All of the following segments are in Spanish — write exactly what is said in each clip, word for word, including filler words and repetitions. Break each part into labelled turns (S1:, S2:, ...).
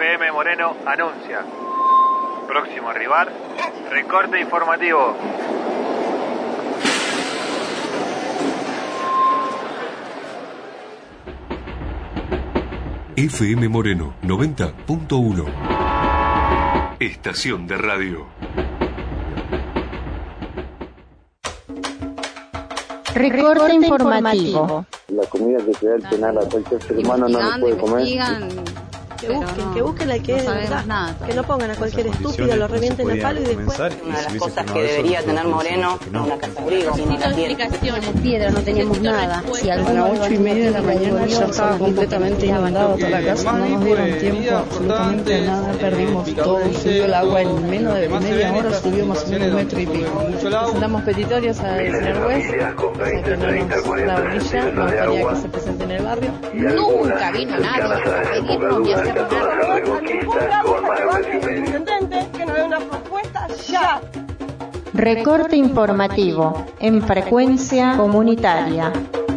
S1: M Moreno anuncia. Próximo a arribar, recorte informativo.
S2: F M Moreno noventa punto uno. Estación de radio.
S3: Recorte informativo.
S4: La comida que se da el penal a cualquier ser humano no lo puede comer.
S5: Que busquen, no, que busquen al que es verdad, nada. Que no pongan a cualquier estúpido, lo revienten a palo y después.
S6: Una de las cosas que debería tener Moreno es una casa de abrigo.
S7: Sin explicaciones.
S3: Piedra, no teníamos nada.
S5: Si a las ocho y media de la mañana ya estaba completamente inundado toda la casa. No nos dieron tiempo absolutamente a nada, perdimos todo. Subió el agua en menos de media hora, subió más o menos un metro y pico. Damos petitorios al señor juez, o sea que no nos da brilla, no quería que se presente en el barrio.
S7: Nunca vino nadie a pedirnos ni a hacer
S5: Que nos dé una propuesta ya.
S3: Recorte informativo en frecuencia comunitaria.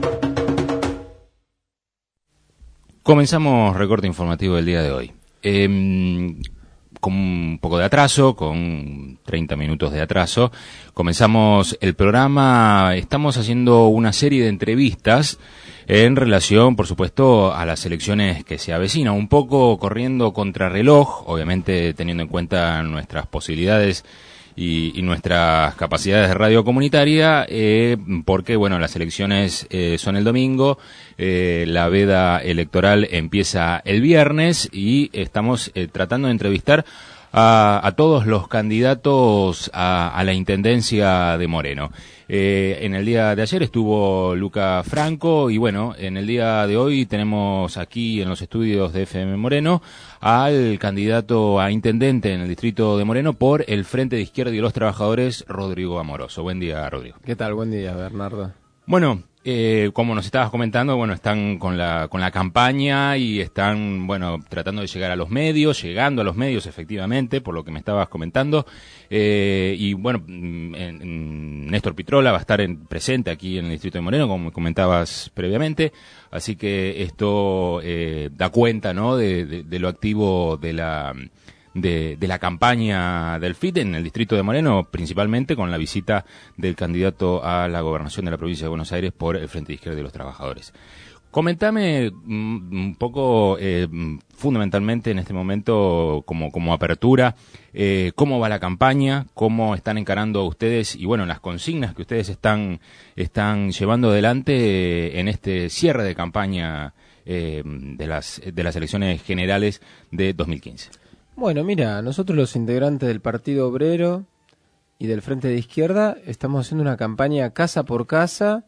S8: Comenzamos recorte informativo del día de hoy. Eh, con un poco de atraso, con treinta minutos de atraso, comenzamos el programa. Estamos haciendo una serie de entrevistas en relación, por supuesto, a las elecciones que se avecinan, un poco corriendo contrarreloj, obviamente teniendo en cuenta nuestras posibilidades y, y nuestras capacidades de radio comunitaria, eh, porque, bueno, las elecciones eh, son el domingo, eh, la veda electoral empieza el viernes y estamos eh, tratando de entrevistar a, a todos los candidatos a, a la intendencia de Moreno. Eh, en el día de ayer estuvo Luca Franco y bueno, en el día de hoy tenemos aquí en los estudios de F M Moreno al candidato a intendente en el distrito de Moreno por el Frente de Izquierda y los Trabajadores, Rodrigo Amoroso. Buen día, Rodrigo.
S9: ¿Qué tal? Buen día, Bernardo.
S8: Bueno, eh, como nos estabas comentando, bueno, están con la con la campaña y están, bueno, tratando de llegar a los medios, llegando a los medios efectivamente, por lo que me estabas comentando. Eh, y bueno, en, en Néstor Pitrola va a estar en, presente aquí en el distrito de Moreno, como comentabas previamente. Así que esto eh, da cuenta, ¿no?, de, de, de lo activo de la de, de la campaña del F I T en el distrito de Moreno, principalmente con la visita del candidato a la gobernación de la provincia de Buenos Aires por el Frente de Izquierda y los Trabajadores. Comentame un poco, eh, fundamentalmente en este momento, como, como apertura, eh, cómo va la campaña, cómo están encarando ustedes y, bueno, las consignas que ustedes están, están llevando adelante eh, en este cierre de campaña eh, de las, de las elecciones generales de dos mil quince.
S9: Bueno, mira, nosotros los integrantes del Partido Obrero y del Frente de Izquierda estamos haciendo una campaña casa por casa,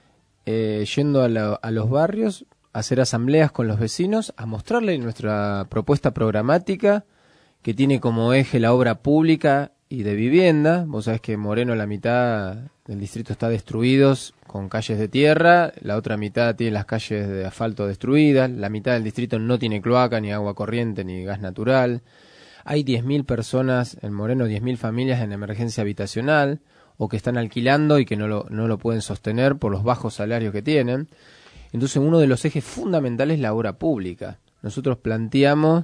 S9: eh, yendo a, la, a los barrios, a hacer asambleas con los vecinos, a mostrarles nuestra propuesta programática que tiene como eje la obra pública y de vivienda. Vos sabés que Moreno, la mitad del distrito está destruidos con calles de tierra, la otra mitad tiene las calles de asfalto destruidas, la mitad del distrito no tiene cloaca, ni agua corriente, ni gas natural. Hay diez mil personas en Moreno, diez mil familias en emergencia habitacional o que están alquilando y que no lo, no lo pueden sostener por los bajos salarios que tienen. Entonces, uno de los ejes fundamentales es la obra pública. Nosotros planteamos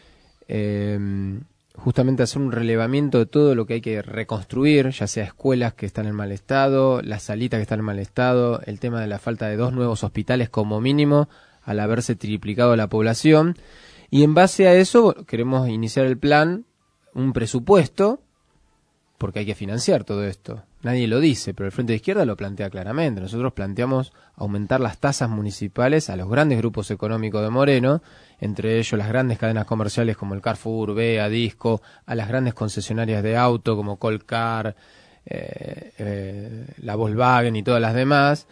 S9: eh, justamente hacer un relevamiento de todo lo que hay que reconstruir, ya sea escuelas que están en mal estado, las salitas que están en mal estado, el tema de la falta de dos nuevos hospitales como mínimo al haberse triplicado la población. Y en base a eso queremos iniciar el plan, un presupuesto, porque hay que financiar todo esto. Nadie lo dice, pero el Frente de Izquierda lo plantea claramente. Nosotros planteamos aumentar las tasas municipales a los grandes grupos económicos de Moreno, entre ellos las grandes cadenas comerciales como el Carrefour, Bea, Disco, a las grandes concesionarias de auto como Colcar, eh, eh, la Volkswagen y todas las demás,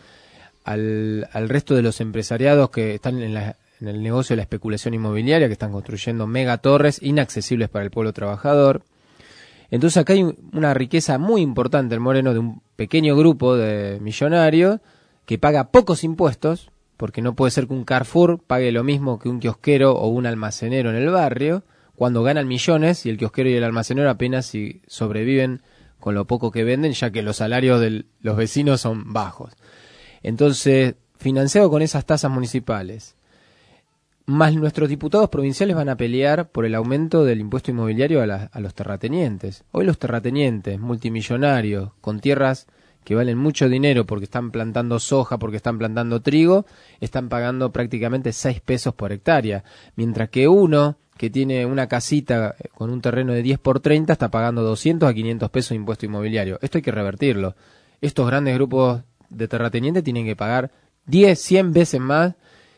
S9: al, al resto de los empresariados que están en, la, en el negocio de la especulación inmobiliaria, que están construyendo megatorres inaccesibles para el pueblo trabajador. Entonces acá hay una riqueza muy importante en Moreno de un pequeño grupo de millonarios que paga pocos impuestos, porque no puede ser que un Carrefour pague lo mismo que un kiosquero o un almacenero en el barrio, cuando ganan millones y el kiosquero y el almacenero apenas si sobreviven con lo poco que venden, ya que los salarios de los vecinos son bajos. Entonces, financiado con esas tasas municipales, más nuestros diputados provinciales van a pelear por el aumento del impuesto inmobiliario a, la, a los terratenientes. Hoy los terratenientes multimillonarios con tierras que valen mucho dinero porque están plantando soja, porque están plantando trigo, están pagando prácticamente seis pesos por hectárea, mientras que uno que tiene una casita con un terreno de diez por treinta está pagando doscientos a quinientos pesos de impuesto inmobiliario. Esto hay que revertirlo. Estos grandes grupos de terratenientes tienen que pagar diez, cien veces más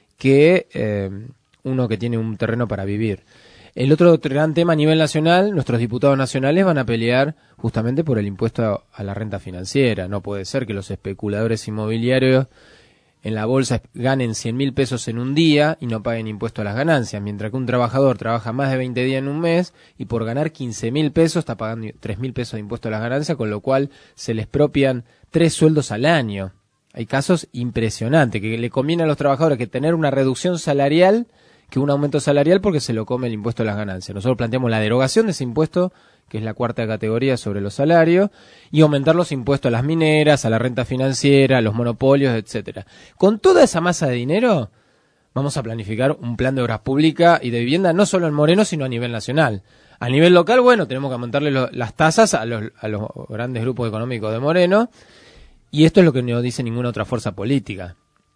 S9: que eh, uno que tiene un terreno para vivir. El otro gran tema a nivel nacional, nuestros diputados nacionales van a pelear justamente por el impuesto a la renta financiera. No puede ser que los especuladores inmobiliarios en la bolsa ganen cien mil pesos en un día y no paguen impuesto a las ganancias, mientras que un trabajador trabaja más de veinte días en un mes y por ganar quince mil pesos está pagando tres mil pesos de impuesto a las ganancias, con lo cual se les expropian tres sueldos al año. Hay casos impresionantes que le conviene a los trabajadores que tener una reducción salarial que un aumento salarial porque se lo come el impuesto a las ganancias. Nosotros planteamos la derogación de ese impuesto, que es la cuarta categoría sobre los salarios, y aumentar los impuestos a las mineras, a la renta financiera, a los monopolios, etcétera. Con toda esa masa de dinero, vamos a planificar un plan de obras públicas y de vivienda no solo en Moreno, sino a nivel nacional. A nivel local, bueno, tenemos que aumentarle lo, las tasas a los, a los grandes grupos económicos de Moreno, y esto es lo que no dice ninguna otra fuerza política.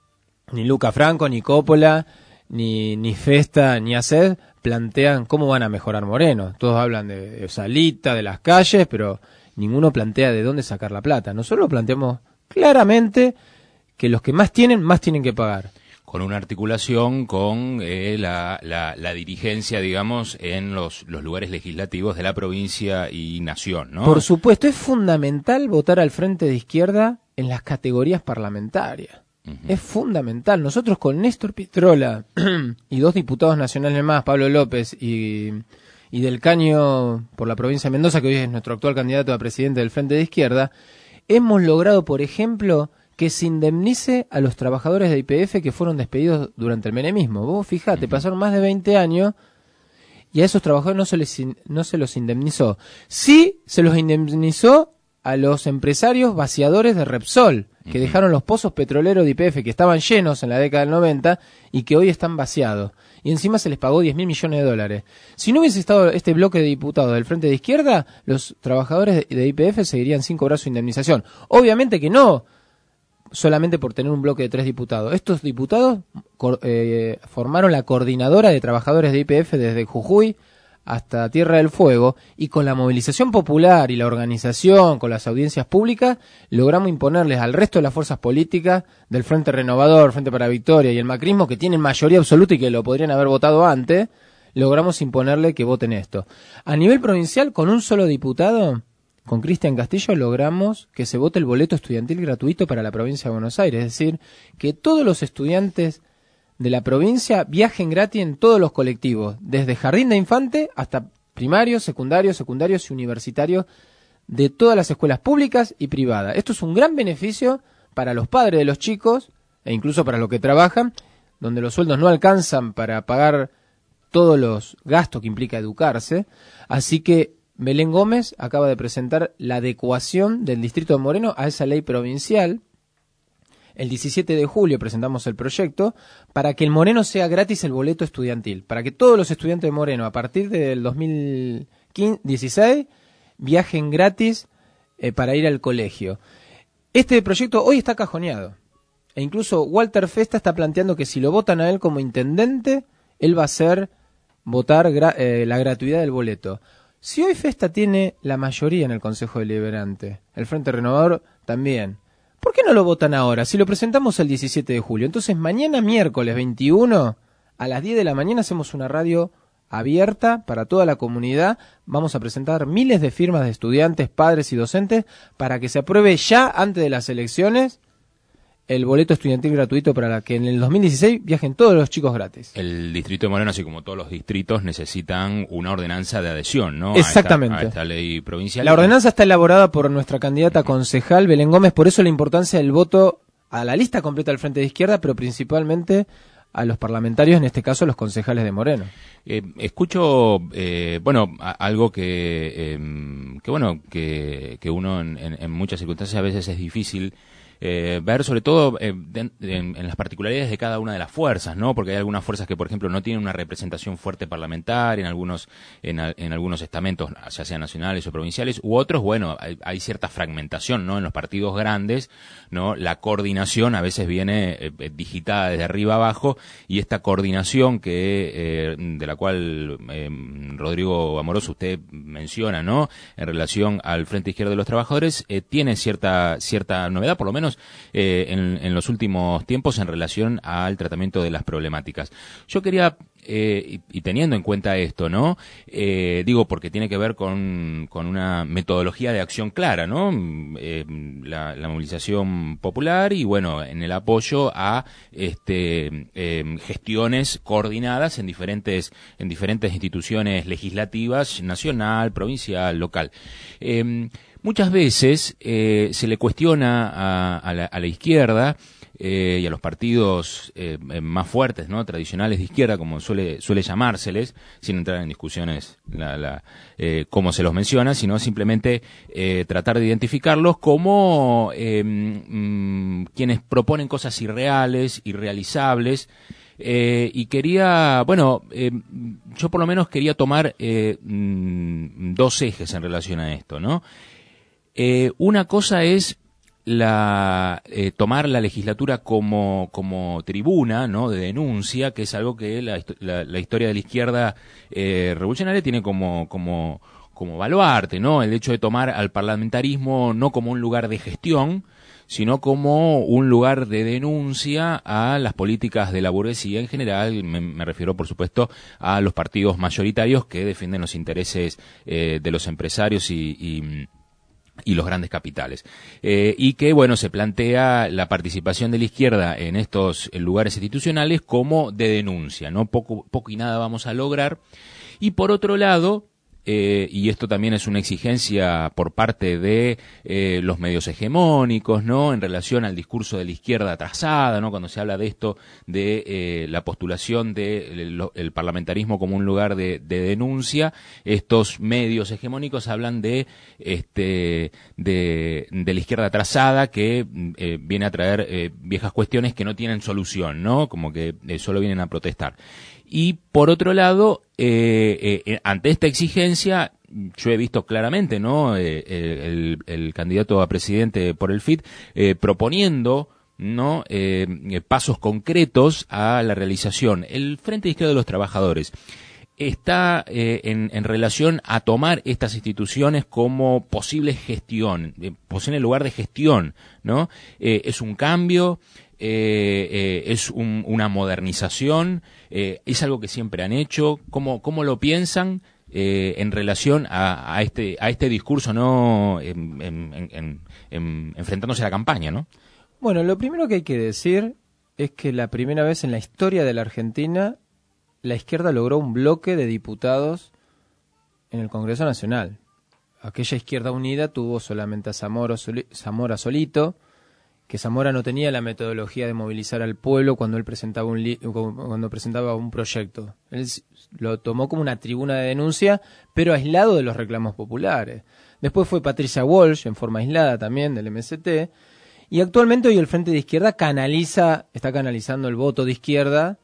S9: Ni Luca Franco, ni Coppola, ni ni Festa, ni ACED plantean cómo van a mejorar Moreno. Todos hablan de, de Salita, de las calles, pero ninguno plantea de dónde sacar la plata. Nosotros planteamos claramente que los que más tienen, más tienen que pagar.
S8: Con una articulación con eh, la, la, la dirigencia, digamos, en los, los lugares legislativos de la provincia y nación, ¿no?
S9: Por supuesto, es fundamental votar al Frente de Izquierda en las categorías parlamentarias. Uh-huh. Es fundamental. Nosotros con Néstor Pitrola y dos diputados nacionales más, Pablo López y, y Del Caño por la provincia de Mendoza, que hoy es nuestro actual candidato a presidente del Frente de Izquierda, hemos logrado, por ejemplo, que se indemnice a los trabajadores de Y P F que fueron despedidos durante el menemismo. Vos fijate, uh-huh. pasaron más de veinte años y a esos trabajadores no se les no se los indemnizó. Sí se los indemnizó a los empresarios vaciadores de Repsol, que uh-huh. dejaron los pozos petroleros de Y P F que estaban llenos en la década del noventa y que hoy están vaciados. Y encima se les pagó diez mil millones de dólares. Si no hubiese estado este bloque de diputados del Frente de Izquierda, los trabajadores de Y P F seguirían sin cobrar su indemnización. Obviamente que no solamente por tener un bloque de tres diputados. Estos diputados eh, formaron la coordinadora de trabajadores de Y P F desde Jujuy hasta Tierra del Fuego, y con la movilización popular y la organización, con las audiencias públicas, logramos imponerles al resto de las fuerzas políticas del Frente Renovador, Frente para Victoria y el macrismo, que tienen mayoría absoluta y que lo podrían haber votado antes, logramos imponerle que voten esto. A nivel provincial, con un solo diputado, con Cristian Castillo, logramos que se vote el boleto estudiantil gratuito para la provincia de Buenos Aires, es decir, que todos los estudiantes de la provincia viajen gratis en todos los colectivos, desde jardín de infante hasta primarios, secundarios, secundarios y universitarios de todas las escuelas públicas y privadas. Esto es un gran beneficio para los padres de los chicos e incluso para los que trabajan, donde los sueldos no alcanzan para pagar todos los gastos que implica educarse. Así que Belén Gómez acaba de presentar la adecuación del Distrito de Moreno a esa ley provincial. El diecisiete de julio presentamos el proyecto para que en Moreno sea gratis el boleto estudiantil, para que todos los estudiantes de Moreno a partir del dos mil dieciséis viajen gratis eh, para ir al colegio. Este proyecto hoy está cajoneado e incluso Walter Festa está planteando que si lo votan a él como intendente, él va a hacer votar gra- eh, la gratuidad del boleto. Si hoy Festa tiene la mayoría en el Consejo Deliberante, el Frente Renovador también, ¿por qué no lo votan ahora? Si lo presentamos el diecisiete de julio. Entonces mañana miércoles veintiuno a las diez de la mañana hacemos una radio abierta para toda la comunidad. Vamos a presentar miles de firmas de estudiantes, padres y docentes para que se apruebe ya antes de las elecciones el boleto estudiantil gratuito para que en el dos mil dieciséis viajen todos los chicos gratis.
S8: El distrito de Moreno, así como todos los distritos, necesitan una ordenanza de adhesión, ¿no?
S9: Exactamente.
S8: A esta, a esta ley provincial.
S9: La ordenanza está elaborada por nuestra candidata concejal Belén Gómez, por eso la importancia del voto a la lista completa del Frente de Izquierda, pero principalmente a los parlamentarios, en este caso los concejales de Moreno.
S8: Eh, escucho, eh, bueno, a, algo que, eh, que bueno, que, que uno en, en, en muchas circunstancias a veces es difícil eh, ver sobre todo eh, de, de, en, en las particularidades de cada una de las fuerzas, ¿no? Porque hay algunas fuerzas que, por ejemplo, no tienen una representación fuerte parlamentaria en algunos en, en algunos estamentos, ya sean nacionales o provinciales, u otros, bueno, hay, hay cierta fragmentación, ¿no? En los partidos grandes, ¿no? La coordinación a veces viene eh, digitada desde arriba abajo, y esta coordinación que eh, de la cual eh, Rodrigo Amoroso usted menciona, ¿no? En relación al Frente Izquierda de los Trabajadores, eh, tiene cierta cierta novedad, por lo menos eh, en, en los últimos tiempos, en relación al tratamiento de las problemáticas. Yo quería, eh, y, y teniendo en cuenta esto, ¿no? Eh, digo, porque tiene que ver con, con una metodología de acción clara, ¿no? Eh, la, la movilización popular y, bueno, en el apoyo a este eh, gestiones coordinadas en diferentes en diferentes instituciones legislativas, nacional, provincial, local. Eh, muchas veces eh, se le cuestiona a, a, la, a la izquierda eh, y a los partidos eh, más fuertes, ¿no? Tradicionales de izquierda, como suele suele llamárseles, sin entrar en discusiones la, la, eh, cómo se los menciona, sino simplemente eh, tratar de identificarlos como eh, mm, quienes proponen cosas irreales, irrealizables. Eh, y quería, bueno, eh, yo por lo menos quería tomar eh, mm, dos ejes en relación a esto, ¿no? Eh, una cosa es la eh, tomar la legislatura como como tribuna, ¿no? De denuncia, que es algo que la, la, la historia de la izquierda eh, revolucionaria tiene como como como baluarte, ¿no? El hecho de tomar al parlamentarismo no como un lugar de gestión, sino como un lugar de denuncia a las políticas de la burguesía en general. Me, me refiero, por supuesto, a los partidos mayoritarios que defienden los intereses eh, de los empresarios y, y y los grandes capitales. Eh, y que, bueno, se plantea la participación de la izquierda en estos lugares institucionales como de denuncia, ¿no? Poco, poco y nada vamos a lograr. Y por otro lado, Eh, y esto también es una exigencia por parte de eh, los medios hegemónicos, ¿no? En relación al discurso de la izquierda atrasada, ¿no? Cuando se habla de esto, de eh, la postulación del de el parlamentarismo como un lugar de, de denuncia, estos medios hegemónicos hablan de este de, de la izquierda atrasada que eh, viene a traer eh, viejas cuestiones que no tienen solución, ¿no? Como que eh, solo vienen a protestar. Y por otro lado, eh, eh, ante esta exigencia, yo he visto claramente, ¿no? Eh, el, el candidato a presidente por el F I T eh, proponiendo, ¿no? Eh, pasos concretos a la realización. El Frente Izquierda de los Trabajadores está eh, en, en relación a tomar estas instituciones como posible gestión, eh, posible lugar de gestión, ¿no? Eh, es un cambio. Eh, eh, es un, una modernización, eh, es algo que siempre han hecho. ¿Cómo, cómo lo piensan eh, en relación a, a este a este discurso, no en, en, en, en, enfrentándose a la campaña, ¿no?
S9: Bueno, lo primero que hay que decir es que la primera vez en la historia de la Argentina la izquierda logró un bloque de diputados en el Congreso Nacional. Aquella izquierda unida tuvo solamente a Zamora, Soli- Zamora solito, que Zamora no tenía la metodología de movilizar al pueblo cuando él presentaba un li- cuando presentaba un proyecto. Él lo tomó como una tribuna de denuncia, pero aislado de los reclamos populares. Después fue Patricia Walsh, en forma aislada también, del M S T, y actualmente hoy el Frente de Izquierda canaliza, está canalizando el voto de izquierda,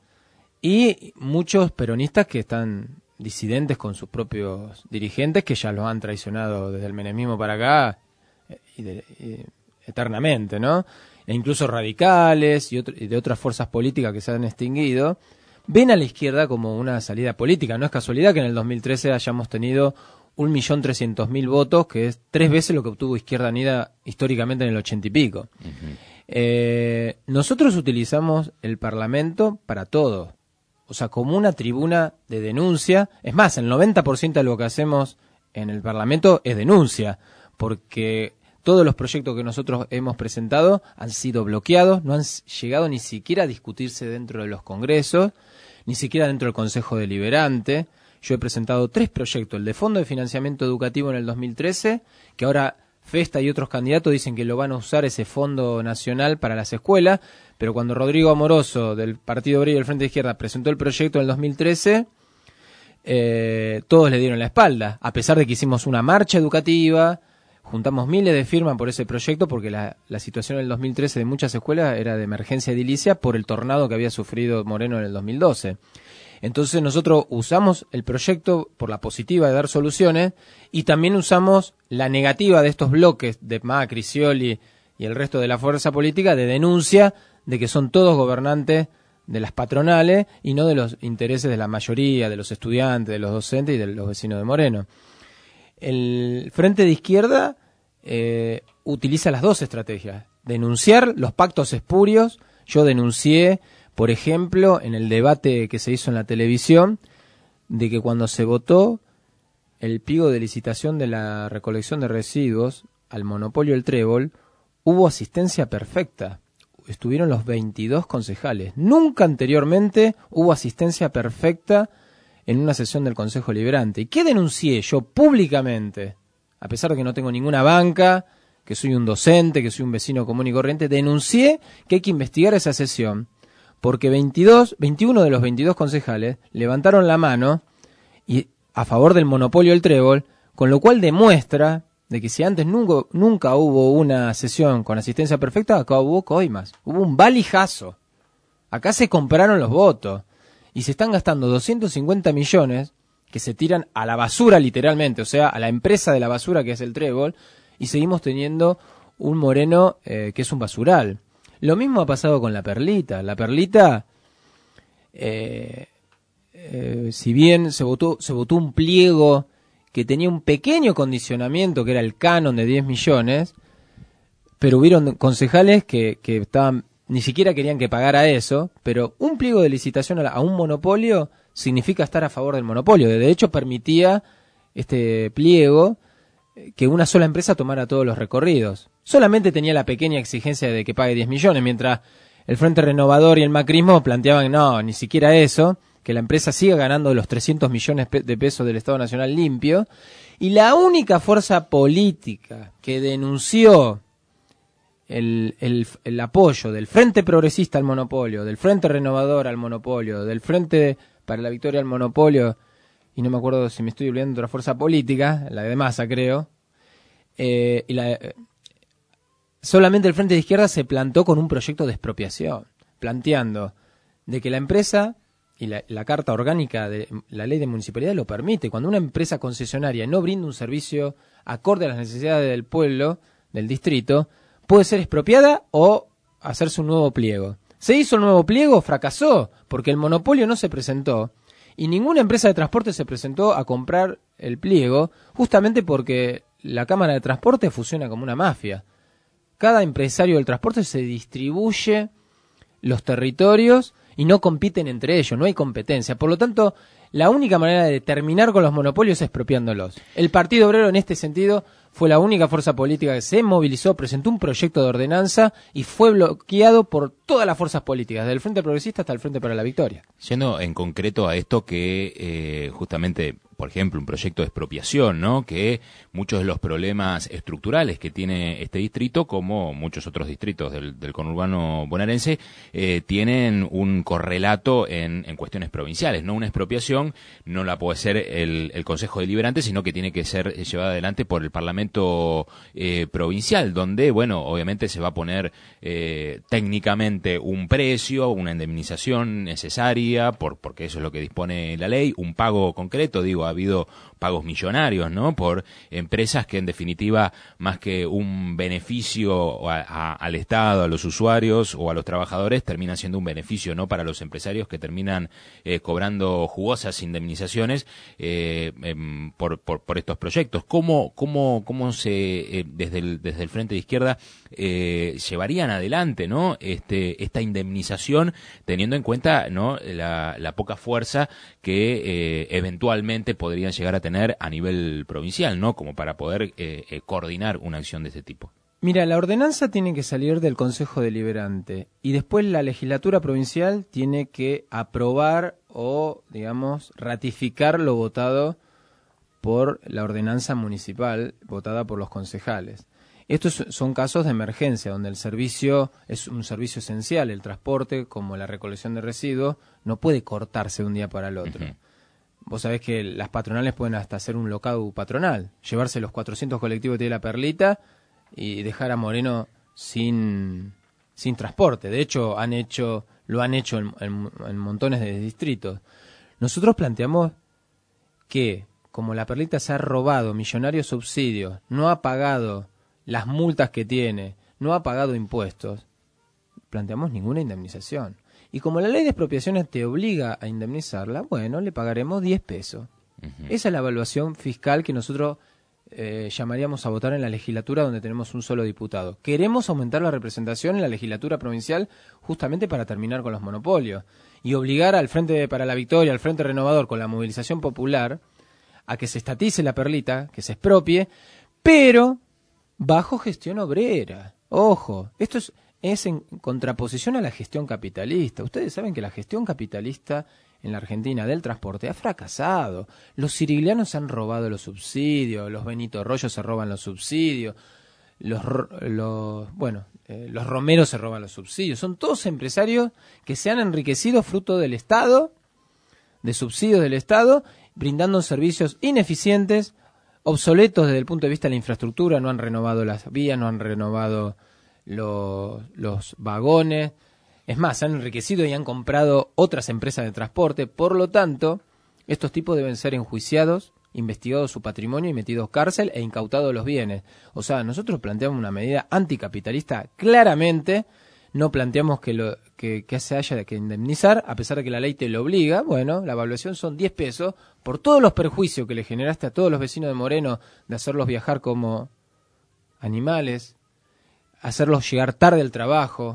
S9: y muchos peronistas que están disidentes con sus propios dirigentes, que ya los han traicionado desde el menemismo para acá, y de, y, eternamente, ¿no? E incluso radicales y, otro, y de otras fuerzas políticas que se han extinguido, ven a la izquierda como una salida política. No es casualidad que en el dos mil trece hayamos tenido un millón trescientos mil votos, que es tres veces lo que obtuvo Izquierda Unida históricamente en el ochenta y pico. Uh-huh. Eh, nosotros utilizamos el Parlamento para todo, o sea, como una tribuna de denuncia. Es más, el noventa por ciento de lo que hacemos en el Parlamento es denuncia, porque todos los proyectos que nosotros hemos presentado han sido bloqueados, no han llegado ni siquiera a discutirse dentro de los congresos, ni siquiera dentro del Consejo Deliberante. Yo he presentado tres proyectos, el de Fondo de Financiamiento Educativo en el dos mil trece, que ahora Festa y otros candidatos dicen que lo van a usar ese Fondo Nacional para las escuelas, pero cuando Rodrigo Amoroso del Partido Obrero y del Frente de Izquierda presentó el proyecto en el dos mil trece, eh, todos le dieron la espalda, a pesar de que hicimos una marcha educativa, juntamos miles de firmas por ese proyecto porque la, la situación en el dos mil trece de muchas escuelas era de emergencia edilicia por el tornado que había sufrido Moreno en el dos mil doce. Entonces nosotros usamos el proyecto por la positiva de dar soluciones y también usamos la negativa de estos bloques de Macri, Scioli y el resto de la fuerza política de denuncia de que son todos gobernantes de las patronales y no de los intereses de la mayoría, de los estudiantes, de los docentes y de los vecinos de Moreno. El Frente de Izquierda eh, utiliza las dos estrategias. Denunciar los pactos espurios. Yo denuncié, por ejemplo, en el debate que se hizo en la televisión, de que cuando se votó el pliego de licitación de la recolección de residuos al monopolio El Trébol, hubo asistencia perfecta. Estuvieron los veintidós concejales. Nunca anteriormente hubo asistencia perfecta en una sesión del Consejo Liberante. ¿Y qué denuncié yo públicamente? A pesar de que no tengo ninguna banca, que soy un docente, que soy un vecino común y corriente, denuncié que hay que investigar esa sesión, porque veintidós, veintiuno de los veintidós concejales levantaron la mano y a favor del monopolio El Trébol, con lo cual demuestra de que si antes nunca, nunca hubo una sesión con asistencia perfecta, acá hubo coimas, hubo un valijazo. Acá se compraron los votos. Y se están gastando doscientos cincuenta millones que se tiran a la basura literalmente, o sea, a la empresa de la basura que es El Trébol, y seguimos teniendo un Moreno eh, que es un basural. Lo mismo ha pasado con La Perlita. La Perlita, eh, eh, si bien se votó, se votó un pliego que tenía un pequeño condicionamiento, que era el canon de diez millones, pero hubieron concejales que, que estaban... ni siquiera querían que pagara eso, pero un pliego de licitación a, la, a un monopolio significa estar a favor del monopolio. De hecho, permitía este pliego que una sola empresa tomara todos los recorridos. Solamente tenía la pequeña exigencia de que pague diez millones, mientras el Frente Renovador y el macrismo planteaban no, ni siquiera eso, que la empresa siga ganando los trescientos millones de pesos del Estado Nacional limpio. Y la única fuerza política que denunció El, el, el apoyo del Frente Progresista al monopolio, del Frente Renovador al monopolio, del Frente para la Victoria al monopolio, y no me acuerdo si me estoy olvidando de otra fuerza política, la de Massa creo, eh, y la, eh, solamente el Frente de Izquierda se plantó con un proyecto de expropiación, planteando de que la empresa, y la, la Carta Orgánica de la Ley de Municipalidad lo permite, cuando una empresa concesionaria no brinda un servicio acorde a las necesidades del pueblo, del distrito, puede ser expropiada o hacerse un nuevo pliego. Se hizo el nuevo pliego, fracasó, porque el monopolio no se presentó y ninguna empresa de transporte se presentó a comprar el pliego, justamente porque la Cámara de Transporte funciona como una mafia. Cada empresario del transporte se distribuye los territorios y no compiten entre ellos, no hay competencia. Por lo tanto, la única manera de terminar con los monopolios es expropiándolos. El Partido Obrero en este sentido fue la única fuerza política que se movilizó, presentó un proyecto de ordenanza y fue bloqueado por todas las fuerzas políticas, desde el Frente Progresista hasta el Frente para la Victoria.
S8: Yendo en concreto a esto que eh, justamente, por ejemplo, un proyecto de expropiación, ¿no? Que muchos de los problemas estructurales que tiene este distrito, como muchos otros distritos del, del conurbano bonaerense, eh, tienen un correlato en, en cuestiones provinciales, ¿no? Una expropiación no la puede ser el, el Consejo Deliberante, sino que tiene que ser llevada adelante por el Parlamento eh, provincial, donde, bueno, obviamente se va a poner eh, técnicamente un precio, una indemnización necesaria, por porque eso es lo que dispone la ley, un pago concreto, digo, ha habido pagos millonarios, ¿no? Por empresas que en definitiva, más que un beneficio a, a, al Estado, a los usuarios o a los trabajadores, termina siendo un beneficio, ¿no? Para los empresarios que terminan eh, cobrando jugosas indemnizaciones eh, eh, por, por, por estos proyectos. ¿Cómo, cómo, cómo se, eh, desde el, desde el Frente de Izquierda, eh, llevarían adelante, ¿no? Este, esta indemnización, teniendo en cuenta, ¿no? La, la poca fuerza que eh, eventualmente podrían llegar a tener a nivel provincial, ¿no? Como para poder eh, eh, coordinar una acción de este tipo.
S9: Mira, la ordenanza tiene que salir del Consejo Deliberante y después la legislatura provincial tiene que aprobar o, digamos, ratificar lo votado por la ordenanza municipal votada por los concejales. Estos son casos de emergencia, donde el servicio es un servicio esencial, el transporte, como la recolección de residuos, no puede cortarse de un día para el otro. Uh-huh. vos sabés que las patronales pueden hasta hacer un lockout patronal, llevarse los cuatrocientos colectivos que tiene la Perlita y dejar a Moreno sin, sin transporte. De hecho, han hecho, lo han hecho en, en, en montones de distritos. Nosotros planteamos que, como la Perlita se ha robado millonarios subsidios, no ha pagado las multas que tiene, no ha pagado impuestos, planteamos ninguna indemnización. Y como la ley de expropiaciones te obliga a indemnizarla, bueno, le pagaremos diez pesos. Uh-huh. Esa es la evaluación fiscal que nosotros eh, llamaríamos a votar en la legislatura donde tenemos un solo diputado. Queremos aumentar la representación en la legislatura provincial justamente para terminar con los monopolios y obligar al Frente para la Victoria, al Frente Renovador, con la movilización popular, a que se estatice la Perlita, que se expropie, pero bajo gestión obrera. Ojo, esto es... es en contraposición a la gestión capitalista. Ustedes saben que la gestión capitalista en la Argentina del transporte ha fracasado. Los siriglianos han robado los subsidios, los Benito Rollos se roban los subsidios, los, los bueno, eh, los Romeros se roban los subsidios. Son todos empresarios que se han enriquecido fruto del Estado, de subsidios del Estado, brindando servicios ineficientes, obsoletos desde el punto de vista de la infraestructura. No han renovado las vías, no han renovado Los, los vagones, es más, se han enriquecido y han comprado otras empresas de transporte. Por lo tanto, estos tipos deben ser enjuiciados, investigado su patrimonio y metidos cárcel e incautados los bienes. O sea, nosotros planteamos una medida anticapitalista claramente, no planteamos que, lo, que, que se haya que indemnizar, a pesar de que la ley te lo obliga. Bueno, la evaluación son diez pesos por todos los perjuicios que le generaste a todos los vecinos de Moreno de hacerlos viajar como animales, hacerlos llegar tarde al trabajo,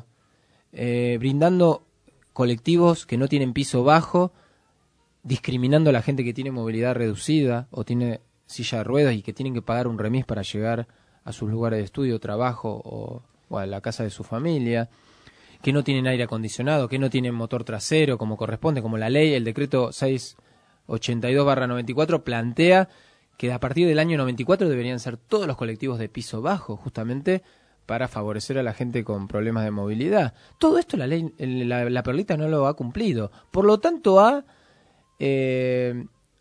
S9: eh, brindando colectivos que no tienen piso bajo, discriminando a la gente que tiene movilidad reducida o tiene silla de ruedas y que tienen que pagar un remis para llegar a sus lugares de estudio, trabajo o, o a la casa de su familia, que no tienen aire acondicionado, que no tienen motor trasero como corresponde, como la ley, el decreto seiscientos ochenta y dos barra noventa y cuatro plantea que a partir del año noventa y cuatro deberían ser todos los colectivos de piso bajo, justamente para favorecer a la gente con problemas de movilidad. Todo esto la ley, la, la Perlita no lo ha cumplido. Por lo tanto, ha, eh,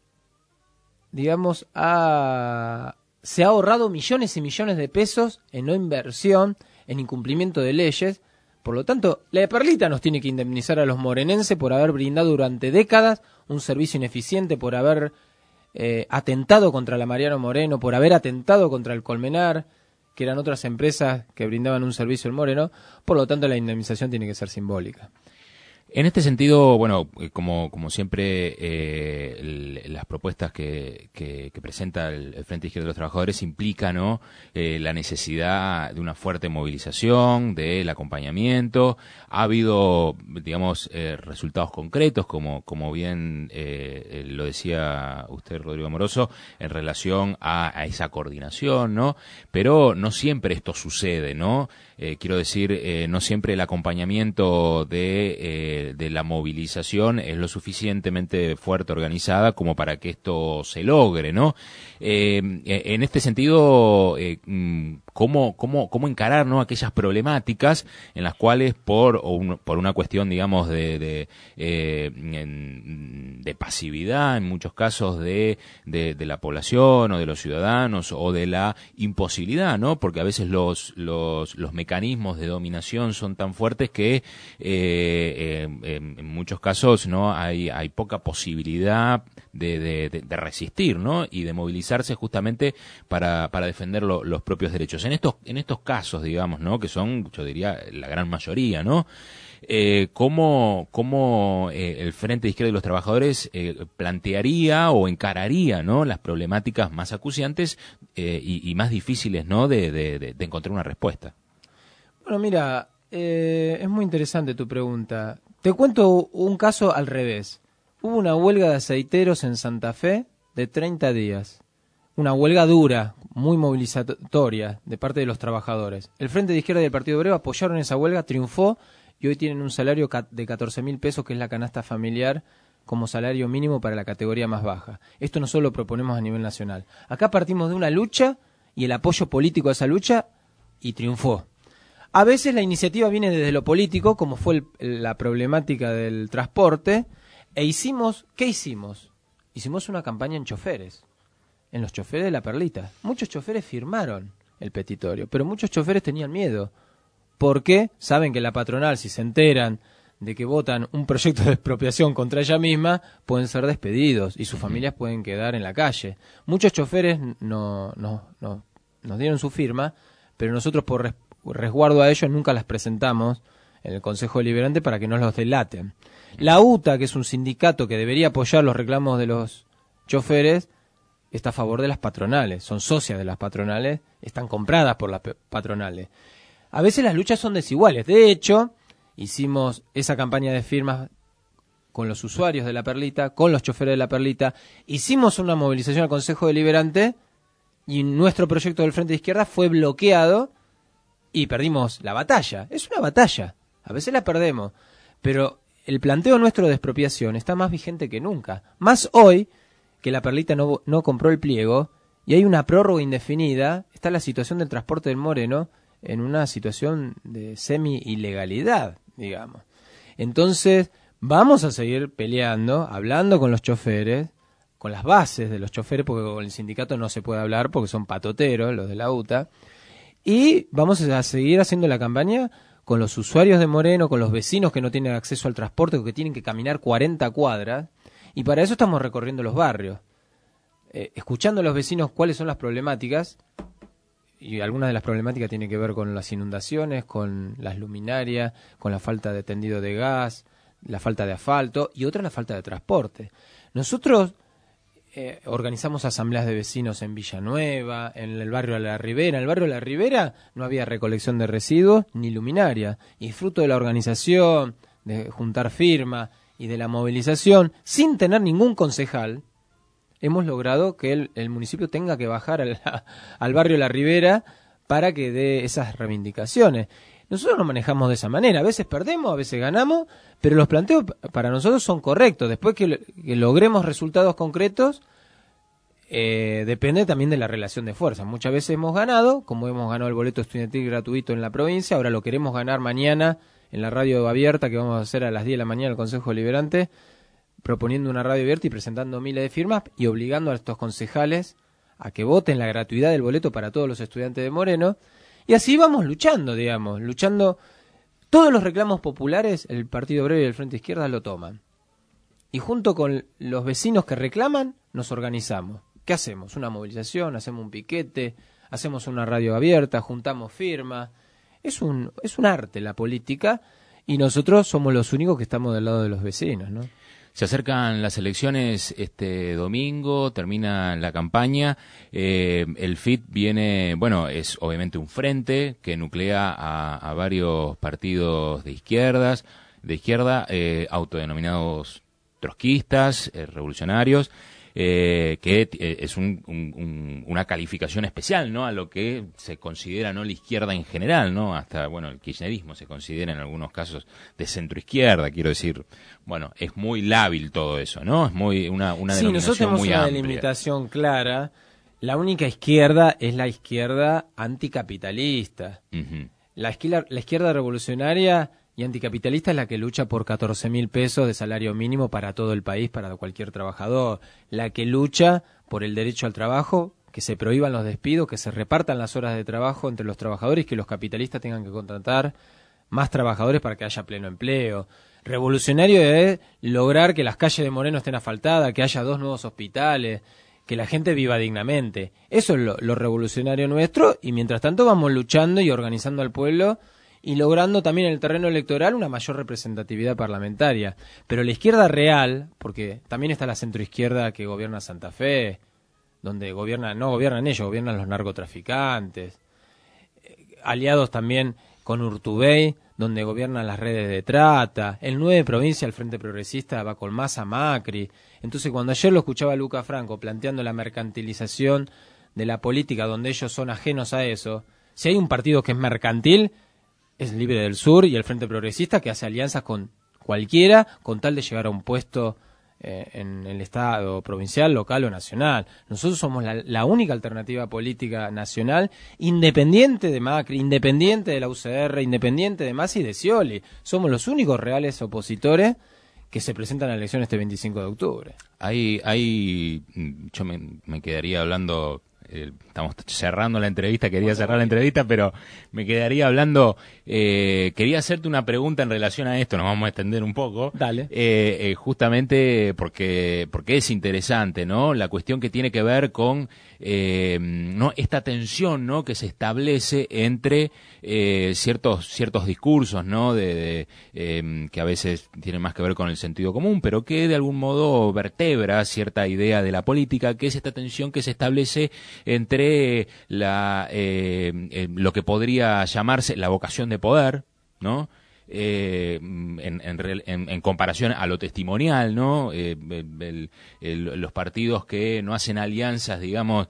S9: digamos, ha, se ha ahorrado millones y millones de pesos en no inversión, en incumplimiento de leyes. Por lo tanto, la Perlita nos tiene que indemnizar a los morenenses por haber brindado durante décadas un servicio ineficiente, por haber eh, atentado contra la Mariano Moreno, por haber atentado contra el Colmenar, que eran otras empresas que brindaban un servicio en Moreno. Por lo tanto, la indemnización tiene que ser simbólica.
S8: En este sentido, bueno, como, como siempre, eh, el, las propuestas que, que, que presenta el, el Frente Izquierda de los Trabajadores implican, ¿no?, eh, la necesidad de una fuerte movilización, del acompañamiento. Ha habido, digamos, eh, resultados concretos, como, como bien eh, lo decía usted, Rodrigo Amoroso, en relación a, a esa coordinación, ¿no? Pero no siempre esto sucede, ¿no? Eh, quiero decir, eh, no siempre el acompañamiento de, eh, de la movilización es lo suficientemente fuerte, organizada, como para que esto se logre, ¿no? Eh, en este sentido, eh, ¿cómo, cómo, cómo encarar, ¿no?, aquellas problemáticas en las cuales, por, o un, por una cuestión, digamos, de, de, eh, en, de pasividad, en muchos casos, de, de, de la población o de los ciudadanos, o de la imposibilidad, ¿no? Porque a veces los, los, los mecanismos de dominación son tan fuertes que eh, eh, en muchos casos, ¿no?, hay, hay poca posibilidad de, de, de, de resistir, ¿no?, y de movilizarse justamente para, para defender lo, los propios derechos. En estos, en estos casos, digamos, ¿no?, que son, yo diría, la gran mayoría, ¿no?, Eh, ¿Cómo, cómo eh, el Frente de Izquierda de los Trabajadores eh, plantearía o encararía, ¿no?, las problemáticas más acuciantes eh, y, y más difíciles, ¿no?, de, de, de, de encontrar una respuesta?
S9: Bueno, mira, eh, es muy interesante tu pregunta. Te cuento un caso al revés. Hubo una huelga de aceiteros en Santa Fe de treinta días. Una huelga dura, muy movilizatoria de parte de los trabajadores. El Frente de Izquierda y el Partido Obrero apoyaron esa huelga, triunfó, y hoy tienen un salario de catorce mil pesos, que es la canasta familiar, como salario mínimo para la categoría más baja. Esto no solo lo proponemos a nivel nacional. Acá partimos de una lucha y el apoyo político a esa lucha, y triunfó. A veces la iniciativa viene desde lo político, como fue el, la problemática del transporte, e hicimos, ¿qué hicimos? hicimos una campaña en choferes, en los choferes de La Perlita. Muchos choferes firmaron el petitorio, pero muchos choferes tenían miedo, porque saben que la patronal, si se enteran de que votan un proyecto de expropiación contra ella misma, pueden ser despedidos y sus familias pueden quedar en la calle. Muchos choferes no, no, no, nos dieron su firma, pero nosotros por res, resguardo a ellos nunca las presentamos en el Consejo Deliberante para que no los delaten. La U T A, que es un sindicato que debería apoyar los reclamos de los choferes, está a favor de las patronales, son socias de las patronales, están compradas por las patronales. A veces las luchas son desiguales. De hecho, hicimos esa campaña de firmas con los usuarios de La Perlita, con los choferes de La Perlita, hicimos una movilización al Consejo Deliberante y nuestro proyecto del Frente de Izquierda fue bloqueado y perdimos la batalla. Es una batalla, a veces la perdemos, pero el planteo nuestro de expropiación está más vigente que nunca. Más hoy que La Perlita no, no compró el pliego y hay una prórroga indefinida, está la situación del transporte del Moreno en una situación de semi-ilegalidad, digamos. Entonces, vamos a seguir peleando, hablando con los choferes, con las bases de los choferes, porque con el sindicato no se puede hablar porque son patoteros, los de la U T A, y vamos a seguir haciendo la campaña con los usuarios de Moreno, con los vecinos que no tienen acceso al transporte o que tienen que caminar cuarenta cuadras, y para eso estamos recorriendo los barrios, eh, escuchando a los vecinos cuáles son las problemáticas, y algunas de las problemáticas tienen que ver con las inundaciones, con las luminarias, con la falta de tendido de gas, la falta de asfalto y otra la falta de transporte. Nosotros eh, organizamos asambleas de vecinos en Villanueva, en el barrio de La Ribera. En el barrio de La Ribera no había recolección de residuos ni luminaria. Y fruto de la organización, de juntar firmas y de la movilización, sin tener ningún concejal, hemos logrado que el, el municipio tenga que bajar al, al barrio La Ribera para que dé esas reivindicaciones. Nosotros nos manejamos de esa manera, a veces perdemos, a veces ganamos, pero los planteos para nosotros son correctos. Después que, que logremos resultados concretos, eh, depende también de la relación de fuerzas. Muchas veces hemos ganado, como hemos ganado el boleto estudiantil gratuito en la provincia, ahora lo queremos ganar mañana en la radio abierta que vamos a hacer a las diez de la mañana en el Consejo Deliberante, proponiendo una radio abierta y presentando miles de firmas y obligando a estos concejales a que voten la gratuidad del boleto para todos los estudiantes de Moreno. Y así vamos luchando, digamos, luchando. Todos los reclamos populares, el Partido Obrero y el Frente Izquierda lo toman. Y junto con los vecinos que reclaman, nos organizamos. ¿Qué hacemos? Una movilización, hacemos un piquete, hacemos una radio abierta, juntamos firmas. Es un, es un arte la política y nosotros somos los únicos que estamos del lado de los vecinos, ¿no?
S8: Se acercan las elecciones este domingo, termina la campaña, eh, el F I T viene, bueno, es obviamente un frente que nuclea a, a varios partidos de izquierdas, de izquierda, eh, autodenominados trotskistas, eh, revolucionarios, eh, que eh, es un, un, un, una calificación especial, ¿no?, a lo que se considera, ¿no?, la izquierda en general, ¿no?, hasta, bueno, el kirchnerismo se considera en algunos casos de centroizquierda, quiero decir, bueno, es muy lábil todo eso, ¿no?, es muy una, una
S9: sí,
S8: denominación
S9: nosotros tenemos
S8: muy
S9: una
S8: amplia.
S9: delimitación clara. La única izquierda es la izquierda anticapitalista.
S8: Uh-huh.
S9: La izquierda, la izquierda revolucionaria y anticapitalista es la que lucha por catorce mil pesos de salario mínimo para todo el país, para cualquier trabajador. La que lucha por el derecho al trabajo, que se prohíban los despidos, que se repartan las horas de trabajo entre los trabajadores, que los capitalistas tengan que contratar más trabajadores para que haya pleno empleo. Revolucionario es lograr que las calles de Moreno estén asfaltadas, que haya dos nuevos hospitales, que la gente viva dignamente. Eso es lo, lo revolucionario nuestro, y mientras tanto vamos luchando y organizando al pueblo y logrando también en el terreno electoral una mayor representatividad parlamentaria. Pero la izquierda real, porque también está la centroizquierda que gobierna Santa Fe, donde gobierna, no gobiernan ellos, gobiernan los narcotraficantes, aliados también con Urtubey, donde gobiernan las redes de trata. El nueve provincia, el Frente Progresista, va con Massa, Macri. Entonces, cuando ayer lo escuchaba a Luca Franco planteando la mercantilización de la política, donde ellos son ajenos a eso, si hay un partido que es mercantil, es Libre del Sur y el Frente Progresista, que hace alianzas con cualquiera con tal de llegar a un puesto eh, en el Estado provincial, local o nacional. Nosotros somos la, la única alternativa política nacional, independiente de Macri, independiente de la U C R, independiente de Massa y de Scioli. Somos los únicos reales opositores que se presentan a la elección este veinticinco de octubre.
S8: Hay, hay, yo me, me quedaría hablando, eh, estamos cerrando la entrevista, quería cerrar la entrevista, pero me quedaría hablando, eh, quería hacerte una pregunta en relación a esto, nos vamos a extender un poco.
S9: Dale.
S8: Eh, eh, justamente porque, porque es interesante, ¿no? La cuestión que tiene que ver con, eh, ¿no? Esta tensión, ¿no? Que se establece entre, eh, ciertos, ciertos discursos, ¿no? De, de eh, que a veces tienen más que ver con el sentido común, pero que de algún modo vertebra cierta idea de la política, que es esta tensión que se establece entre la, eh, eh, lo que podría llamarse la vocación de poder, ¿no? Eh, en, en, en, en comparación a lo testimonial, ¿no? Eh, el, el, los partidos que no hacen alianzas, digamos,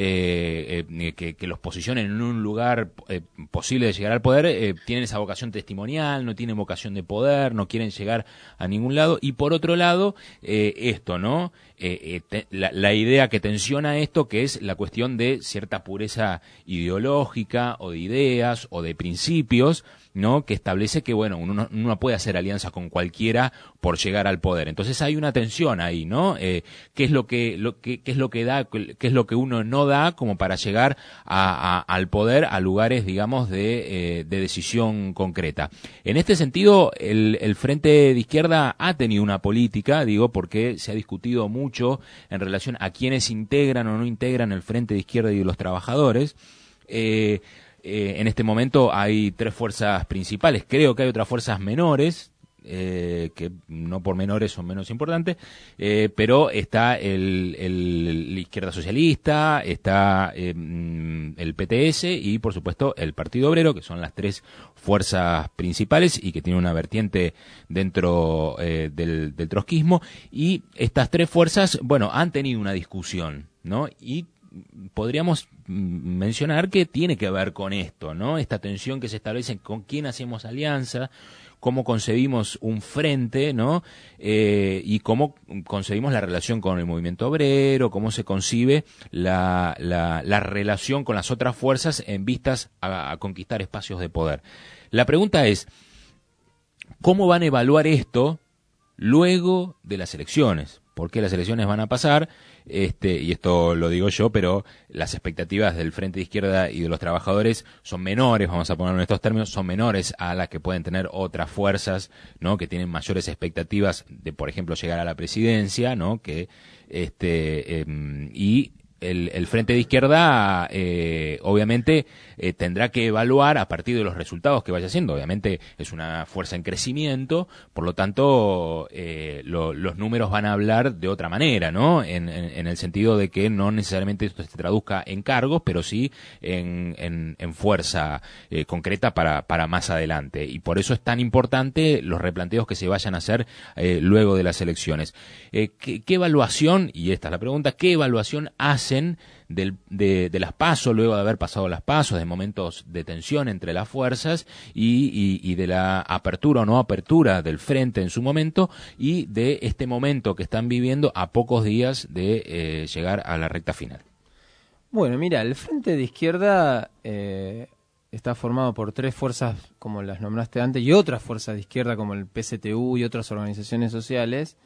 S8: eh, eh, que, que los posicionen en un lugar eh, posible de llegar al poder, eh, tienen esa vocación testimonial, no tienen vocación de poder, no quieren llegar a ningún lado. Y por otro lado, eh, esto, ¿no? Eh, eh, te, la, la idea que tensiona esto, que es la cuestión de cierta pureza ideológica o de ideas o de principios, ¿no? Que establece que, bueno, uno no, uno no puede hacer alianzas con cualquiera por llegar al poder. Entonces hay una tensión ahí, ¿no? Eh, ¿qué es lo que, lo, qué, qué es lo que da, qué es lo que uno no da como para llegar a, a, al poder, a lugares, digamos, de, eh, de decisión concreta? En este sentido, el, el Frente de Izquierda ha tenido una política, digo, porque se ha discutido mucho en relación a quienes integran o no integran el Frente de Izquierda y de los trabajadores. Eh, Eh, en este momento hay tres fuerzas principales, creo que hay otras fuerzas menores, eh, que no por menores son menos importantes, eh, pero está el, el, la izquierda socialista, está eh, el P T S y por supuesto el Partido Obrero, que son las tres fuerzas principales y que tienen una vertiente dentro eh, del, del trotskismo, y estas tres fuerzas, bueno, han tenido una discusión, ¿no? Y podríamos mencionar que tiene que ver con esto, ¿no? Esta tensión que se establece con quién hacemos alianza, cómo concebimos un frente, ¿no? Eh, y cómo concebimos la relación con el movimiento obrero, cómo se concibe la, la, la relación con las otras fuerzas en vistas a, a conquistar espacios de poder. La pregunta es, ¿cómo van a evaluar esto luego de las elecciones? Porque las elecciones van a pasar, este, y esto lo digo yo, pero las expectativas del Frente de Izquierda y de los trabajadores son menores, vamos a ponerlo en estos términos, son menores a las que pueden tener otras fuerzas, ¿no? Que tienen mayores expectativas de, por ejemplo, llegar a la presidencia, ¿no? Que, este, eh, y el, el Frente de Izquierda, eh, obviamente, eh, tendrá que evaluar a partir de los resultados que vaya haciendo. Obviamente es una fuerza en crecimiento, por lo tanto, eh, lo, los números van a hablar de otra manera, ¿no? En, en, en el sentido de que no necesariamente esto se traduzca en cargos, pero sí en, en, en fuerza eh, concreta para, para más adelante. Y por eso es tan importante los replanteos que se vayan a hacer eh, luego de las elecciones. Eh, ¿qué, ¿Qué evaluación, y esta es la pregunta, qué evaluación hacen Del, de, de las PASO, luego de haber pasado las PASO, de momentos de tensión entre las fuerzas y, y, y de la apertura o no apertura del frente en su momento y de este momento que están viviendo a pocos días de eh, llegar a la recta final?
S9: Bueno, mira, el Frente de Izquierda eh, está formado por tres fuerzas, como las nombraste antes, y otras fuerzas de izquierda como el P C T U y otras organizaciones sociales,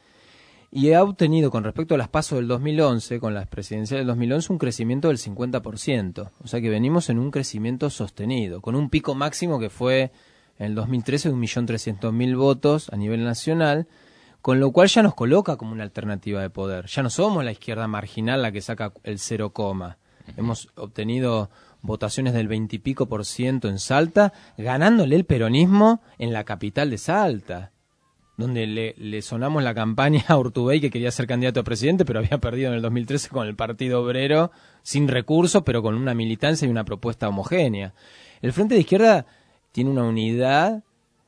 S9: y ha obtenido con respecto a las PASO del dos mil once, con las presidenciales del dos mil once, un crecimiento del cincuenta por ciento. O sea que venimos en un crecimiento sostenido, con un pico máximo que fue en el dos mil trece de un millón trescientos mil votos a nivel nacional, con lo cual ya nos coloca como una alternativa de poder. Ya no somos la izquierda marginal la que saca el cero coma. Hemos obtenido votaciones del veinte y pico por ciento en Salta, ganándole el peronismo en la capital de Salta, donde le, le sonamos la campaña a Urtubey, que quería ser candidato a presidente, pero había perdido en el dos mil trece con el Partido Obrero, sin recursos, pero con una militancia y una propuesta homogénea. El Frente de Izquierda tiene una unidad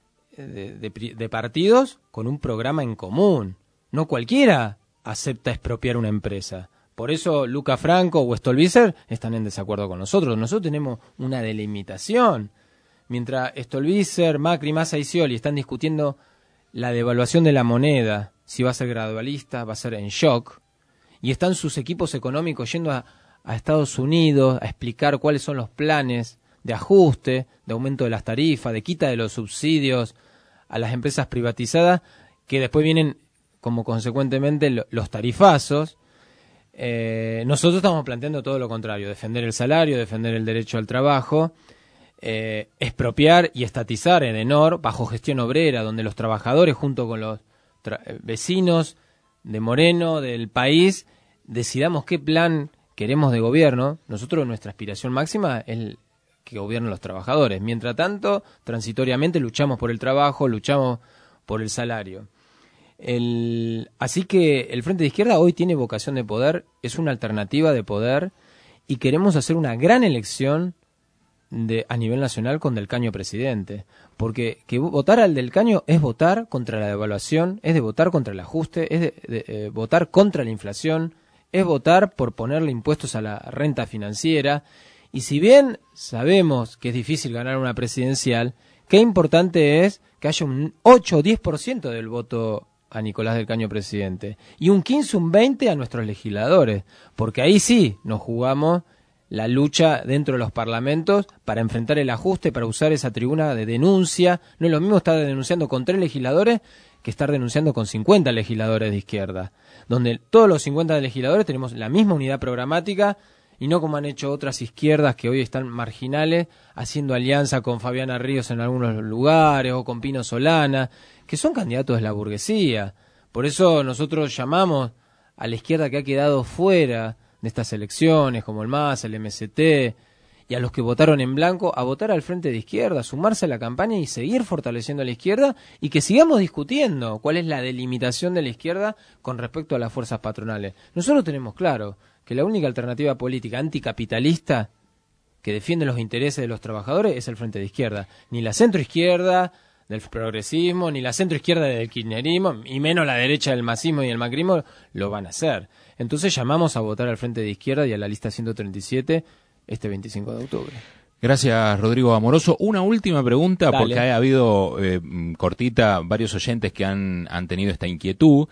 S9: de, de, de partidos con un programa en común. No cualquiera acepta expropiar una empresa. Por eso Luca Franco o Stolbizer están en desacuerdo con nosotros. Nosotros tenemos una delimitación. Mientras Stolbizer, Macri, Massa y Scioli están discutiendo la devaluación de la moneda, si va a ser gradualista, va a ser en shock, y están sus equipos económicos yendo a, a Estados Unidos a explicar cuáles son los planes de ajuste, de aumento de las tarifas, de quita de los subsidios a las empresas privatizadas, que después vienen como consecuentemente lo, los tarifazos. Eh, nosotros estamos planteando todo lo contrario, defender el salario, defender el derecho al trabajo, eh, expropiar y estatizar Edenor bajo gestión obrera, donde los trabajadores junto con los vecinos de Moreno, del país, decidamos qué plan queremos de gobierno. Nosotros, nuestra aspiración máxima es que gobiernen los trabajadores. Mientras tanto, transitoriamente luchamos por el trabajo, luchamos por el salario. El, así que el Frente de Izquierda hoy tiene vocación de poder, es una alternativa de poder, y queremos hacer una gran elección de, a nivel nacional con Del Caño presidente, porque que votar al Del Caño es votar contra la devaluación, es de votar contra el ajuste, es de, de eh, votar contra la inflación, es votar por ponerle impuestos a la renta financiera. Y si bien sabemos que es difícil ganar una presidencial, qué importante es que haya un ocho o diez por ciento del voto a Nicolás Del Caño presidente, y un quince, un veinte a nuestros legisladores, porque ahí sí nos jugamos la lucha dentro de los parlamentos para enfrentar el ajuste, para usar esa tribuna de denuncia. No es lo mismo estar denunciando con tres legisladores que estar denunciando con cincuenta legisladores de izquierda, donde todos los cincuenta legisladores tenemos la misma unidad programática, y no como han hecho otras izquierdas que hoy están marginales, haciendo alianza con Fabiana Ríos en algunos lugares, o con Pino Solana, que son candidatos de la burguesía. Por eso nosotros llamamos a la izquierda que ha quedado fuera de estas elecciones, como el M A S, el M S T, y a los que votaron en blanco, a votar al Frente de Izquierda, a sumarse a la campaña y seguir fortaleciendo a la izquierda, y que sigamos discutiendo cuál es la delimitación de la izquierda con respecto a las fuerzas patronales. Nosotros tenemos claro que la única alternativa política anticapitalista que defiende los intereses de los trabajadores es el Frente de Izquierda. Ni la centroizquierda del progresismo, ni la centroizquierda del kirchnerismo, y menos la derecha del masismo y el macrismo lo van a hacer. Entonces llamamos a votar al Frente de Izquierda y a la lista ciento treinta y siete este veinticinco de octubre.
S8: Gracias, Rodrigo Amoroso. Una última pregunta,
S9: Dale.
S8: porque ha habido, eh, cortita, varios oyentes que han, han tenido esta inquietud.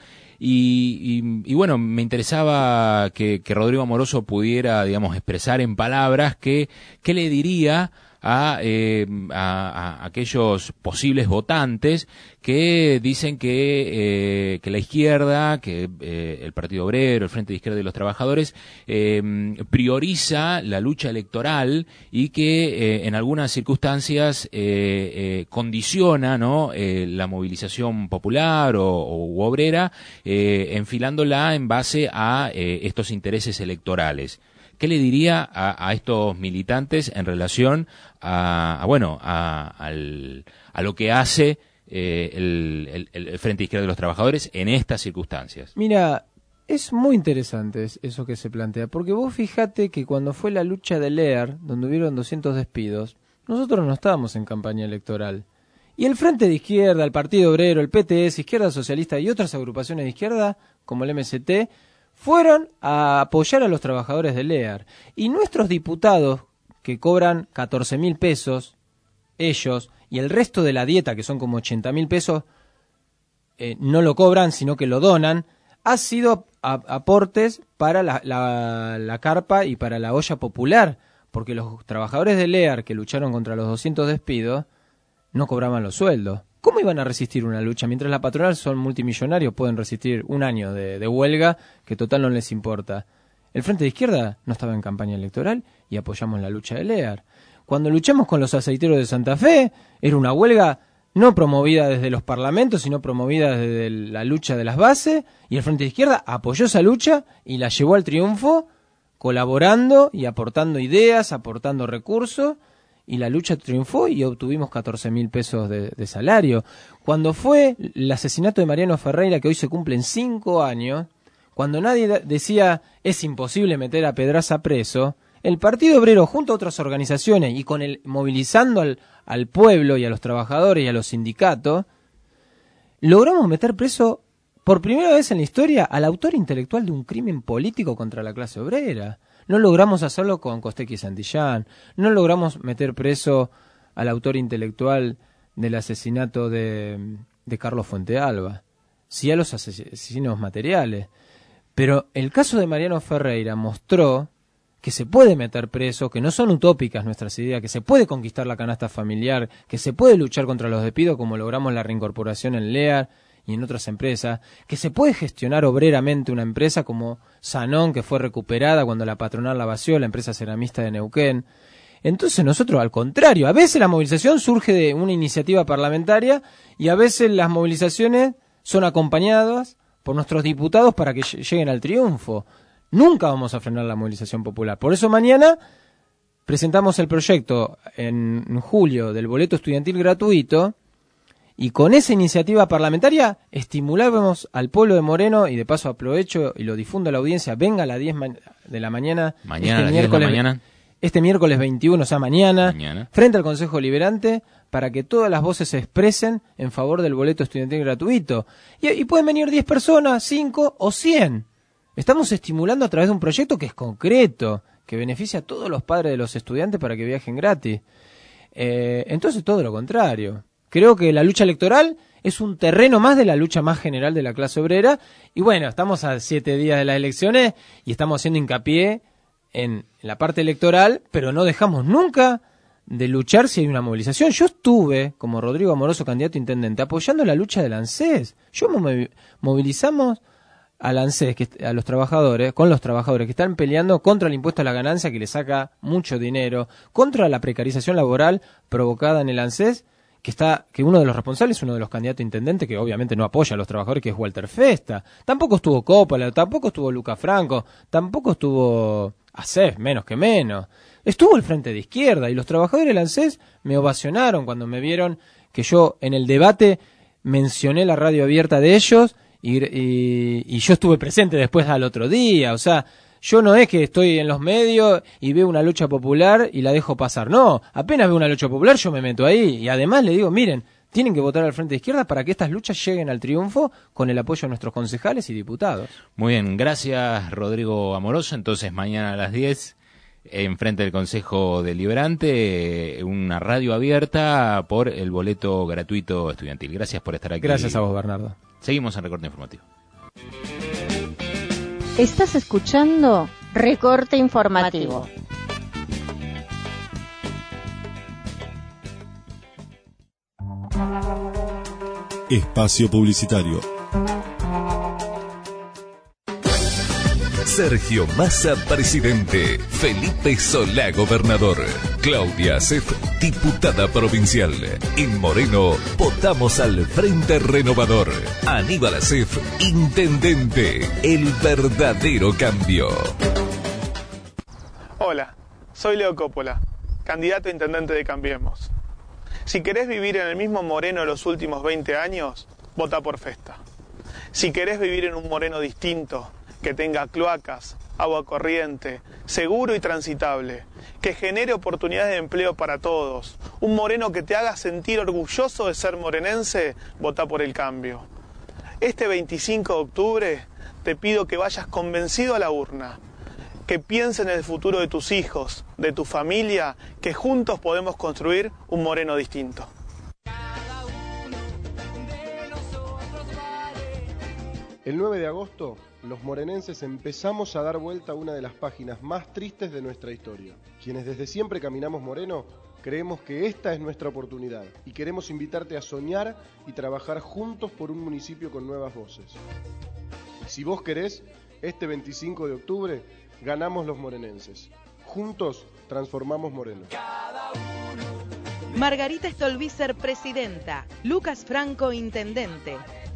S8: Y, y, y bueno, me interesaba que, que Rodrigo Amoroso pudiera, digamos, expresar en palabras qué, qué le diría a, eh, a, a aquellos posibles votantes que dicen que, eh, que la izquierda, que eh, el Partido Obrero, el Frente de Izquierda y los Trabajadores, eh, prioriza la lucha electoral y que eh, en algunas circunstancias eh, eh, condiciona, ¿no?, eh, la movilización popular o, o obrera, eh, enfilándola en base a eh, estos intereses electorales. ¿Qué le diría a, a estos militantes en relación a, a bueno, a, al, a lo que hace eh, el, el, el Frente Izquierda de los Trabajadores en estas circunstancias?
S9: Mira, es muy interesante eso que se plantea, porque vos fíjate que cuando fue la lucha de Lear, donde hubieron doscientos despidos, nosotros no estábamos en campaña electoral. Y el Frente de Izquierda, el Partido Obrero, el P T S, Izquierda Socialista y otras agrupaciones de izquierda, como el M S T, fueron a apoyar a los trabajadores de Lear. Y nuestros diputados, que cobran catorce mil pesos, ellos, y el resto de la dieta, que son como ochenta mil pesos, eh, no lo cobran, sino que lo donan, ha sido a, aportes para la, la, la carpa y para la olla popular, porque los trabajadores de Lear, que lucharon contra los doscientos despidos, no cobraban los sueldos. ¿Cómo iban a resistir una lucha? Mientras la patronal son multimillonarios, pueden resistir un año de, de huelga, que total no les importa. El Frente de Izquierda no estaba en campaña electoral y apoyamos la lucha de Lear. Cuando luchamos con los aceiteros de Santa Fe, era una huelga no promovida desde los parlamentos, sino promovida desde la lucha de las bases, y el Frente de Izquierda apoyó esa lucha y la llevó al triunfo, colaborando y aportando ideas, aportando recursos, y la lucha triunfó y obtuvimos catorce mil pesos de, de salario. Cuando fue el asesinato de Mariano Ferreira, que hoy se cumplen cinco años, cuando nadie decía es imposible meter a Pedraza preso, el Partido Obrero, junto a otras organizaciones y con el movilizando al, al pueblo y a los trabajadores y a los sindicatos, logramos meter preso por primera vez en la historia al autor intelectual de un crimen político contra la clase obrera. No logramos hacerlo con Costecchi y Santillán, no logramos meter preso al autor intelectual del asesinato de, de Carlos Fuentealba, sí a los asesinos materiales. Pero el caso de Mariano Ferreira mostró que se puede meter preso, que no son utópicas nuestras ideas, que se puede conquistar la canasta familiar, que se puede luchar contra los despidos como logramos la reincorporación en Lear y en otras empresas, que se puede gestionar obreramente una empresa como Sanón, que fue recuperada cuando la patronal la vació, la empresa ceramista de Neuquén. Entonces nosotros, al contrario, a veces la movilización surge de una iniciativa parlamentaria y a veces las movilizaciones son acompañadas por nuestros diputados para que lleguen al triunfo. Nunca vamos a frenar la movilización popular. Por eso mañana presentamos el proyecto en julio del boleto estudiantil gratuito y con esa iniciativa parlamentaria estimulamos al pueblo de Moreno, y de paso aprovecho y lo difundo a la audiencia, venga a las diez de la mañana,
S8: mañana
S9: este,
S8: a las diez de la
S9: miércoles,
S8: mañana.
S9: este miércoles veintiuno, o sea mañana,
S8: mañana,
S9: frente al Consejo Deliberante, para que todas las voces se expresen en favor del boleto estudiantil gratuito. Y, y pueden venir diez personas, cinco o cien. Estamos estimulando a través de un proyecto que es concreto, que beneficia a todos los padres de los estudiantes para que viajen gratis. Eh, entonces todo lo contrario. Creo que la lucha electoral es un terreno más de la lucha más general de la clase obrera. Y bueno, estamos a siete días de las elecciones y estamos haciendo hincapié en la parte electoral, pero no dejamos nunca de luchar si hay una movilización. Yo estuve, como Rodrigo Amoroso, candidato a intendente, apoyando la lucha del ANSES. Yo me movilizamos al ANSES, que, a los trabajadores, con los trabajadores que están peleando contra el impuesto a la ganancia que le saca mucho dinero, contra la precarización laboral provocada en el ANSES, que está, que uno de los responsables es uno de los candidatos a intendente que obviamente no apoya a los trabajadores, que es Walter Festa. Tampoco estuvo Coppola, tampoco estuvo Luca Franco, tampoco estuvo ACEF, menos que menos. Estuvo el Frente de Izquierda y los trabajadores del ANSES me ovacionaron cuando me vieron que yo en el debate mencioné la radio abierta de ellos y, y, y yo estuve presente después al otro día. O sea, yo no es que estoy en los medios y veo una lucha popular y la dejo pasar. No, apenas veo una lucha popular yo me meto ahí y además le digo, miren, tienen que votar al Frente de Izquierda para que estas luchas lleguen al triunfo con el apoyo de nuestros concejales y diputados.
S8: Muy bien, gracias Rodrigo Amoroso. Entonces mañana a las diez, en frente del Consejo Deliberante, una radio abierta por el boleto gratuito estudiantil. Gracias por estar aquí.
S9: Gracias a vos, Bernardo.
S8: Seguimos en Recorte Informativo.
S3: Estás escuchando Recorte Informativo.
S10: Espacio publicitario.
S11: Sergio Massa, presidente. Felipe Solá, gobernador. Claudia Acef, diputada provincial. En Moreno, votamos al Frente Renovador. Aníbal Acef, intendente. El verdadero cambio.
S12: Hola, soy Leo Coppola, candidato a intendente de Cambiemos. Si querés vivir en el mismo Moreno de los últimos veinte años, vota por Festa. Si querés vivir en un Moreno distinto, que tenga cloacas, agua corriente, seguro y transitable, que genere oportunidades de empleo para todos, un Moreno que te haga sentir orgulloso de ser morenense, vota por el cambio. Este veinticinco de octubre te pido que vayas convencido a la urna, que pienses en el futuro de tus hijos, de tu familia, que juntos podemos construir un Moreno distinto.
S13: El nueve de agosto, los morenenses empezamos a dar vuelta a una de las páginas más tristes de nuestra historia. Quienes desde siempre caminamos Moreno, creemos que esta es nuestra oportunidad y queremos invitarte a soñar y trabajar juntos por un municipio con nuevas voces. Si vos querés, este veinticinco de octubre ganamos los morenenses. Juntos transformamos Moreno.
S14: Margarita Stolbizer, presidenta. Lucas Franco, intendente.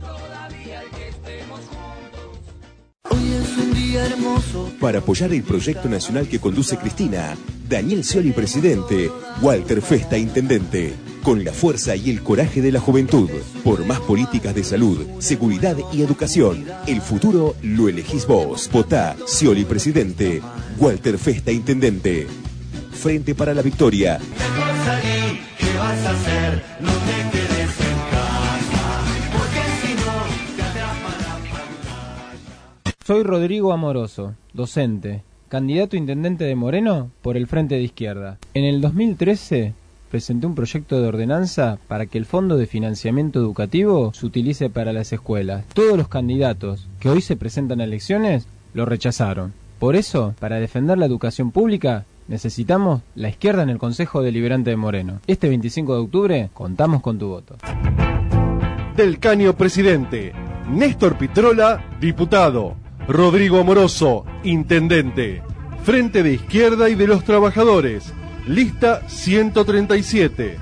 S15: Hoy es un día hermoso.
S16: Para apoyar el proyecto nacional que conduce Cristina, Daniel Scioli, presidente, Walter Festa, intendente. Con la fuerza y el coraje de la juventud, por más políticas de salud, seguridad y educación. El futuro lo elegís vos. Votá Scioli, presidente, Walter Festa, intendente. Frente para la victoria.
S15: Mejor salí, ¿qué vas a hacer? No te quedes en casa, porque si no te atrapa la pantalla.
S9: Soy Rodrigo Amoroso, docente, candidato a intendente de Moreno por el Frente de Izquierda. En el dos mil trece presenté un proyecto de ordenanza para que el Fondo de Financiamiento Educativo se utilice para las escuelas. Todos los candidatos que hoy se presentan a elecciones lo rechazaron. Por eso, para defender la educación pública, necesitamos la izquierda en el Consejo Deliberante de Moreno. Este veinticinco de octubre, contamos con tu voto.
S13: Del Caño, presidente. Néstor Pitrola, diputado. Rodrigo Amoroso, intendente. Frente de Izquierda y de los Trabajadores. Lista ciento treinta y siete.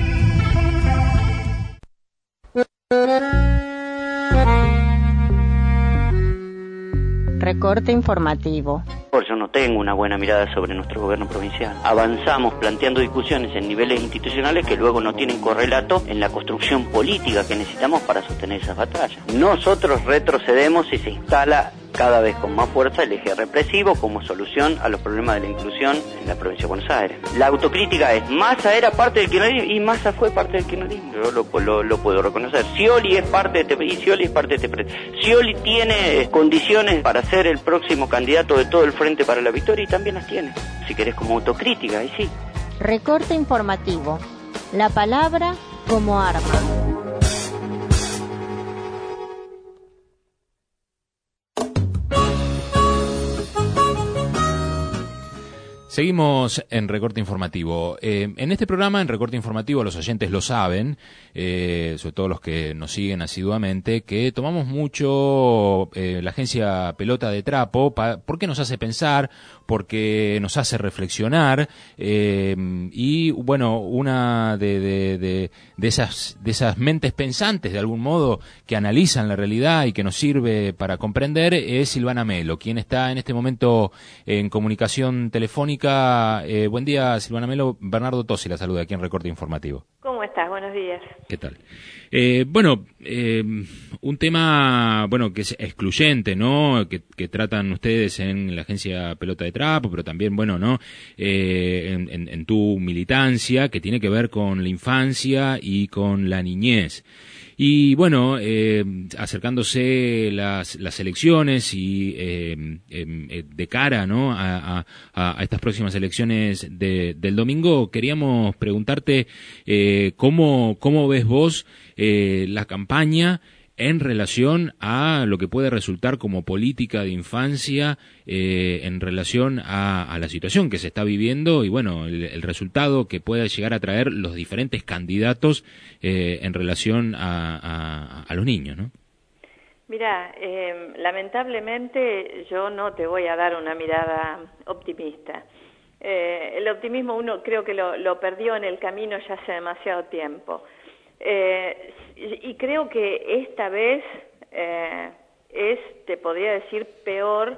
S3: Recorte informativo.
S17: Yo no tengo una buena mirada sobre nuestro gobierno provincial. Avanzamos planteando discusiones en niveles institucionales que luego no tienen correlato en la construcción política que necesitamos para sostener esas batallas. Nosotros retrocedemos y se instala cada vez con más fuerza el eje represivo como solución a los problemas de la inclusión en la provincia de Buenos Aires. La autocrítica es, Massa era parte del kirchnerismo y Massa fue parte del kirchnerismo. Yo lo, lo, lo puedo reconocer. Scioli es parte de este país, Scioli es parte de este país. Scioli tiene condiciones para ser el próximo candidato de todo el Frente para la Victoria y también las tiene. Si querés como autocrítica, ahí sí.
S3: Recorte informativo. La palabra como arma.
S8: Seguimos en Recorte Informativo. Eh, en este programa, en Recorte Informativo, los oyentes lo saben, eh, sobre todo los que nos siguen asiduamente, que tomamos mucho eh, la agencia Pelota de Trapo, pa, porque nos hace pensar, porque nos hace reflexionar, eh, y bueno, una de, de, de, de, esas, de esas mentes pensantes, de algún modo, que analizan la realidad y que nos sirve para comprender, es Silvana Melo, quien está en este momento en comunicación telefónica. Eh, buen día, Silvana Melo. Bernardo Tosi la saluda aquí en Recorte Informativo.
S18: ¿Cómo estás? Buenos días.
S8: ¿Qué tal? Eh, bueno, eh, un tema, bueno, que es excluyente, ¿no? Que, que tratan ustedes en la agencia Pelota de Trapo, pero también, bueno, ¿no? Eh, en, en, en tu militancia, que tiene que ver con la infancia y con la niñez. Y bueno, eh, acercándose las, las elecciones y eh, eh, de cara, ¿no? a, a, a estas próximas elecciones de, del domingo, queríamos preguntarte eh, cómo, cómo ves vos eh, la campaña en relación a lo que puede resultar como política de infancia, eh, en relación a, a la situación que se está viviendo y bueno, el, el resultado que pueda llegar a traer los diferentes candidatos eh, en relación a, a, a los niños, ¿no?
S18: Mira, eh, lamentablemente yo no te voy a dar una mirada optimista. Eh, el optimismo uno creo que lo, lo perdió en el camino ya hace demasiado tiempo. Eh, y creo que esta vez eh, es, te podría decir, peor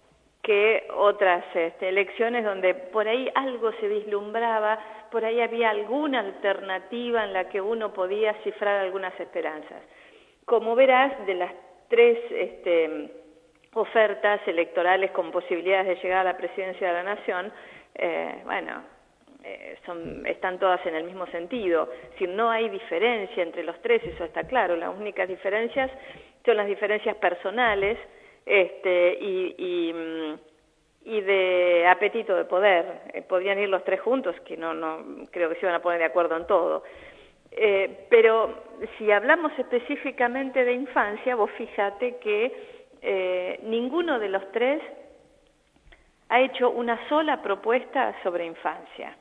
S18: que otras este, elecciones donde por ahí algo se vislumbraba, por ahí había alguna alternativa en la que uno podía cifrar algunas esperanzas. Como verás, de las tres este, ofertas electorales con posibilidades de llegar a la presidencia de la Nación, eh, bueno... Eh, son, están todas en el mismo sentido. Si no hay diferencia entre los tres, eso está claro. Las únicas diferencias son las diferencias personales este, y, y, y de apetito de poder. Eh, podrían ir los tres juntos, que no, no creo que se iban a poner de acuerdo en todo. Eh, pero si hablamos específicamente de infancia, vos fíjate que eh, ninguno de los tres ha hecho una sola propuesta sobre infancia.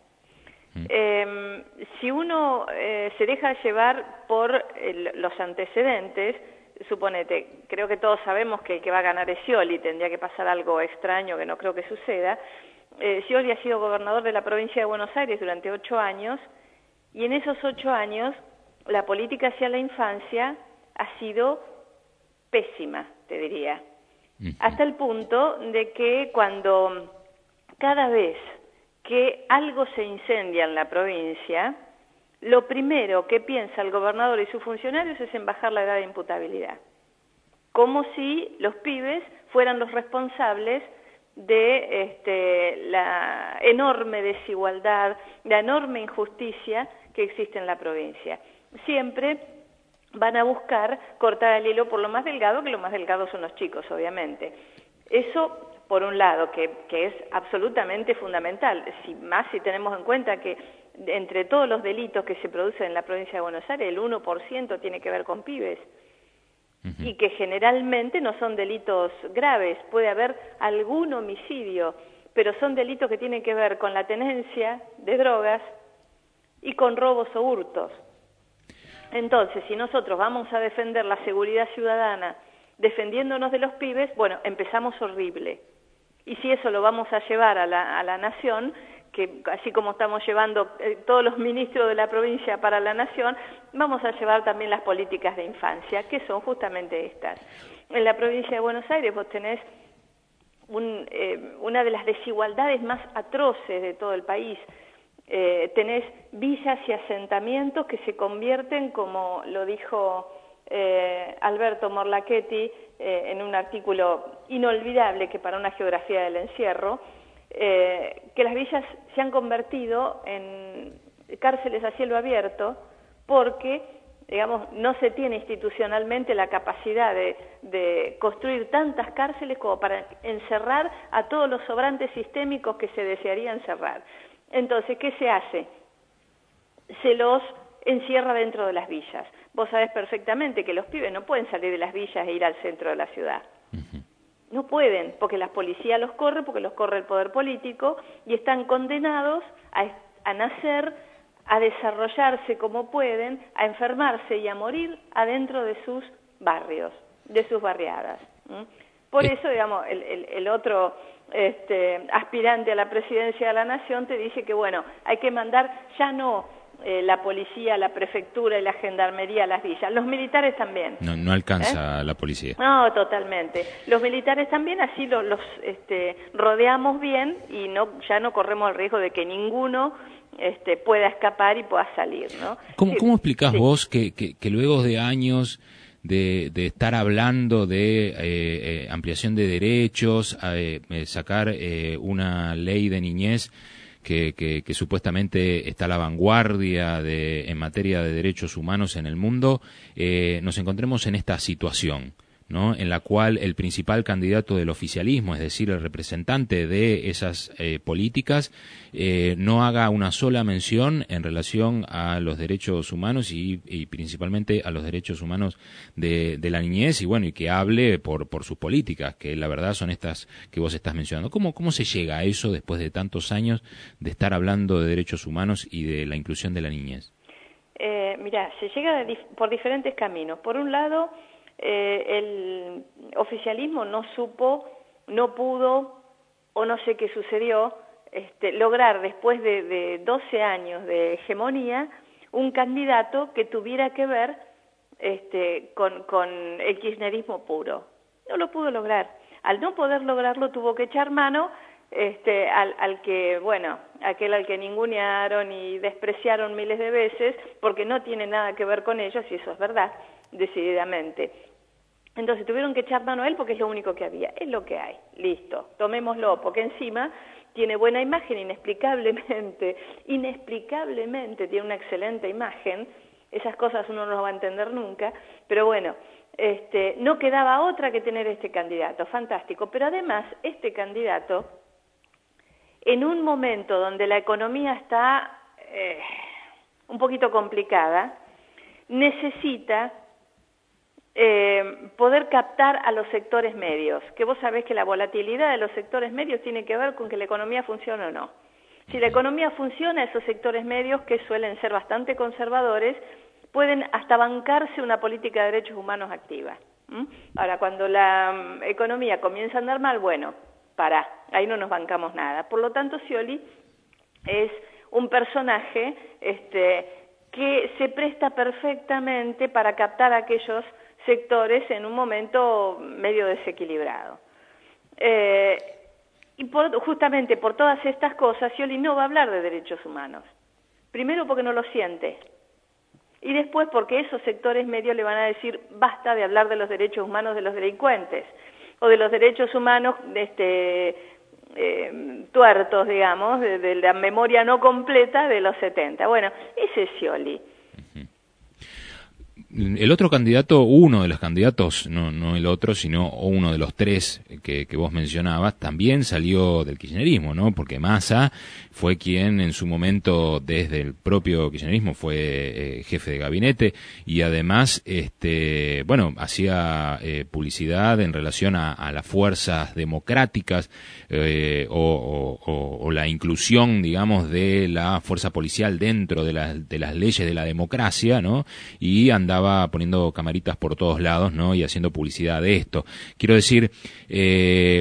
S18: Eh, si uno eh, se deja llevar por el, los antecedentes, suponete, creo que todos sabemos que el que va a ganar es Scioli, tendría que pasar algo extraño que no creo que suceda. Eh, Scioli ha sido gobernador de la provincia de Buenos Aires durante ocho años y en esos ocho años la política hacia la infancia ha sido pésima, te diría. Hasta el punto de que cuando cada vez que algo se incendia en la provincia, lo primero que piensa el gobernador y sus funcionarios es en bajar la edad de imputabilidad. Como si los pibes fueran los responsables de este, la enorme desigualdad, la enorme injusticia que existe en la provincia. Siempre van a buscar cortar el hilo por lo más delgado, que lo más delgado son los chicos, obviamente. Eso, por un lado, que, que es absolutamente fundamental, si, más si tenemos en cuenta que entre todos los delitos que se producen en la provincia de Buenos Aires, el uno por ciento tiene que ver con pibes, uh-huh. y que generalmente no son delitos graves, puede haber algún homicidio, pero son delitos que tienen que ver con la tenencia de drogas y con robos o hurtos. Entonces, si nosotros vamos a defender la seguridad ciudadana defendiéndonos de los pibes, bueno, empezamos horrible. Y si eso lo vamos a llevar a la, a la nación, que así como estamos llevando eh, todos los ministros de la provincia para la nación, vamos a llevar también las políticas de infancia, que son justamente estas. En la provincia de Buenos Aires vos tenés un, eh, una de las desigualdades más atroces de todo el país. Eh, tenés villas y asentamientos que se convierten, como lo dijo eh, Alberto Morlachetti eh, en un artículo inolvidable que para una geografía del encierro, eh, que las villas se han convertido en cárceles a cielo abierto porque, digamos, no se tiene institucionalmente la capacidad de, de construir tantas cárceles como para encerrar a todos los sobrantes sistémicos que se desearían cerrar. Entonces, ¿qué se hace? Se los encierra dentro de las villas. Vos sabés perfectamente que los pibes no pueden salir de las villas e ir al centro de la ciudad. Uh-huh. No pueden, porque la policía los corre, porque los corre el poder político, y están condenados a, a nacer, a desarrollarse como pueden, a enfermarse y a morir adentro de sus barrios, de sus barriadas. ¿Mm? Por eh. eso, digamos, el, el, el otro este, aspirante a la presidencia de la Nación te dice que, bueno, hay que mandar ya no eh, la policía, la prefectura y la gendarmería a las villas, los militares también.
S8: No, no alcanza
S18: ¿Eh?
S8: la policía.
S18: No, totalmente. Los militares también, así los, los este, rodeamos bien y no ya no corremos el riesgo de que ninguno este, pueda escapar y pueda salir, ¿no?
S8: ¿Cómo,
S18: sí,
S8: ¿cómo explicás
S18: sí.
S8: vos que, que, que luego de años de, de estar hablando de eh, eh, ampliación de derechos, eh, eh, sacar eh, una ley de niñez que, que, que supuestamente está a la vanguardia de, en materia de derechos humanos en el mundo, eh, nos encontremos en esta situación, ¿no?, en la cual el principal candidato del oficialismo, es decir, el representante de esas eh, políticas, eh, no haga una sola mención en relación a los derechos humanos y, y principalmente a los derechos humanos de, de la niñez, y bueno, y que hable por, por sus políticas, que la verdad son estas que vos estás mencionando. ¿Cómo, cómo se llega a eso después de tantos años de estar hablando de derechos humanos y de la inclusión de la niñez?
S18: Eh, mirá, se llega de dif- por diferentes caminos. Por un lado, Eh, el oficialismo no supo, no pudo, o no sé qué sucedió, este, lograr después de, de doce años de hegemonía un candidato que tuviera que ver este, con, con el kirchnerismo puro. No lo pudo lograr. Al no poder lograrlo tuvo que echar mano este, al, al que, bueno, aquel al que ningunearon y despreciaron miles de veces, porque no tiene nada que ver con ellos, y eso es verdad, decididamente. Entonces tuvieron que echar mano a él porque es lo único que había, es lo que hay, listo, tomémoslo, porque encima tiene buena imagen, inexplicablemente, inexplicablemente tiene una excelente imagen, esas cosas uno no las va a entender nunca, pero bueno, este, no quedaba otra que tener este candidato, fantástico, pero además este candidato, en un momento donde la economía está eh, un poquito complicada, necesita Eh, poder captar a los sectores medios, que vos sabés que la volatilidad de los sectores medios tiene que ver con que la economía funcione o no. Si la economía funciona, esos sectores medios, que suelen ser bastante conservadores, pueden hasta bancarse una política de derechos humanos activa. ¿Mm? Ahora, cuando la um, economía comienza a andar mal, bueno, pará, ahí no nos bancamos nada. Por lo tanto, Scioli es un personaje este, que se presta perfectamente para captar a aquellos sectores en un momento medio desequilibrado. Eh, y por, justamente por todas estas cosas, Scioli no va a hablar de derechos humanos. Primero porque no lo siente. Y después porque esos sectores medios le van a decir, basta de hablar de los derechos humanos de los delincuentes, o de los derechos humanos de este, eh, tuertos, digamos, de, de la memoria no completa de los setenta. Bueno, ese es Scioli.
S8: el otro candidato, uno de los candidatos, no, no el otro, sino uno de los tres que, que vos mencionabas, también salió del kirchnerismo, ¿no? Porque Massa fue quien en su momento, desde el propio kirchnerismo, fue eh, jefe de gabinete y además, este, bueno, hacía eh, publicidad en relación a, a las fuerzas democráticas eh, o, o, o la inclusión, digamos, de la fuerza policial dentro de, la, de las leyes de la democracia, ¿no? Y andaba poniendo camaritas por todos lados, ¿no? Y haciendo publicidad de esto. Quiero decir, eh,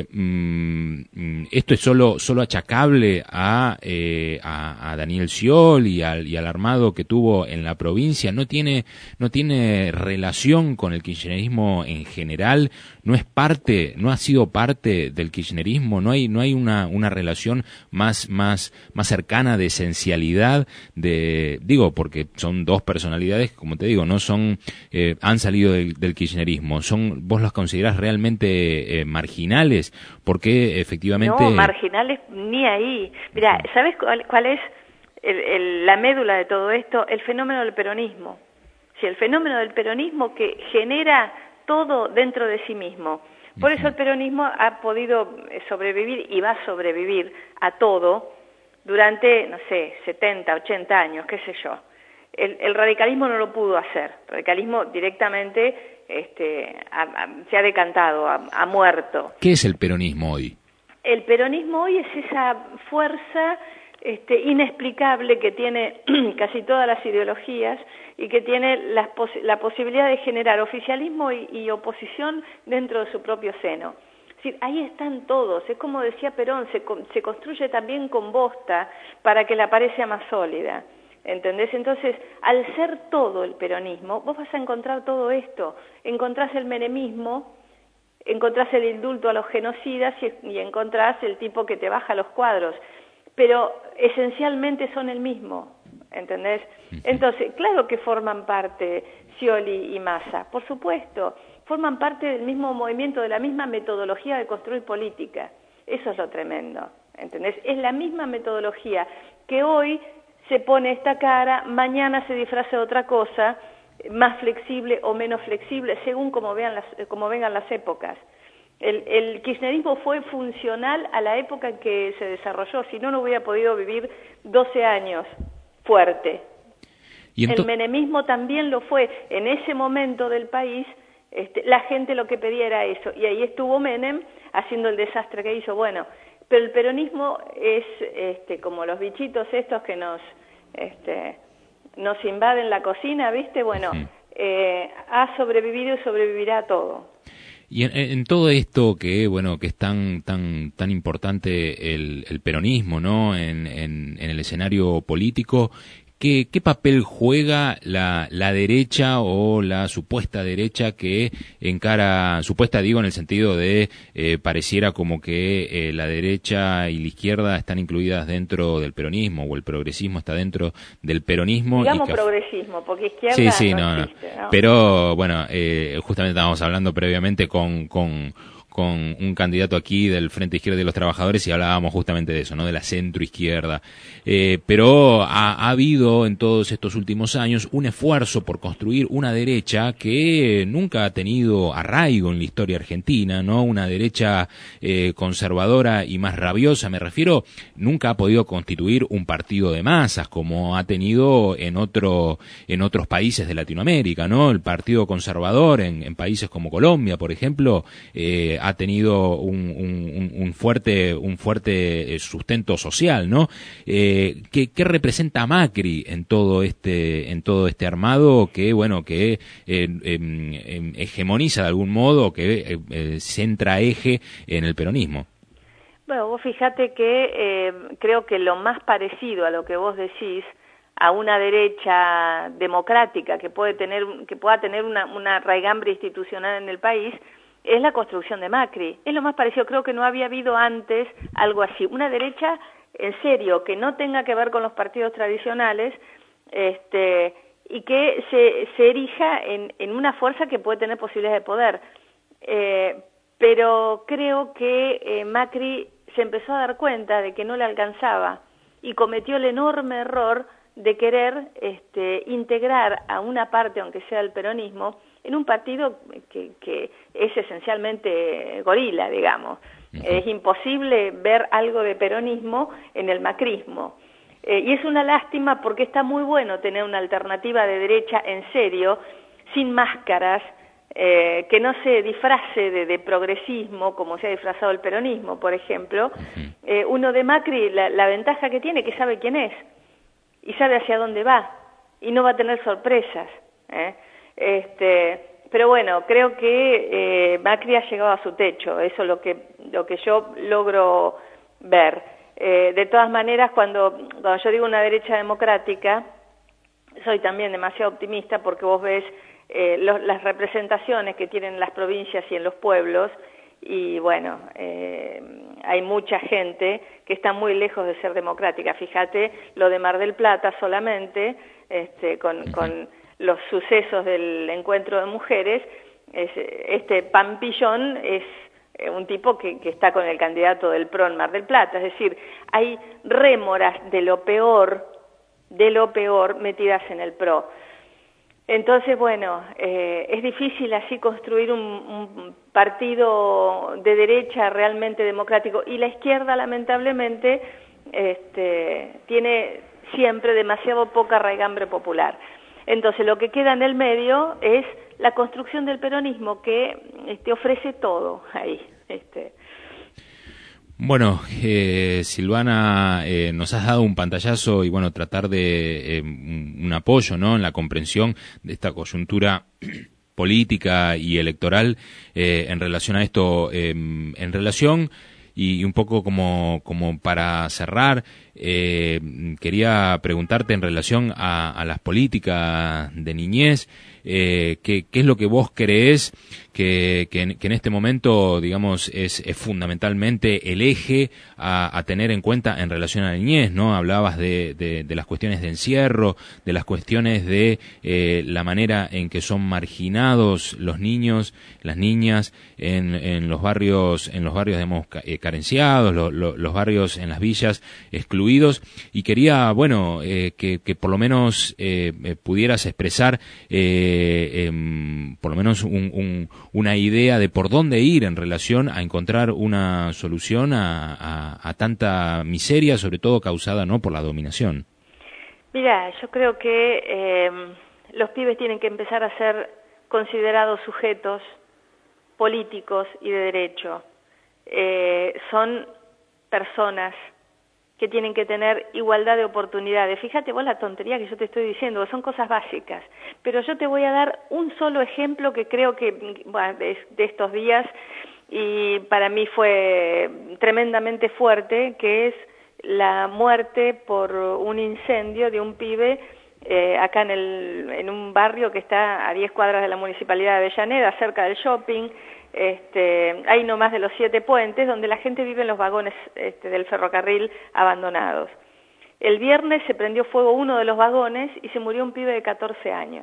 S8: mm, esto es solo solo achacable a, eh, a, a Daniel Scioli y al, y al armado que tuvo en la provincia. No tiene no tiene relación con el kirchnerismo en general. No es parte, no ha sido parte del kirchnerismo. No hay no hay una una relación más más más cercana de esencialidad de, digo, porque son dos personalidades, como te digo, no son, eh, han salido del, del kirchnerismo. Son, ¿vos los considerás realmente eh, marginales? Porque efectivamente...
S18: No, marginales ni ahí. Mira, ¿sabes cuál, cuál es el, el, la médula de todo esto? El fenómeno del peronismo. Si el fenómeno del peronismo que genera todo dentro de sí mismo. Por eso el peronismo ha podido sobrevivir y va a sobrevivir a todo durante, no sé, setenta, ochenta años, qué sé yo. El, el radicalismo no lo pudo hacer. El radicalismo directamente este, ha, ha, se ha decantado, ha, ha muerto.
S8: ¿Qué es el peronismo hoy?
S18: El peronismo hoy es esa fuerza este, inexplicable que tiene casi todas las ideologías y que tiene las pos la posibilidad de generar oficialismo y, y oposición dentro de su propio seno. Es decir, ahí están todos, es como decía Perón, se, se construye también con bosta para que la pared sea más sólida, ¿entendés? Entonces, al ser todo el peronismo, vos vas a encontrar todo esto, encontrás el menemismo, encontrás el indulto a los genocidas y, y encontrás el tipo que te baja los cuadros, pero esencialmente son el mismo, ¿entendés? Entonces, claro que forman parte Scioli y Massa, por supuesto, forman parte del mismo movimiento, de la misma metodología de construir política. Eso es lo tremendo, ¿entendés? Es la misma metodología que hoy se pone esta cara, mañana se disfraza de otra cosa, más flexible o menos flexible, según como vean las, como vengan las épocas. El, el kirchnerismo fue funcional a la época en que se desarrolló, si no, no hubiera podido vivir doce años fuerte. ¿Y el menemismo también lo fue. En ese momento del país, este, la gente lo que pedía era eso, y ahí estuvo Menem haciendo el desastre que hizo. Bueno, pero el peronismo es este, como los bichitos estos que nos, este, nos invaden la cocina, ¿viste? Bueno, sí. eh, ha sobrevivido y sobrevivirá a todo.
S8: Y en, en todo esto que, bueno, que es tan tan tan importante el, el peronismo, ¿no? En, en, en el escenario político, ¿qué, qué papel juega la, la derecha o la supuesta derecha que encara, supuesta digo en el sentido de eh, pareciera como que eh, la derecha y la izquierda están incluidas dentro del peronismo o el progresismo está dentro del peronismo?
S18: Digamos
S8: y que,
S18: progresismo, porque izquierda
S8: sí, sí,
S18: no,
S8: no,
S18: existe,
S8: no.
S18: ¿no?
S8: Pero bueno, eh, justamente estábamos hablando previamente con, con con un candidato aquí del Frente Izquierda de los Trabajadores y hablábamos justamente de eso, ¿no? De la centroizquierda. Eh, pero ha, ha habido en todos estos últimos años un esfuerzo por construir una derecha que nunca ha tenido arraigo en la historia argentina, ¿no? Una derecha eh, conservadora y más rabiosa, me refiero, nunca ha podido constituir un partido de masas como ha tenido en otro en otros países de Latinoamérica, ¿no? El Partido Conservador en, en países como Colombia, por ejemplo, eh, ha tenido un, un, un fuerte un fuerte sustento social, ¿no? Eh, ¿qué, ¿Qué representa Macri en todo este en todo este armado que bueno que eh, eh, hegemoniza de algún modo, que eh, centra eje en el peronismo?
S18: Bueno, vos fíjate que eh, creo que lo más parecido a lo que vos decís, a una derecha democrática que puede tener que pueda tener una, una raigambre institucional en el país, es la construcción de Macri. Es lo más parecido, creo que no había habido antes algo así. Una derecha, en serio, que no tenga que ver con los partidos tradicionales, este, y que se, se erija en, en una fuerza que puede tener posibilidades de poder. Eh, pero creo que eh, Macri se empezó a dar cuenta de que no le alcanzaba y cometió el enorme error de querer este, integrar a una parte, aunque sea el peronismo, en un partido que, que es esencialmente gorila, digamos. Uh-huh. Es imposible ver algo de peronismo en el macrismo. Eh, y es una lástima porque está muy bueno tener una alternativa de derecha en serio, sin máscaras, eh, que no se disfrace de, de progresismo como se ha disfrazado el peronismo, por ejemplo. Uh-huh. Eh, uno de Macri, la, la ventaja que tiene es que sabe quién es y sabe hacia dónde va y no va a tener sorpresas, ¿eh? Este, pero bueno, creo que eh, Macri ha llegado a su techo, eso es lo que, lo que yo logro ver. Eh, de todas maneras, cuando, cuando yo digo una derecha democrática, soy también demasiado optimista porque vos ves eh, los, las representaciones que tienen las provincias y en los pueblos, y bueno, eh, hay mucha gente que está muy lejos de ser democrática. Fíjate lo de Mar del Plata solamente, este, con... Uh-huh. con los sucesos del encuentro de mujeres, es, este Pampillón es un tipo que, que está con el candidato del P R O en Mar del Plata, es decir, hay rémoras de lo peor, de lo peor metidas en el P R O. Entonces, bueno, eh, es difícil así construir un, un partido de derecha realmente democrático, y la izquierda, lamentablemente, este, tiene siempre demasiado poca raigambre popular. Entonces, lo que queda en el medio es la construcción del peronismo, que este, ofrece todo ahí. Este.
S8: Bueno, eh, Silvana, eh, nos has dado un pantallazo y bueno, tratar de eh, un apoyo, ¿no?, en la comprensión de esta coyuntura política y electoral eh, en relación a esto, eh, en relación y un poco como, como para cerrar, eh, quería preguntarte en relación a, a las políticas de niñez, eh, ¿qué, qué es lo que vos creés que, que, en, que en este momento, digamos, es, es fundamentalmente el eje a, a tener en cuenta en relación a la niñez, ¿no? Hablabas de, de, de las cuestiones de encierro, de las cuestiones de eh, la manera en que son marginados los niños, las niñas en, en los barrios, en los barrios, digamos, carenciados, lo, lo, los barrios en las villas excluidos, y quería, bueno, eh, que, que por lo menos eh, pudieras expresar eh, eh, por lo menos un, un, una idea de por dónde ir en relación a encontrar una solución a, a, a tanta miseria, sobre todo causada, ¿no?, por la dominación.
S18: Mira, yo creo que eh, los pibes tienen que empezar a ser considerados sujetos políticos y de derecho. Eh, son personas que tienen que tener igualdad de oportunidades. Fíjate vos la tontería que yo te estoy diciendo, son cosas básicas, pero yo te voy a dar un solo ejemplo que creo que, bueno, de, de estos días, y para mí fue tremendamente fuerte, que es la muerte por un incendio de un pibe eh, acá en, el, en un barrio que está a diez cuadras de la Municipalidad de Avellaneda, cerca del shopping. Este, hay no más de los siete puentes, donde la gente vive en los vagones este, del ferrocarril abandonados. El viernes se prendió fuego uno de los vagones y se murió un pibe de catorce años.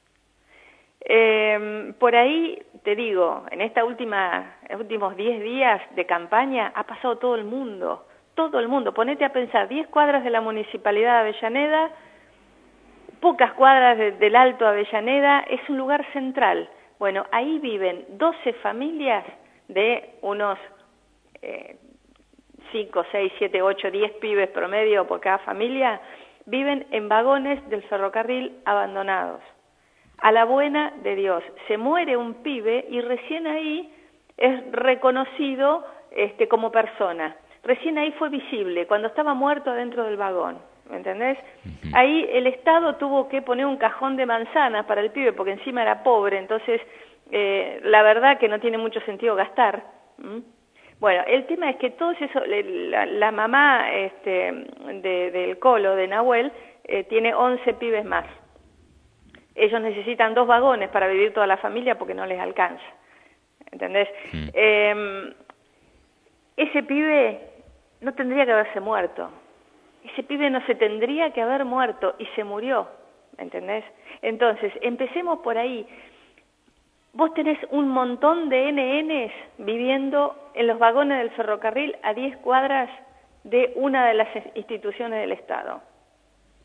S18: Eh, por ahí, te digo, en esta última, en últimos diez días de campaña ha pasado todo el mundo, todo el mundo. Ponete a pensar, diez cuadras de la Municipalidad de Avellaneda, pocas cuadras de, del Alto Avellaneda, es un lugar central. Bueno, ahí viven doce familias de unos eh, cinco, seis, siete, ocho, diez pibes promedio por cada familia, viven en vagones del ferrocarril abandonados. A la buena de Dios, se muere un pibe y recién ahí es reconocido este, como persona. Recién ahí fue visible, cuando estaba muerto adentro del vagón. ¿Me entendés? Uh-huh. Ahí el Estado tuvo que poner un cajón de manzanas para el pibe porque encima era pobre, entonces eh, la verdad que no tiene mucho sentido gastar. ¿Mm? Bueno, el tema es que todos eso, la, la mamá este, de, del Colo, de Nahuel, eh, tiene once pibes más. Ellos necesitan dos vagones para vivir toda la familia porque no les alcanza. ¿Entendés? Uh-huh. Eh, ese pibe no tendría que haberse muerto. Ese pibe no se tendría que haber muerto y se murió, ¿entendés? Entonces, empecemos por ahí. Vos tenés un montón de N Ns viviendo en los vagones del ferrocarril a diez cuadras de una de las instituciones del Estado.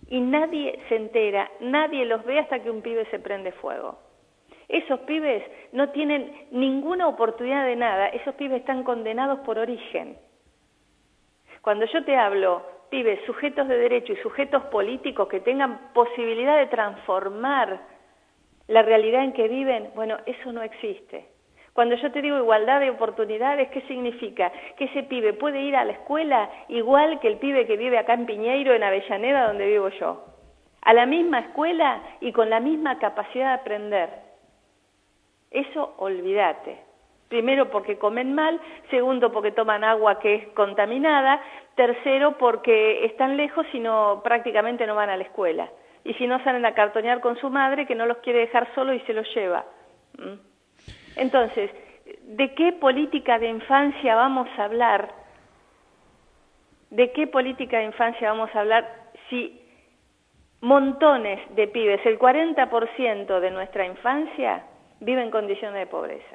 S18: y nadie se entera, nadie los ve hasta que un pibe se prende fuego. Esos pibes no tienen ninguna oportunidad de nada, esos pibes están condenados por origen. Cuando yo te hablo, pibes, sujetos de derecho y sujetos políticos que tengan posibilidad de transformar la realidad en que viven, bueno, eso no existe. Cuando yo te digo igualdad de oportunidades, ¿qué significa? Que ese pibe puede ir a la escuela igual que el pibe que vive acá en Piñeiro, en Avellaneda, donde vivo yo. A la misma escuela y con la misma capacidad de aprender. Eso olvídate. Primero porque comen mal, segundo porque toman agua que es contaminada, tercero porque están lejos y no, prácticamente no van a la escuela. Y si no salen a cartonear con su madre que no los quiere dejar solo y se los lleva. ¿Mm? Entonces, ¿de qué política de infancia vamos a hablar? ¿De qué política de infancia vamos a hablar si montones de pibes, el cuarenta por ciento de nuestra infancia, vive en condiciones de pobreza?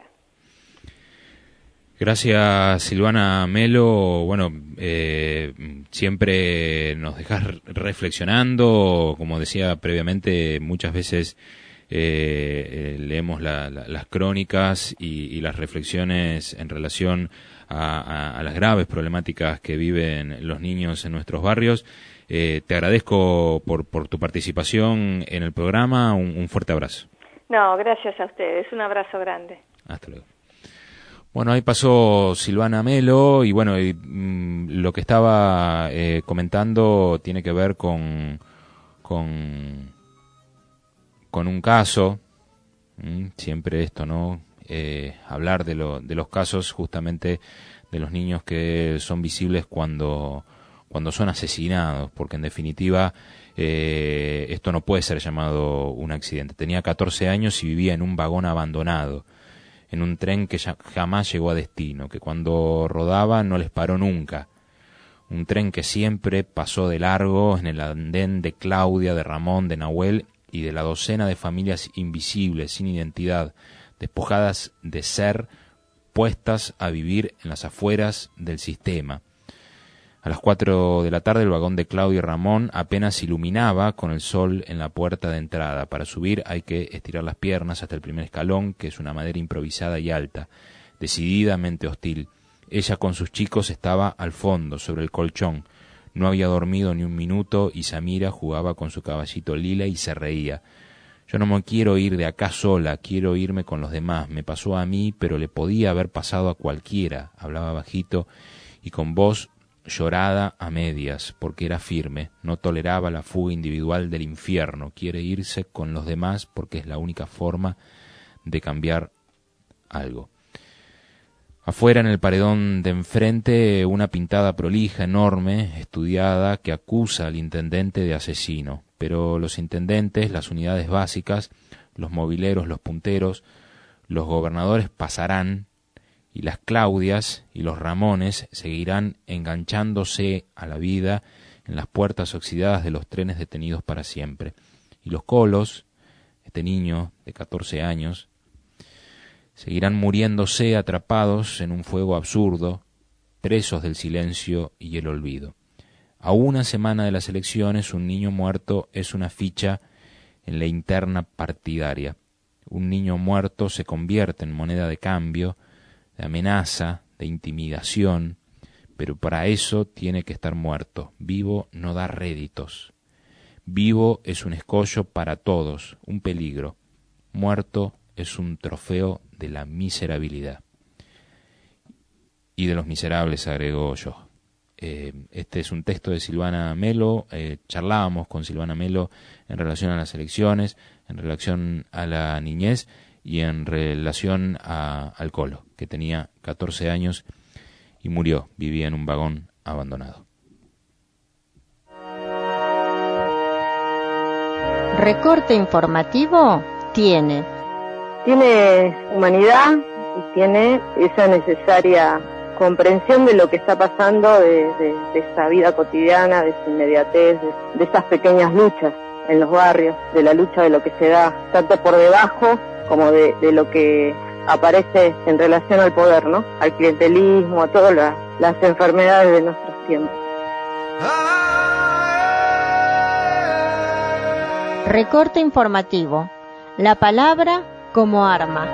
S8: Gracias, Silvana Melo. Bueno, eh, siempre nos dejas reflexionando. Como decía previamente, muchas veces eh, eh, leemos la, la, las crónicas y, y las reflexiones en relación a, a, a las graves problemáticas que viven los niños en nuestros barrios. Eh, te agradezco por, por tu participación en el programa. Un, un fuerte abrazo.
S18: No, gracias a ustedes. Un abrazo grande.
S8: Hasta luego. Bueno, ahí pasó Silvana Melo y bueno, y, mm, lo que estaba eh, comentando tiene que ver con con, con un caso, mm, siempre esto, ¿no? Eh, hablar de, lo, de los casos justamente de los niños que son visibles cuando, cuando son asesinados, porque en definitiva eh, esto no puede ser llamado un accidente. Tenía catorce años y vivía en un vagón abandonado, en un tren que ya jamás llegó a destino, que cuando rodaba no les paró nunca. Un tren que siempre pasó de largo en el andén de Claudia, de Ramón, de Nahuel y de la docena de familias invisibles, sin identidad, despojadas de ser, puestas a vivir en las afueras del sistema. A las cuatro de la tarde el vagón de Claudia y Ramón apenas iluminaba con el sol en la puerta de entrada. Para subir hay que estirar las piernas hasta el primer escalón, que es una madera improvisada y alta, decididamente hostil. Ella con sus chicos estaba al fondo, sobre el colchón. No había dormido ni un minuto y Samira jugaba con su caballito lila y se reía. Yo no me quiero ir de acá sola, quiero irme con los demás. Me pasó a mí, pero le podía haber pasado a cualquiera. Hablaba bajito y con voz llorada a medias, porque era firme, no toleraba la fuga individual del infierno, quiere irse con los demás porque es la única forma de cambiar algo. Afuera en el paredón de enfrente una pintada prolija, enorme, estudiada, que acusa al intendente de asesino, pero los intendentes, las unidades básicas, los mobileros, los punteros, los gobernadores pasarán, y las Claudias y los Ramones seguirán enganchándose a la vida en las puertas oxidadas de los trenes detenidos para siempre. Y los Colos, este niño de catorce años, seguirán muriéndose atrapados en un fuego absurdo, presos del silencio y el olvido. A una semana de las elecciones, un niño muerto es una ficha en la interna partidaria. Un niño muerto se convierte en moneda de cambio, de amenaza, de intimidación, pero para eso tiene que estar muerto. Vivo no da réditos. Vivo es un escollo para todos, un peligro. Muerto es un trofeo de la miserabilidad. Y de los miserables, agregó yo. Eh, este es un texto de Silvana Melo. Eh, charlábamos con Silvana Melo en relación a las elecciones, en relación a la niñez y en relación a, al Colo, que tenía catorce años y murió, vivía en un vagón abandonado.
S3: Recorte informativo tiene.
S19: Tiene humanidad y tiene esa necesaria comprensión de lo que está pasando, de, de, de esa vida cotidiana, de esa inmediatez, de, de esas pequeñas luchas en los barrios, de la lucha de lo que se da tanto por debajo como de, de lo que aparece en relación al poder, ¿no? Al clientelismo, a todas la, las enfermedades de nuestros tiempos.
S3: Recorte informativo. La palabra como arma.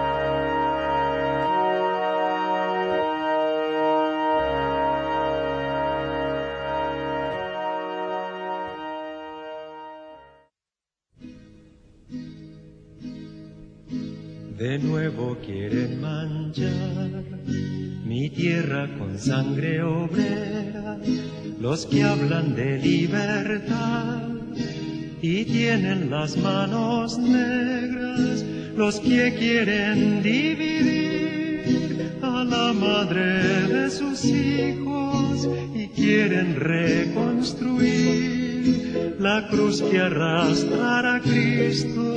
S20: De nuevo quieren manchar mi tierra con sangre obrera, los que hablan de libertad y tienen las manos negras, los que quieren dividir a la madre de sus hijos y quieren reconstruir la cruz que arrastra a Cristo.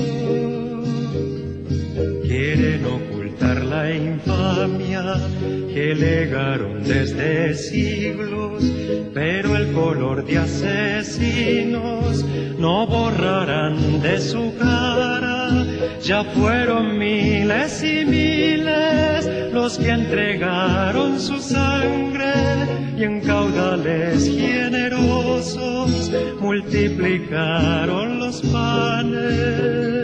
S20: Quieren ocultar la infamia que legaron desde siglos, pero el color de asesinos no borrarán de su cara. Ya fueron miles y miles los que entregaron su sangre y en caudales generosos multiplicaron los panes.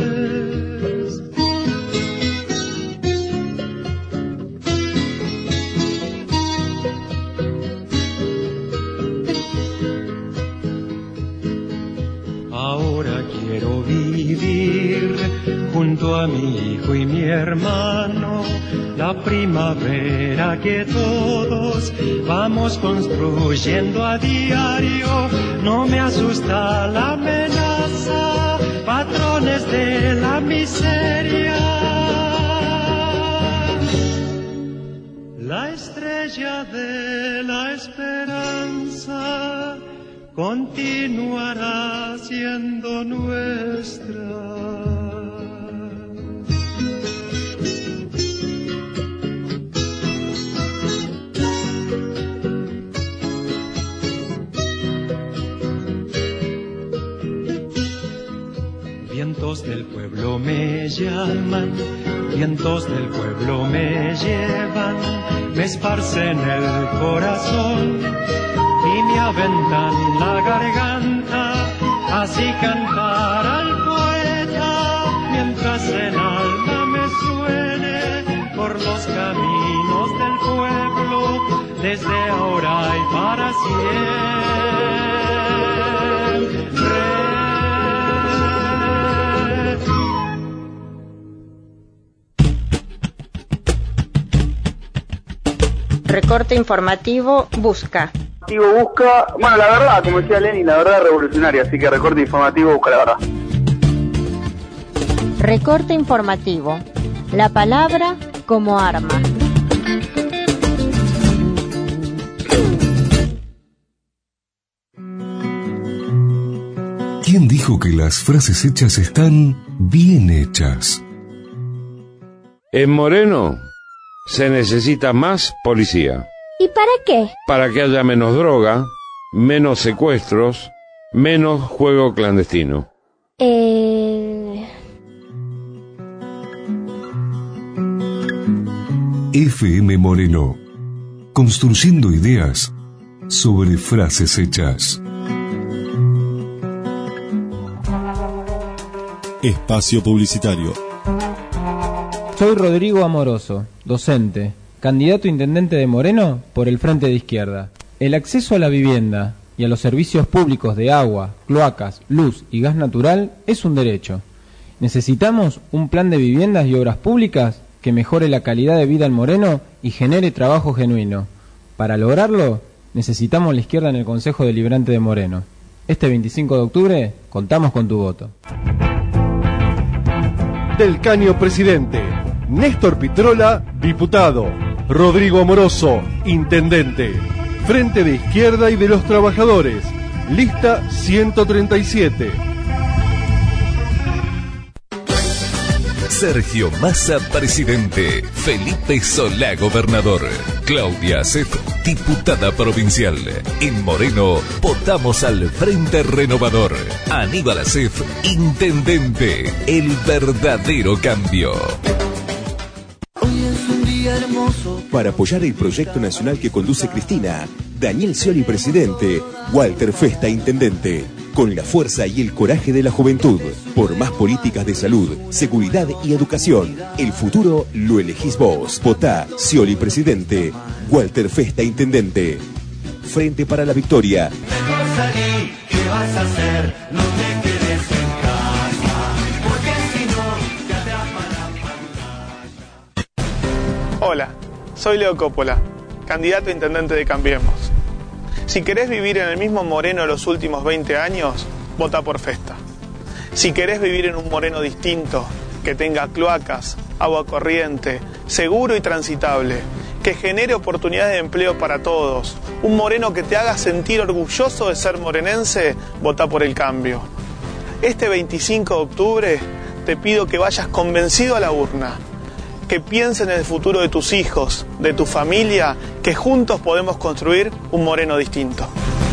S20: Quiero vivir junto a mi hijo y mi hermano la primavera que todos vamos construyendo a diario. No me asusta la amenaza, patrones de la miseria. La estrella de la esperanza continuará siendo nuestra. Vientos del pueblo me llaman, vientos del pueblo me llevan, me esparcen el corazón y me aventan la garganta, así cantar al poeta, mientras el alma me suene por los caminos del pueblo, desde ahora y para siempre.
S3: Recorte informativo busca.
S21: Busca, bueno, la verdad, como decía Lenin, la verdad revolucionaria, así que recorte informativo busca la verdad.
S3: Recorte informativo. La palabra como arma.
S2: ¿Quién dijo que las frases hechas están bien hechas?
S22: En Moreno se necesita más policía.
S23: ¿Y para qué?
S22: Para que haya menos droga, menos secuestros, menos juego clandestino.
S23: Eh...
S2: F M Moreno. Construyendo ideas sobre frases hechas.
S10: Espacio publicitario.
S9: Soy Rodrigo Amoroso, docente, candidato a intendente de Moreno por el Frente de Izquierda. El acceso a la vivienda y a los servicios públicos de agua, cloacas, luz y gas natural es un derecho. Necesitamos un plan de viviendas y obras públicas que mejore la calidad de vida en Moreno y genere trabajo genuino. Para lograrlo, necesitamos la izquierda en el Consejo Deliberante de Moreno. Este veinticinco de octubre, contamos con tu voto.
S13: Del Caño presidente, Néstor Pitrola, diputado, Rodrigo Amoroso, intendente, Frente de Izquierda y de los Trabajadores, lista ciento treinta y siete.
S11: Sergio Massa, presidente. Felipe Solá, gobernador. Claudia Acef, diputada provincial. En Moreno, votamos al Frente Renovador. Aníbal Acef, intendente. El verdadero cambio.
S16: Para apoyar el proyecto nacional que conduce Cristina, Daniel Scioli, presidente, Walter Festa, intendente. con la fuerza y el coraje de la juventud. Por más políticas de salud, seguridad y educación, el futuro lo elegís vos. Votá Scioli presidente, Walter Festa intendente. Frente para la Victoria.
S15: Mejor salí, ¿qué vas a hacer? No te quedes en casa, porque si no te atrapa la pantalla.
S12: Hola, soy Leo Coppola, candidato a intendente de Cambiemos. Si querés vivir en el mismo Moreno de los últimos veinte años, vota por Festa. Si querés vivir en un Moreno distinto, que tenga cloacas, agua corriente, seguro y transitable, que genere oportunidades de empleo para todos, un Moreno que te haga sentir orgulloso de ser morenense, vota por El Cambio. Este veinticinco de octubre te pido que vayas convencido a la urna, que pienses en el futuro de tus hijos, de tu familia, que juntos podemos construir un Moreno distinto.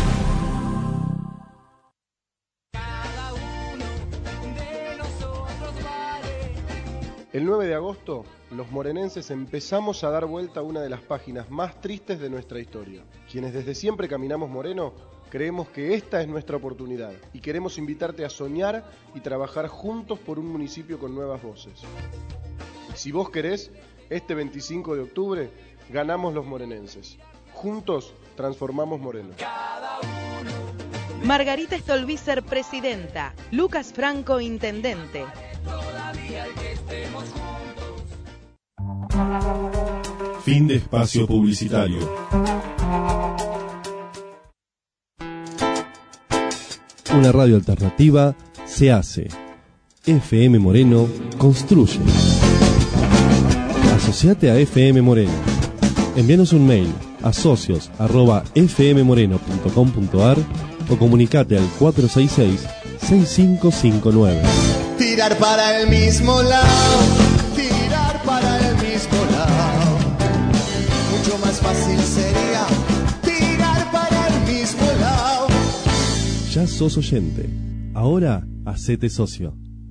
S13: El nueve de agosto, los morenenses empezamos a dar vuelta a una de las páginas más tristes de nuestra historia. Quienes desde siempre caminamos Moreno, creemos que esta es nuestra oportunidad y queremos invitarte a soñar y trabajar juntos por un municipio con nuevas voces. Y si vos querés, este veinticinco de octubre ganamos los morenenses. Juntos transformamos Moreno.
S14: Margarita Stolbizer, presidenta. Lucas Franco, intendente.
S10: Fin de espacio publicitario. Una radio alternativa se hace. F M Moreno construye. Asociate a F M Moreno. Envíanos un mail a socios arroba f m moreno punto com punto a r o comunicate al cuatro seis seis, seis cinco cinco nueve.
S15: Tirar para el mismo lado, tirar para el mismo lado. Mucho más fácil sería tirar para el mismo lado.
S10: Ya sos oyente. Ahora hacete socio.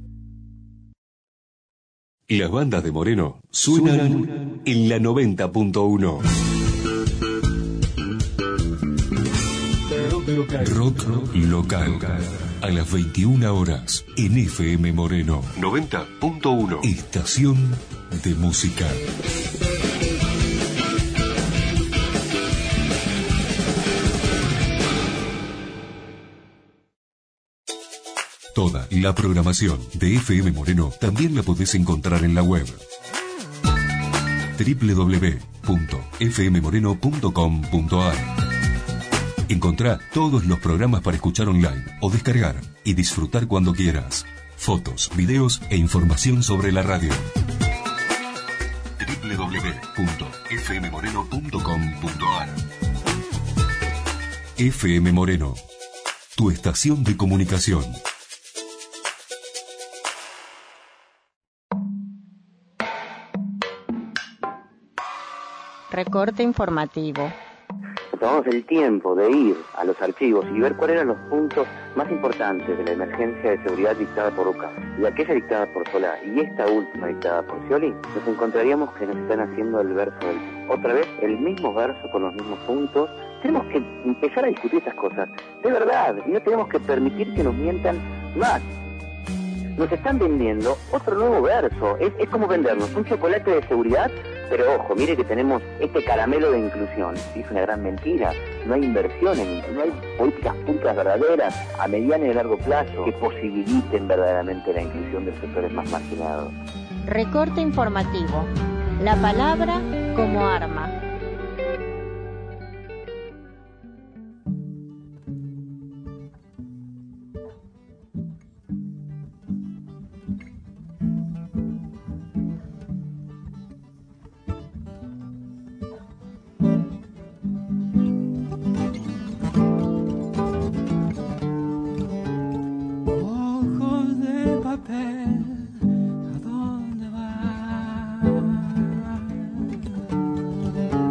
S2: Las bandas de Moreno suenan en la noventa punto uno. Rock local. A las veintiuna horas en F M Moreno noventa punto uno. Estación de música. Toda la programación de F M Moreno también la podés encontrar en la web doble u doble u doble u punto f m moreno punto com punto a r. Encontrá todos los programas para escuchar online o descargar y disfrutar cuando quieras. Fotos, videos e información sobre la radio. doble u doble u doble u punto f m moreno punto com punto a r. F M Moreno, tu estación de comunicación.
S3: Recorte informativo.
S17: Tomamos el tiempo de ir a los archivos y ver cuáles eran los puntos más importantes de la emergencia de seguridad dictada por U C A S y aquella dictada por Solá y esta última dictada por Scioli, nos encontraríamos que nos están haciendo el verso del... Otra vez, el mismo verso con los mismos puntos. Tenemos que empezar a discutir estas cosas de verdad y no tenemos que permitir que nos mientan más. Nos están vendiendo otro nuevo verso. Es, es como vendernos un chocolate de seguridad, pero ojo, mire que tenemos este caramelo de inclusión. Es una gran mentira. No hay inversiones, no hay políticas públicas verdaderas a mediano y a largo plazo que posibiliten verdaderamente la inclusión de sectores más marginados.
S3: Recorte informativo. La palabra como arma.
S15: ¿A dónde vas?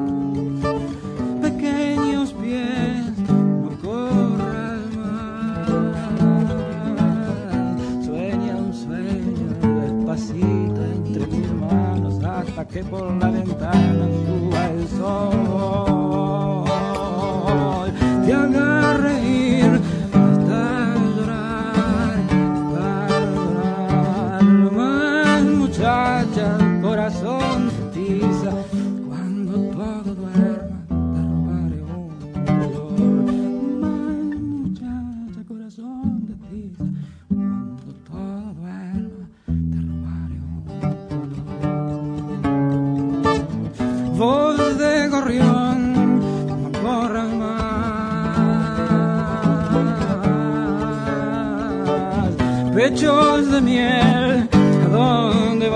S1: pechos de miel, ¿a dónde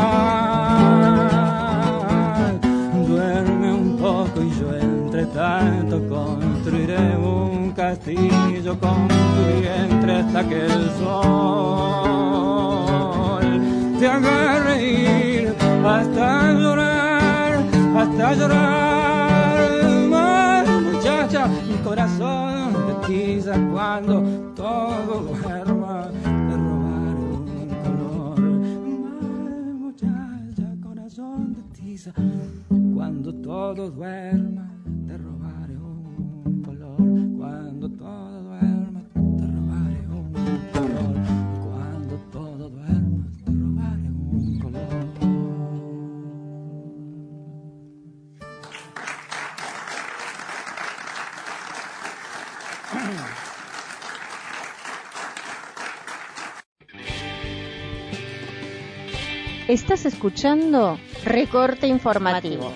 S1: vas? Duerme un poco y yo entre tanto construiré un castillo con tu vientre hasta que el sol te haga reír, hasta llorar, hasta llorar. Más, muchacha, mi corazón te tiza cuando todo duerma, te robaré un color. Más, muchacha, corazón te tiza cuando todo duerma, te robaré un color. Cuando todo duerma, te robaré un color. Cuando todo duerma, te robaré un color.
S3: Estás escuchando Recorte Informativo.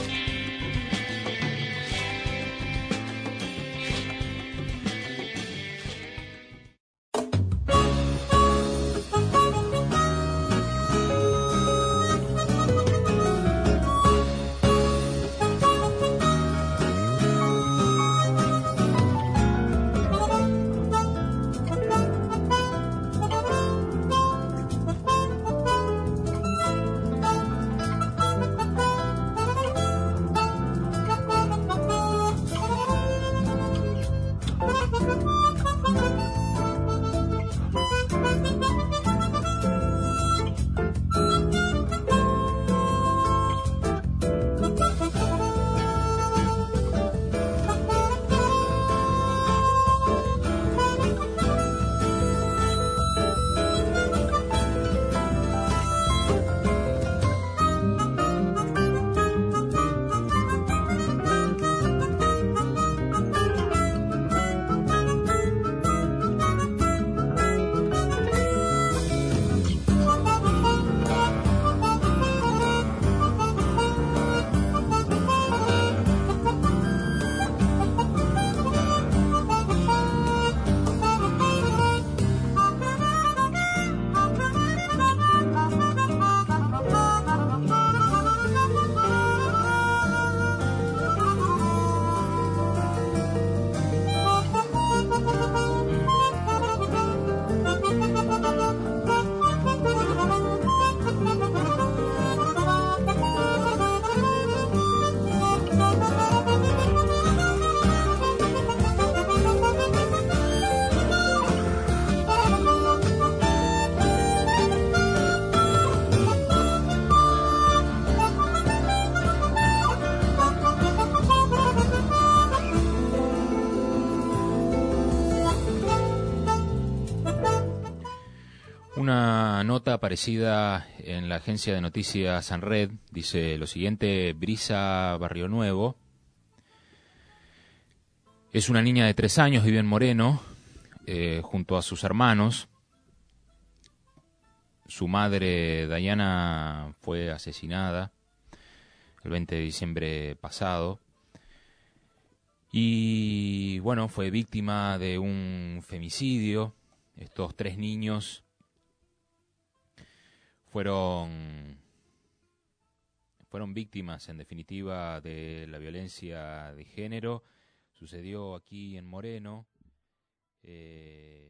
S8: Una nota aparecida en la agencia de noticias Sanred dice lo siguiente: Brisa Barrio Nuevo es una niña de tres años, vive en Moreno, eh, junto a sus hermanos. Su madre, Dayana, fue asesinada el veinte de diciembre pasado. Y bueno, fue víctima de un femicidio. Estos tres niños fueron, fueron víctimas, en definitiva, de la violencia de género. Sucedió aquí en Moreno. Eh...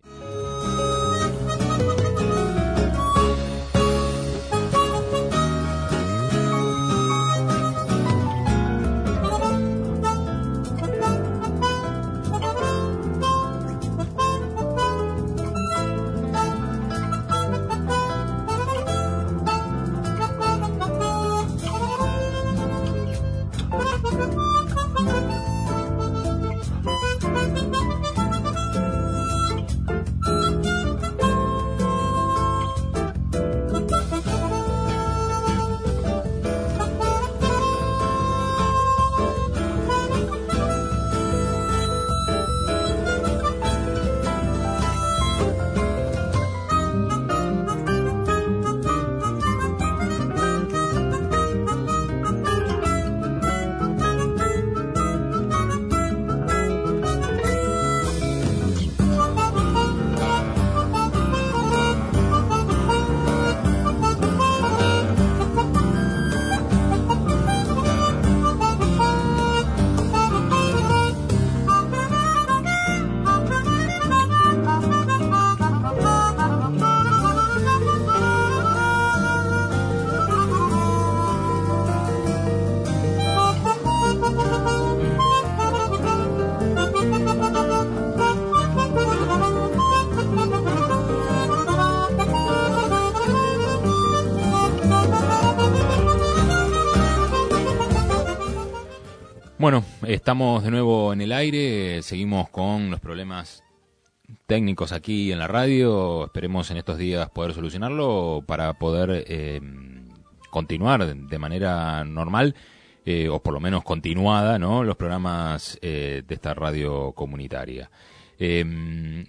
S8: estamos de nuevo en el aire, seguimos con los problemas técnicos aquí en la radio, esperemos en estos días poder solucionarlo para poder eh, continuar de manera normal, eh, o por lo menos continuada, ¿no?, los programas eh, de esta radio comunitaria. Eh,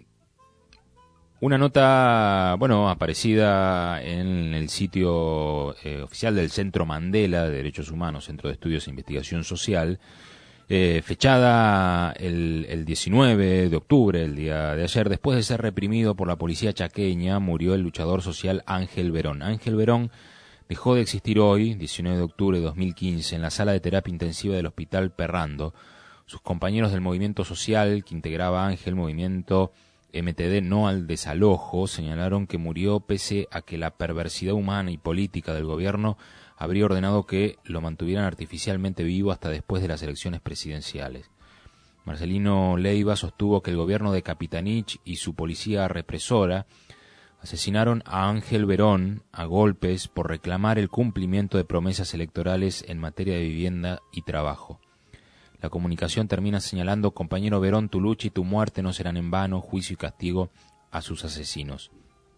S8: Una nota, bueno, aparecida en el sitio eh, oficial del Centro Mandela de Derechos Humanos, Centro de Estudios e Investigación Social, eh, fechada el, el diecinueve de octubre, el día de ayer, después de ser reprimido por la policía chaqueña, murió el luchador social Ángel Verón. Ángel Verón dejó de existir hoy, diecinueve de octubre de dos mil quince, en la sala de terapia intensiva del Hospital Perrando. Sus compañeros del movimiento social que integraba Ángel, movimiento M T D No al Desalojo, señalaron que murió pese a que la perversidad humana y política del gobierno habría ordenado que lo mantuvieran artificialmente vivo hasta después de las elecciones presidenciales. Marcelino Leiva sostuvo que el gobierno de Capitanich y su policía represora asesinaron a Ángel Verón a golpes por reclamar el cumplimiento de promesas electorales en materia de vivienda y trabajo. La comunicación termina señalando: compañero Verón, tu lucha y tu muerte no serán en vano, juicio y castigo a sus asesinos.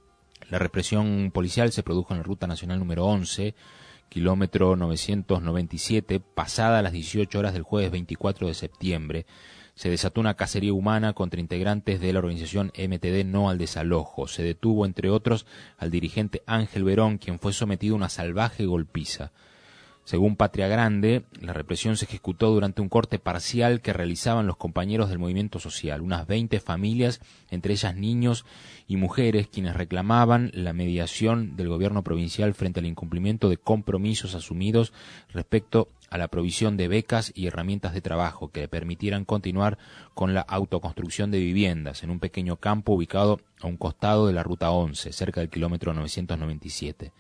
S8: La represión policial se produjo en la Ruta Nacional número once, kilómetro novecientos noventa y siete, pasada las dieciocho horas del jueves veinticuatro de septiembre. Se desató una cacería humana contra integrantes de la organización M T D No al Desalojo. Se detuvo, entre otros, al dirigente Ángel Verón, quien fue sometido a una salvaje golpiza. Según Patria Grande, la represión se ejecutó durante un corte parcial que realizaban los compañeros del movimiento social, unas veinte familias, entre ellas niños y mujeres, quienes reclamaban la mediación del gobierno provincial frente al incumplimiento de compromisos asumidos respecto a la provisión de becas y herramientas de trabajo que permitieran continuar con la autoconstrucción de viviendas en un pequeño campo ubicado a un costado de la Ruta once, cerca del kilómetro novecientos noventa y siete.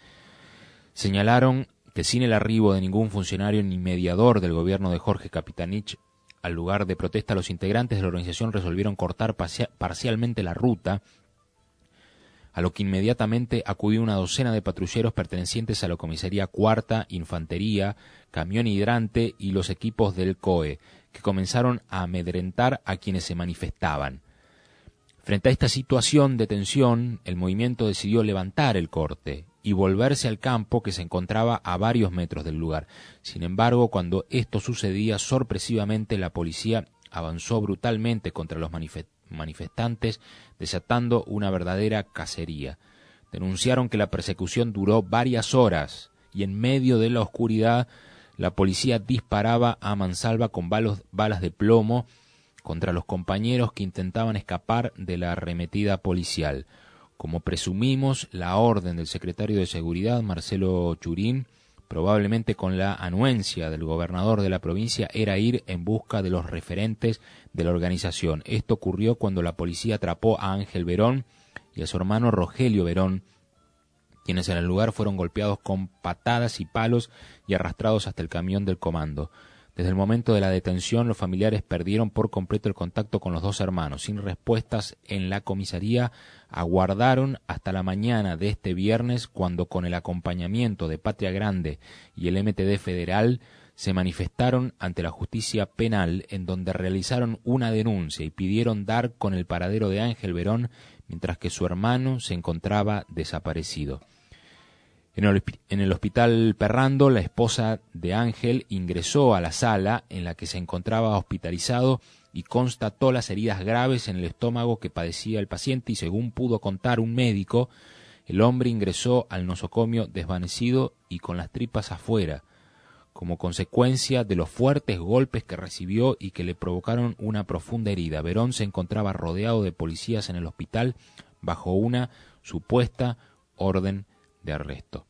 S8: Señalaron que sin el arribo de ningún funcionario ni mediador del gobierno de Jorge Capitanich al lugar de protesta, los integrantes de la organización resolvieron cortar parcialmente la ruta, a lo que inmediatamente acudió una docena de patrulleros pertenecientes a la comisaría Cuarta, Infantería, Camión Hidrante y los equipos del C O E, que comenzaron a amedrentar a quienes se manifestaban. Frente a esta situación de tensión, el movimiento decidió levantar el corte y volverse al campo, que se encontraba a varios metros del lugar. Sin embargo, cuando esto sucedía, sorpresivamente la policía avanzó brutalmente contra los manifestantes, desatando una verdadera cacería. Denunciaron que la persecución duró varias horas y en medio de la oscuridad la policía disparaba a mansalva con balos, balas de plomo contra los compañeros que intentaban escapar de la arremetida policial. Como presumimos, la orden del secretario de Seguridad, Marcelo Churín, probablemente con la anuencia del gobernador de la provincia, era ir en busca de los referentes de la organización. Esto ocurrió cuando la policía atrapó a Ángel Verón y a su hermano Rogelio Verón, quienes en el lugar fueron golpeados con patadas y palos y arrastrados hasta el camión del comando. Desde el momento de la detención, los familiares perdieron por completo el contacto con los dos hermanos. Sin respuestas en la comisaría, aguardaron hasta la mañana de este viernes, cuando con el acompañamiento de Patria Grande y el M T D Federal se manifestaron ante la justicia penal, en donde realizaron una denuncia y pidieron dar con el paradero de Ángel Verón, mientras que su hermano se encontraba desaparecido. En el, en el hospital Perrando, la esposa de Ángel ingresó a la sala en la que se encontraba hospitalizado y constató las heridas graves en el estómago que padecía el paciente, y según pudo contar un médico, el hombre ingresó al nosocomio desvanecido y con las tripas afuera, como consecuencia de los fuertes golpes que recibió y que le provocaron una profunda herida. Verón se encontraba rodeado de policías en el hospital bajo una supuesta orden de arresto.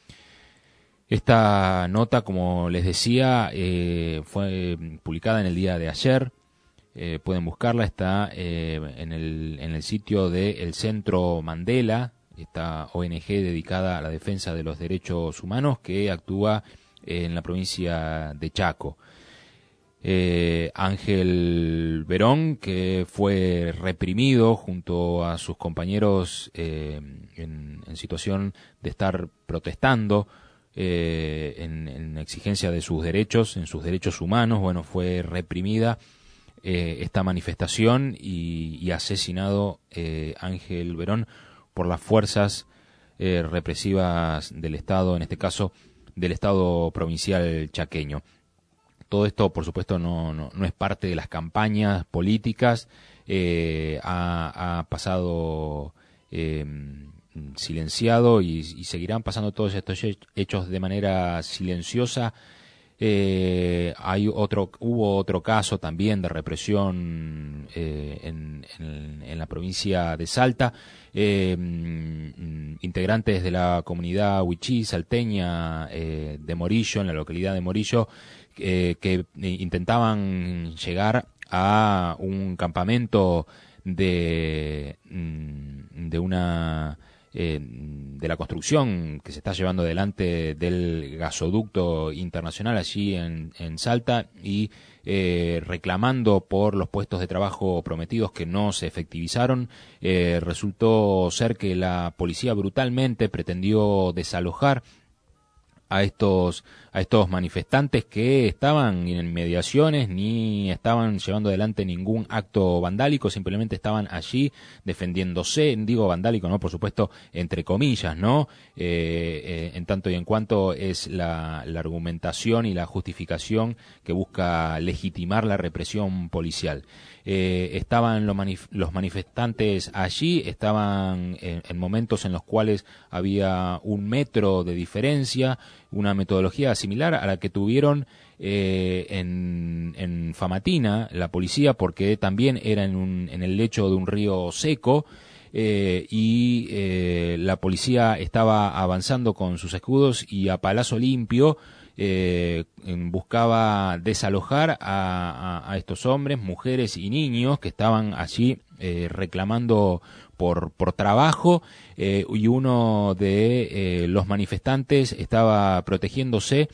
S8: Esta nota, como les decía, eh, fue publicada en el día de ayer. Eh, pueden buscarla, está eh, en, el, en el sitio del Centro Mandela, esta O N G dedicada a la defensa de los derechos humanos que actúa en la provincia de Chaco. Eh, Ángel Verón, que fue reprimido junto a sus compañeros eh, en, en situación de estar protestando eh, en, en exigencia de sus derechos, en sus derechos humanos, bueno, fue reprimida eh, esta manifestación y, y asesinado eh, Ángel Verón por las fuerzas eh, represivas del Estado, en este caso del Estado provincial chaqueño. Todo esto, por supuesto, no, no, no es parte de las campañas políticas, eh, ha, ha pasado eh, silenciado y, y seguirán pasando todos estos hechos de manera silenciosa. Eh, hay otro, hubo otro caso también de represión eh, en, en, en la provincia de Salta. Eh, integrantes de la comunidad huichí salteña eh, de Morillo, en la localidad de Morillo, eh, que intentaban llegar a un campamento de, de una eh, de la construcción que se está llevando adelante del gasoducto internacional allí en, en Salta y eh, reclamando por los puestos de trabajo prometidos que no se efectivizaron. Eh, resultó ser que la policía brutalmente pretendió desalojar a estos a estos manifestantes que estaban en inmediaciones ni estaban llevando adelante ningún acto vandálico, simplemente estaban allí defendiéndose, digo vandálico, no, por supuesto, entre comillas, ¿no? Eh, eh, en tanto y en cuanto es la, la argumentación y la justificación que busca legitimar la represión policial. Eh, estaban los, manif- los manifestantes allí, estaban en, en momentos en los cuales había un metro de diferencia, una metodología similar a la que tuvieron eh, en, en Famatina la policía, porque también era en, un, en el lecho de un río seco. Eh, y eh, la policía estaba avanzando con sus escudos y a palazo limpio eh, buscaba desalojar a, a, a estos hombres, mujeres y niños que estaban allí eh, reclamando por, por trabajo, eh, y uno de eh, los manifestantes estaba protegiéndose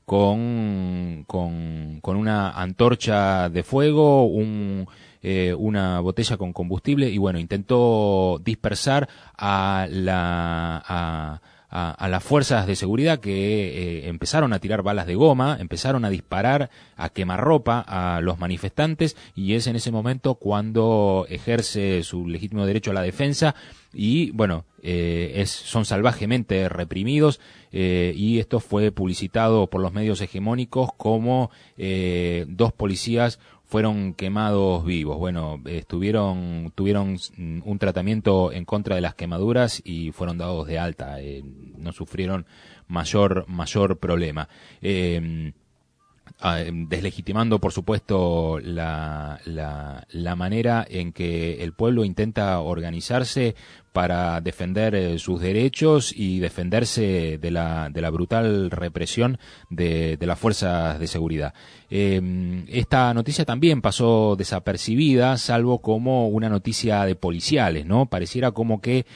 S8: con, con, con una antorcha de fuego, un Eh, una botella con combustible y bueno, intentó dispersar a la a, a, a las fuerzas de seguridad que eh, empezaron a tirar balas de goma, empezaron a disparar a quemarropa a los manifestantes y es en ese momento cuando ejerce su legítimo derecho a la defensa y bueno, eh, es, son salvajemente reprimidos eh, y esto fue publicitado por los medios hegemónicos como eh, dos policías fueron quemados vivos. Bueno, estuvieron, tuvieron un tratamiento en contra de las quemaduras y fueron dados de alta. Eh, no sufrieron mayor, mayor problema. Eh, deslegitimando, por supuesto, la, la, la manera en que el pueblo intenta organizarse para defender eh, sus derechos y defenderse de la, de la brutal represión de, de las fuerzas de seguridad. Eh, esta noticia también pasó desapercibida, salvo como una noticia de policiales, ¿no? Pareciera como que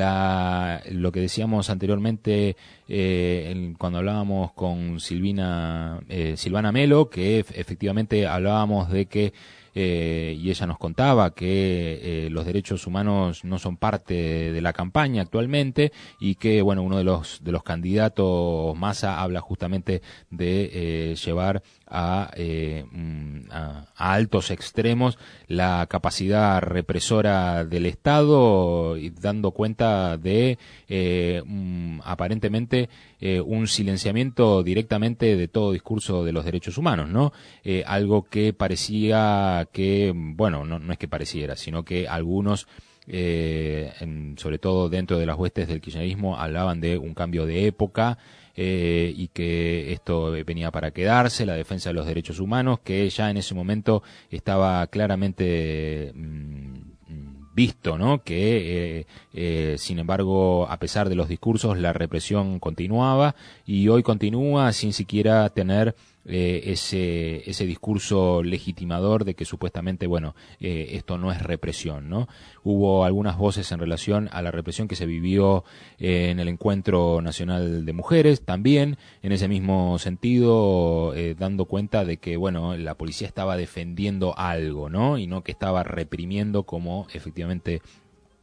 S8: la, lo que decíamos anteriormente eh, en, cuando hablábamos con Silvina, eh, Silvana Melo, que efectivamente hablábamos de que Eh, y ella nos contaba que eh, los derechos humanos no son parte de la campaña actualmente y que bueno, uno de los de los candidatos, Massa, habla justamente de eh, llevar a, eh, a, a altos extremos la capacidad represora del Estado y dando cuenta de eh, um, aparentemente eh, un silenciamiento directamente de todo discurso de los derechos humanos, ¿no? Eh, algo que parecía que, bueno, no, no es que pareciera, sino que algunos, eh, en, sobre todo dentro de las huestes del kirchnerismo, hablaban de un cambio de época eh, y que esto venía para quedarse, la defensa de los derechos humanos, que ya en ese momento estaba claramente mmm, visto, ¿no? Que, eh, eh, sin embargo, a pesar de los discursos, la represión continuaba y hoy continúa sin siquiera tener Eh, ese ese discurso legitimador de que supuestamente, bueno, eh, esto no es represión, ¿no? Hubo algunas voces en relación a la represión que se vivió eh, en el Encuentro Nacional de Mujeres, también en ese mismo sentido, eh, dando cuenta de que, bueno, la policía estaba defendiendo algo, ¿no? Y no que estaba reprimiendo como efectivamente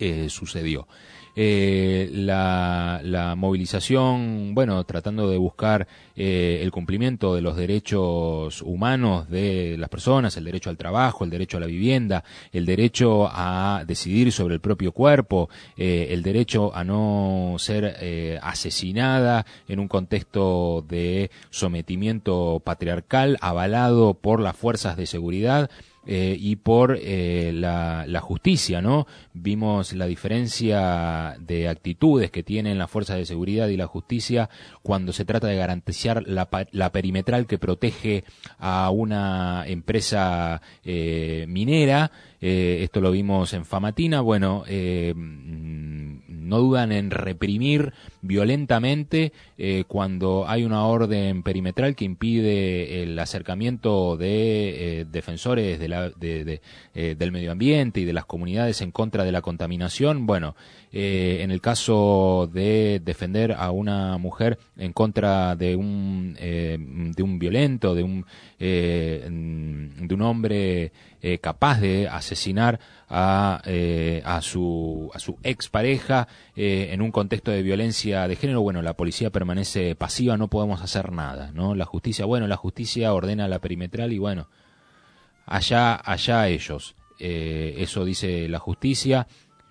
S8: eh, sucedió. Eh, la, la movilización, bueno, tratando de buscar eh, el cumplimiento de los derechos humanos de las personas, el derecho al trabajo, el derecho a la vivienda, el derecho a decidir sobre el propio cuerpo, eh, el derecho a no ser eh, asesinada en un contexto de sometimiento patriarcal avalado por las fuerzas de seguridad. Eh, y por eh, la, la justicia, ¿no? Vimos la diferencia de actitudes que tienen las fuerzas de seguridad y la justicia cuando se trata de garantizar la, la perimetral que protege a una empresa eh, minera. Eh, esto lo vimos en Famatina. Bueno, eh, no dudan en reprimir violentamente eh, cuando hay una orden perimetral que impide el acercamiento de eh, defensores de la, de, de, eh, del medio ambiente y de las comunidades en contra de la contaminación. Bueno, eh, en el caso de defender a una mujer en contra de un eh, de un violento, de un eh, de un hombre eh, capaz de asesinar a eh, a su a su expareja eh, en un contexto de violencia de género, bueno, la policía permanece pasiva, no podemos hacer nada, ¿no? La justicia, bueno, la justicia ordena la perimetral y bueno, allá allá ellos. Eh, eso dice la justicia.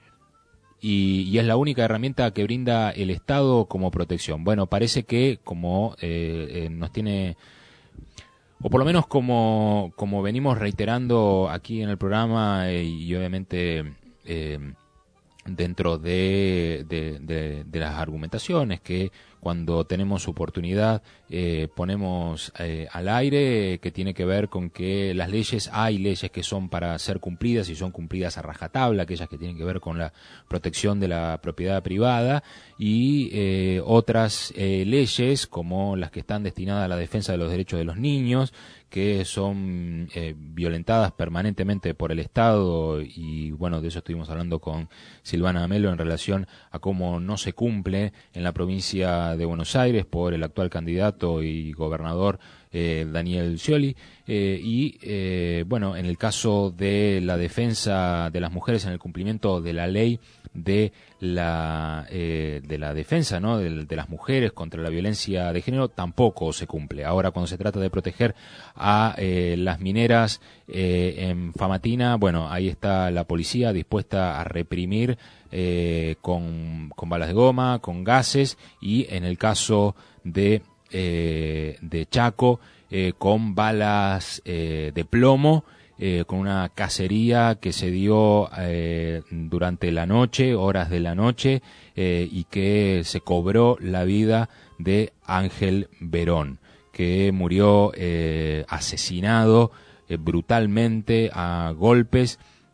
S8: Y, y es la única herramienta que brinda el Estado como protección. Bueno, parece que como eh, eh, nos tiene, o por lo menos como, como venimos reiterando aquí en el programa eh, y obviamente eh, dentro de, de, de, de las argumentaciones que cuando tenemos oportunidad eh, ponemos eh, al aire, que tiene que ver con que las leyes, hay leyes que son para ser cumplidas y son cumplidas a rajatabla, aquellas que tienen que ver con la protección de la propiedad privada, y eh, otras eh, leyes como las que están destinadas a la defensa de los derechos de los niños, que son eh, violentadas permanentemente por el Estado, y bueno, de eso estuvimos hablando con Silvana Amelo en relación a cómo no se cumple en la provincia de Buenos Aires por el actual candidato y gobernador eh, Daniel Scioli, eh, y eh, bueno, en el caso de la defensa de las mujeres en el cumplimiento de la ley de la eh, de la defensa, ¿no?, de, de las mujeres contra la violencia de género, tampoco se cumple. Ahora, cuando se trata de proteger a eh, las mineras eh, en Famatina, bueno, ahí está la policía dispuesta a reprimir eh, con, con balas de goma, con gases, y en el caso de eh, de Chaco eh, con balas eh, de plomo. Eh, con una cacería que se dio eh, durante la noche, horas de la noche, eh, y que se cobró la vida de Ángel Verón, que murió eh, asesinado eh, brutalmente a golpes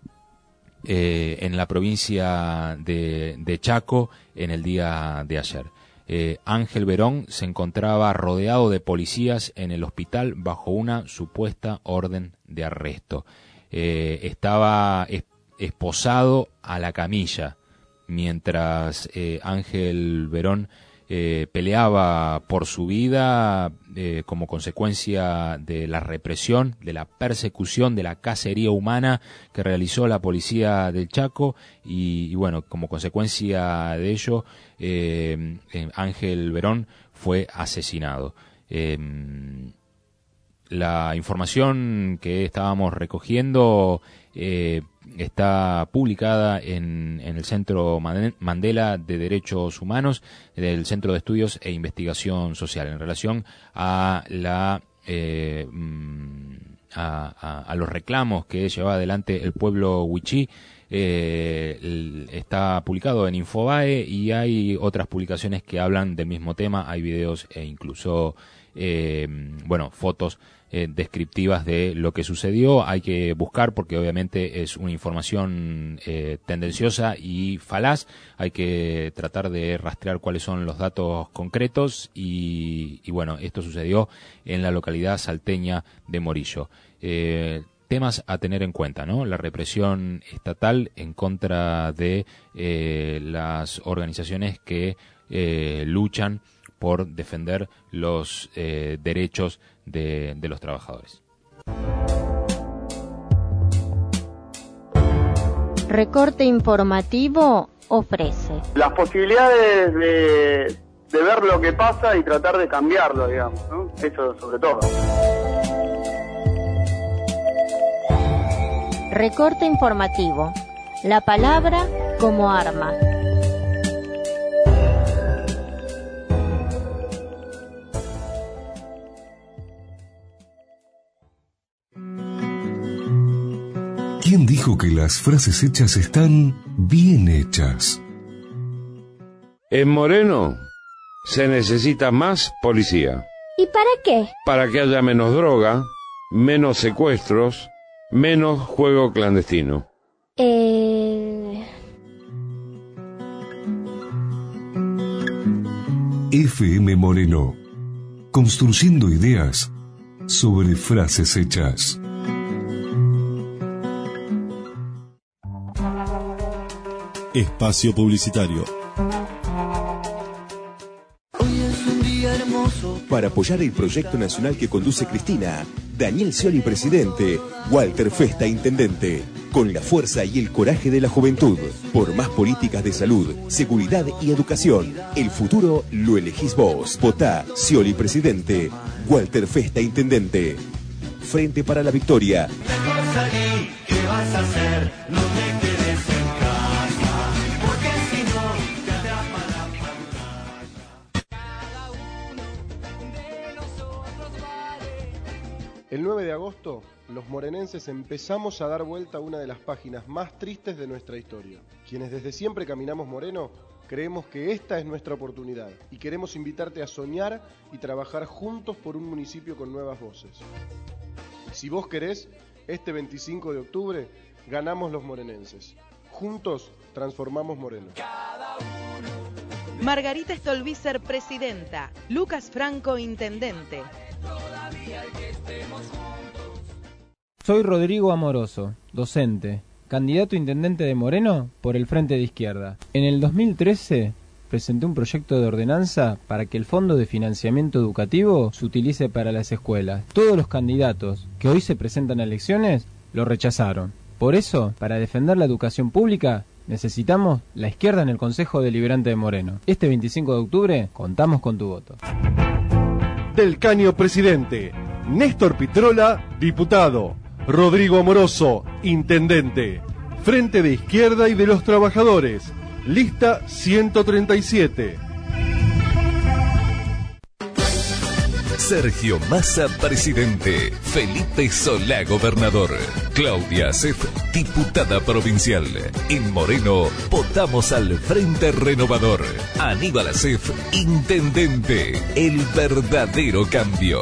S8: eh, en la provincia de, de Chaco en el día de ayer. Eh, Ángel Verón se encontraba rodeado de policías en el hospital bajo una supuesta orden de arresto. Eh, estaba es, esposado a la camilla mientras eh, Ángel Verón eh, peleaba por su vida eh, como consecuencia de la represión, de la persecución, de la cacería humana que realizó la policía del Chaco, y, y bueno, como consecuencia de ello eh, eh, Ángel Verón fue asesinado. Eh, la información que estábamos recogiendo eh, está publicada en, en el Centro Mandela de Derechos Humanos, del Centro de Estudios e Investigación Social, en relación a la eh, a, a, a los reclamos que lleva adelante el pueblo wichí. Eh, está publicado en Infobae, y hay otras publicaciones que hablan del mismo tema. Hay videos e incluso eh, bueno, fotos eh, descriptivas de lo que sucedió. Hay que buscar, porque obviamente es una información eh, tendenciosa y falaz. Hay que tratar de rastrear cuáles son los datos concretos, y, y bueno, esto sucedió en la localidad salteña de Morillo. Eh, temas a tener en cuenta, ¿no? La represión estatal en contra de eh, las organizaciones que eh, luchan por defender los eh, derechos de, de los trabajadores.
S3: Recorte informativo ofrece
S21: las posibilidades de, de ver lo que pasa y tratar de cambiarlo, digamos, ¿no? Eso sobre todo.
S3: Recorte informativo. La palabra como arma.
S2: ¿Quién dijo que las frases hechas están bien hechas?
S22: En Moreno se necesita más policía.
S23: ¿Y para qué?
S22: Para que haya menos droga, menos secuestros, menos juego clandestino.
S23: Eh...
S2: F M Moreno, construyendo ideas sobre frases hechas.
S10: Espacio publicitario.
S16: Para apoyar el proyecto nacional que conduce Cristina, Daniel Scioli presidente, Walter Festa intendente, con la fuerza y el coraje de la juventud, por más políticas de salud, seguridad y educación. El futuro lo elegís vos. Votá Scioli presidente, Walter Festa intendente. Frente para la victoria.
S15: Mejor salí, ¿qué vas a hacer? No te quedes en casa, porque si no te atrapa la pantalla. Cada uno de nosotros vale.
S13: El nueve de agosto, los morenenses empezamos a dar vuelta a una de las páginas más tristes de nuestra historia. Quienes desde siempre caminamos Moreno, creemos que esta es nuestra oportunidad y queremos invitarte a soñar y trabajar juntos por un municipio con nuevas voces. Si vos querés, este veinticinco de octubre ganamos los morenenses. Juntos transformamos Moreno.
S14: Margarita Stolbizer, presidenta. Lucas Franco, intendente.
S9: Soy Rodrigo Amoroso, docente, candidato a intendente de Moreno por el Frente de Izquierda. En el dos mil trece presenté un proyecto de ordenanza para que el Fondo de Financiamiento Educativo se utilice para las escuelas. Todos los candidatos que hoy se presentan a elecciones lo rechazaron. Por eso, para defender la educación pública, necesitamos la izquierda en el Consejo Deliberante de Moreno. Este veinticinco de octubre contamos con tu voto.
S10: Del Caño presidente, Néstor Pitrola, diputado, Rodrigo Amoroso, intendente, Frente de Izquierda y de los Trabajadores, lista ciento treinta y siete.
S11: Sergio Massa, presidente. Felipe Solá, gobernador. Claudia Acef, diputada provincial. En Moreno, votamos al Frente Renovador. Aníbal Acef, intendente. El verdadero cambio.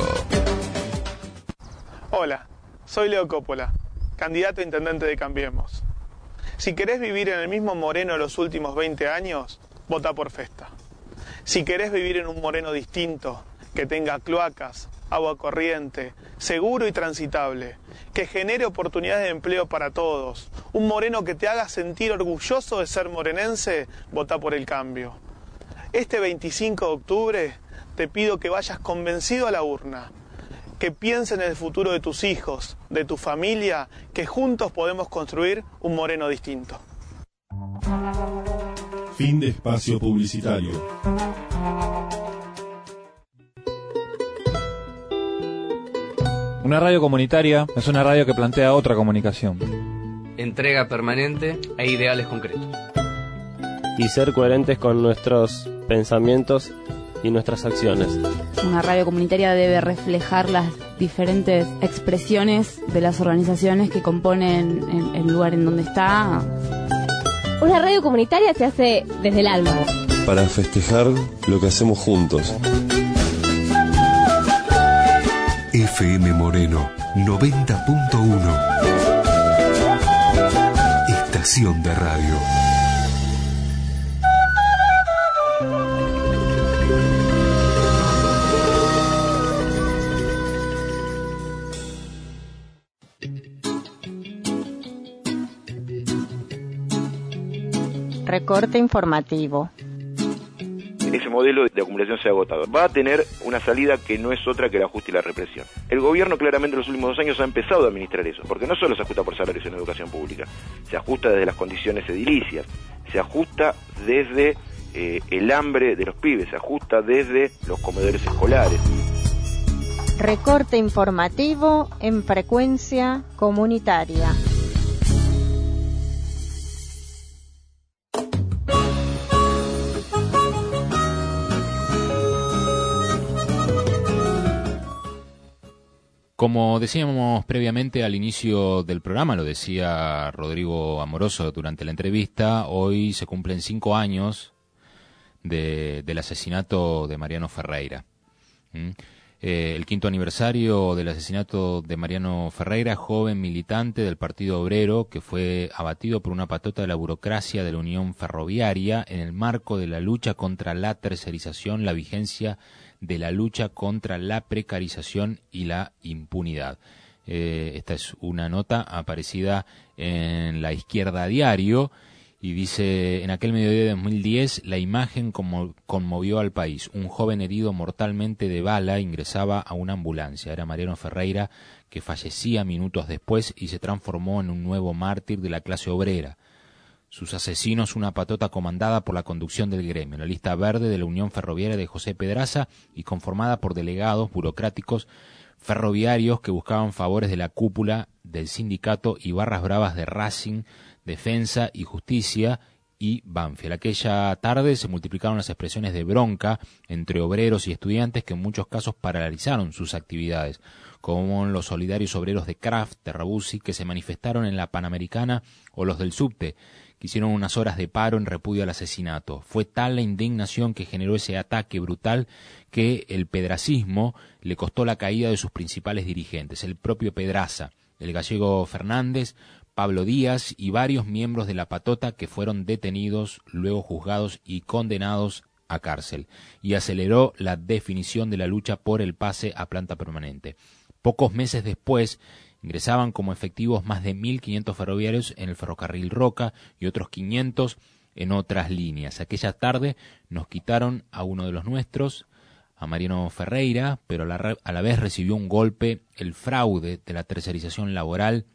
S12: Hola, soy Leo Coppola, candidato a intendente de Cambiemos. Si querés vivir en el mismo Moreno los últimos veinte años, vota por Festa. Si querés vivir en un Moreno distinto, que tenga cloacas, agua corriente, seguro y transitable, que genere oportunidades de empleo para todos, un Moreno que te haga sentir orgulloso de ser morenense, vota por el cambio. Este veinticinco de octubre te pido que vayas convencido a la urna, que piensen en el futuro de tus hijos, de tu familia, que juntos podemos construir un Moreno distinto.
S10: Fin de espacio publicitario.
S4: Una radio comunitaria es una radio que plantea otra comunicación.
S6: Entrega permanente e ideales concretos.
S7: Y ser coherentes con nuestros pensamientos y nuestras acciones.
S24: Una radio comunitaria debe reflejar las diferentes expresiones de las organizaciones que componen el, el lugar en donde está.
S23: Una radio comunitaria se hace desde el alma.
S10: Para festejar lo que hacemos juntos.
S2: F M Moreno noventa punto uno. Estación de radio.
S3: Recorte informativo.
S5: ese modelo de acumulación sea agotado. Va a tener una salida que no es otra que el ajuste y la represión. El gobierno claramente en los últimos dos años ha empezado a administrar eso, porque no solo se ajusta por salarios en educación pública, se ajusta desde las condiciones edilicias, se ajusta desde eh, el hambre de los pibes, se ajusta desde los comedores escolares.
S3: Recorte informativo en frecuencia comunitaria.
S8: Como decíamos previamente al inicio del programa, lo decía Rodrigo Amoroso durante la entrevista, hoy se cumplen cinco años de, del asesinato de Mariano Ferreira. ¿Mm? Eh, el quinto aniversario del asesinato de Mariano Ferreira, joven militante del Partido Obrero que fue abatido por una patota de la burocracia de la Unión Ferroviaria en el marco de la lucha contra la tercerización, la vigencia de la lucha contra la precarización y la impunidad. Eh, esta es una nota aparecida en La Izquierda Diario y dice: en aquel mediodía de dos mil diez la imagen conmo- conmovió al país. Un joven herido mortalmente de bala ingresaba a una ambulancia. Era Mariano Ferreira, que fallecía minutos después y se transformó en un nuevo mártir de la clase obrera. Sus asesinos, una patota comandada por la conducción del gremio, la lista verde de la Unión Ferroviaria de José Pedraza y conformada por delegados burocráticos ferroviarios que buscaban favores de la cúpula del sindicato y barras bravas de Racing, Defensa y Justicia y Banfield. Aquella tarde se multiplicaron las expresiones de bronca entre obreros y estudiantes que en muchos casos paralizaron sus actividades, como los solidarios obreros de Kraft, de Rabusi, que se manifestaron en la Panamericana, o los del subte, que hicieron unas horas de paro en repudio al asesinato. Fue tal la indignación que generó ese ataque brutal que el pedracismo le costó la caída de sus principales dirigentes, el propio Pedraza, el gallego Fernández, Pablo Díaz y varios miembros de la patota que fueron detenidos, luego juzgados y condenados a cárcel, y aceleró la definición de la lucha por el pase a planta permanente. Pocos meses después, ingresaban como efectivos más de mil quinientos ferroviarios en el ferrocarril Roca y otros quinientos en otras líneas. Aquella tarde nos quitaron a uno de los nuestros, a Mariano Ferreira, pero a la, a la vez recibió un golpe el fraude de la tercerización laboral,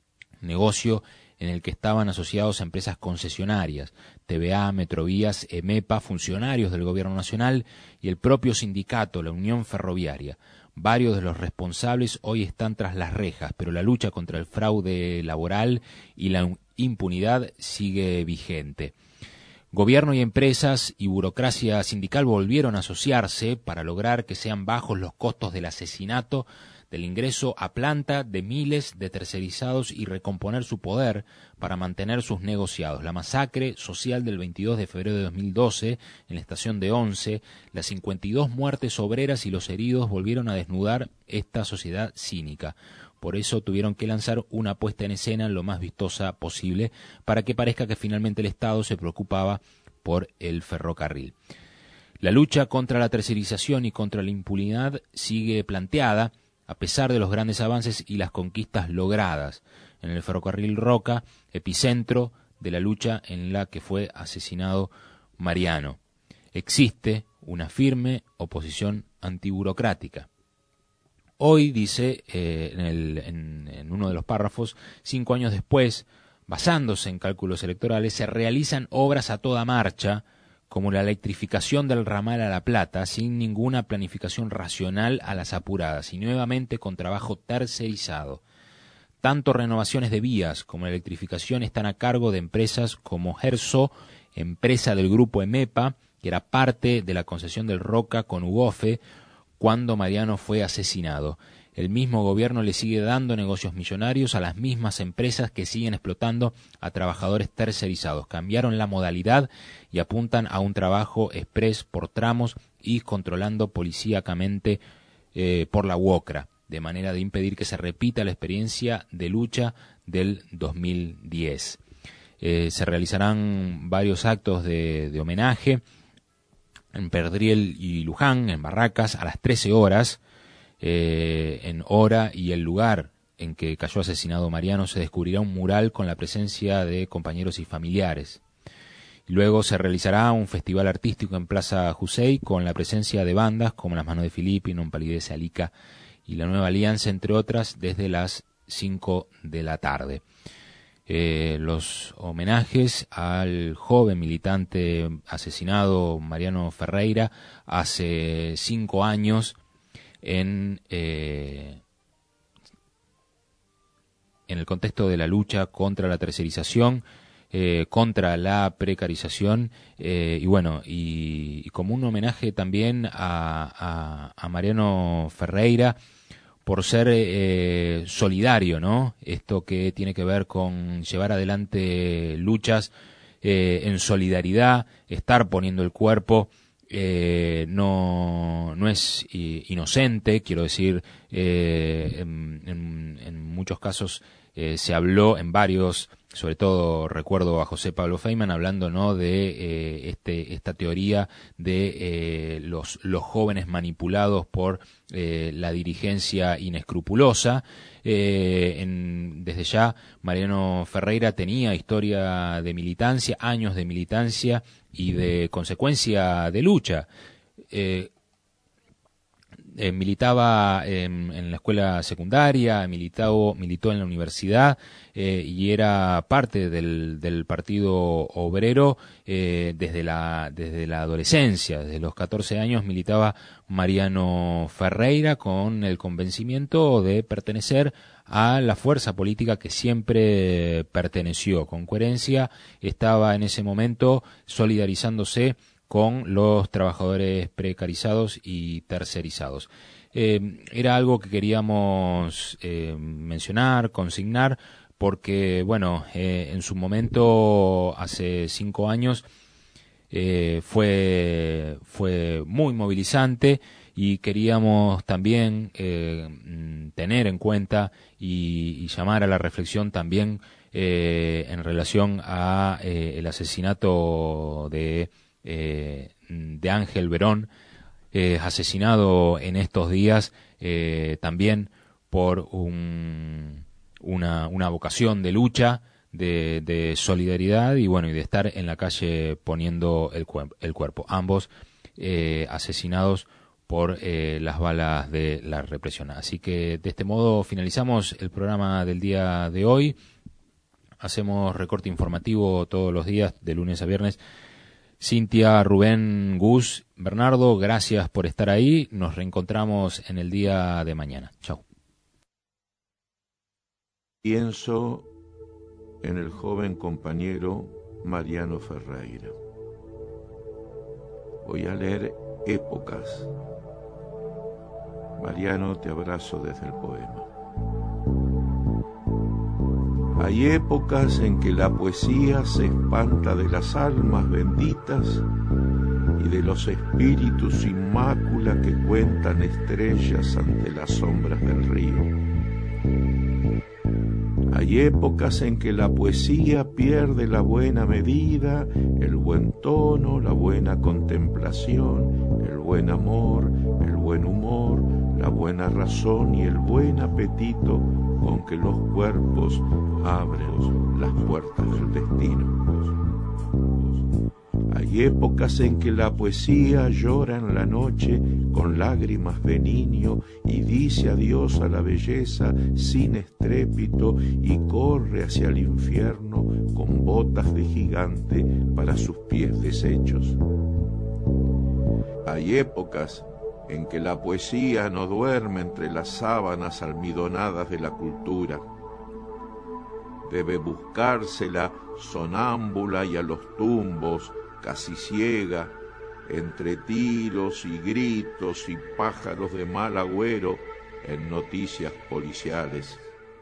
S8: negocio en el que estaban asociados a empresas concesionarias, T V A, Metrovías, EMEPA, funcionarios del Gobierno Nacional y el propio sindicato, la Unión Ferroviaria. Varios de los responsables hoy están tras las rejas, pero la lucha contra el fraude laboral y la impunidad sigue vigente. Gobierno y empresas y burocracia sindical volvieron a asociarse para lograr que sean bajos los costos del asesinato, del ingreso a planta de miles de tercerizados y recomponer su poder para mantener sus negociados. La masacre social del veintidós de febrero de dos mil doce en la estación de Once, las cincuenta y dos muertes obreras y los heridos volvieron a desnudar esta sociedad cínica. Por eso tuvieron que lanzar una puesta en escena lo más vistosa posible para que parezca que finalmente el Estado se preocupaba por el ferrocarril. La lucha contra la tercerización y contra la impunidad sigue planteada a pesar de los grandes avances y las conquistas logradas en el ferrocarril Roca, epicentro de la lucha en la que fue asesinado Mariano. Existe una firme oposición antiburocrática. Hoy, dice eh, en, el, en, en uno de los párrafos, cinco años después, basándose en cálculos electorales, se realizan obras a toda marcha, como la electrificación del ramal a La Plata, sin ninguna planificación racional a las apuradas y nuevamente con trabajo tercerizado. Tanto renovaciones de vías como la electrificación están a cargo de empresas como Gerso, empresa del grupo EMEPA, que era parte de la concesión del Roca con Ugofe, cuando Mariano fue asesinado. El mismo gobierno le sigue dando negocios millonarios a las mismas empresas que siguen explotando a trabajadores tercerizados. Cambiaron la modalidad y apuntan a un trabajo express por tramos y controlando policíacamente eh, por la UOCRA, de manera de impedir que se repita la experiencia de lucha del dos mil diez. Eh, se realizarán varios actos de, de homenaje en Perdriel y Luján, en Barracas, a las trece horas. Eh, en hora y el lugar en que cayó asesinado Mariano se descubrirá un mural con la presencia de compañeros y familiares. Luego se realizará un festival artístico en Plaza Jusey con la presencia de bandas como Las Manos de Filippi, Non Palidece, Alica y La Nueva Alianza, entre otras, desde las cinco de la tarde. Eh, los homenajes al joven militante asesinado Mariano Ferreira hace cinco años en, eh, en el contexto de la lucha contra la tercerización, Eh, contra la precarización eh, y bueno, y, y como un homenaje también a, a, a Mariano Ferreira por ser eh, solidario, ¿no? Esto que tiene que ver con llevar adelante luchas eh, en solidaridad, estar poniendo el cuerpo, eh, no, no es inocente, quiero decir, eh, en, en, en muchos casos eh, se habló en varios, sobre todo recuerdo a José Pablo Feynman hablando, ¿no?, de eh, este esta teoría de eh, los los jóvenes manipulados por eh, la dirigencia inescrupulosa. Eh, en, desde ya Mariano Ferreira tenía historia de militancia, años de militancia y de consecuencia de lucha. Eh, Eh, militaba en, en la escuela secundaria, militado, militó en la universidad eh, y era parte del, del Partido Obrero eh, desde la desde la adolescencia, desde los catorce años militaba Mariano Ferreira con el convencimiento de pertenecer a la fuerza política que siempre perteneció. Con coherencia estaba en ese momento solidarizándose con los trabajadores precarizados y tercerizados. Eh, era algo que queríamos eh, mencionar, consignar, porque, bueno, eh, en su momento, hace cinco años, eh, fue, fue muy movilizante y queríamos también eh, tener en cuenta y, y llamar a la reflexión también eh, en relación a eh, el asesinato de Eh, de Ángel Verón, eh, asesinado en estos días eh, también por un, una, una vocación de lucha, de, de solidaridad y bueno, y de estar en la calle poniendo el, cuerp- el cuerpo. Ambos eh, asesinados por eh, las balas de la represión. Así que de este modo finalizamos el programa del día de hoy. Hacemos recorte informativo todos los días, de lunes a viernes. Cintia, Rubén, Gus, Bernardo, gracias por estar ahí. Nos reencontramos en el día de mañana. Chau.
S17: Pienso en el joven compañero Mariano Ferreira. Voy a leer Épocas. Mariano, te abrazo desde el poema. Hay épocas en que la poesía se espanta de las almas benditas y de los espíritus sin mácula que cuentan estrellas ante las sombras del río. Hay épocas en que la poesía pierde la buena medida, el buen tono, la buena contemplación, el buen amor, el buen humor, la buena razón y el buen apetito con que los cuerpos abren las puertas del destino. Hay épocas en que la poesía llora en la noche con lágrimas de niño y dice adiós a la belleza sin estrépito y corre hacia el infierno con botas de gigante para sus pies deshechos. Hay épocas en que la poesía no duerme entre las sábanas almidonadas de la cultura. Debe buscársela sonámbula y a los tumbos, casi ciega, entre tiros y gritos y pájaros de mal agüero en noticias policiales.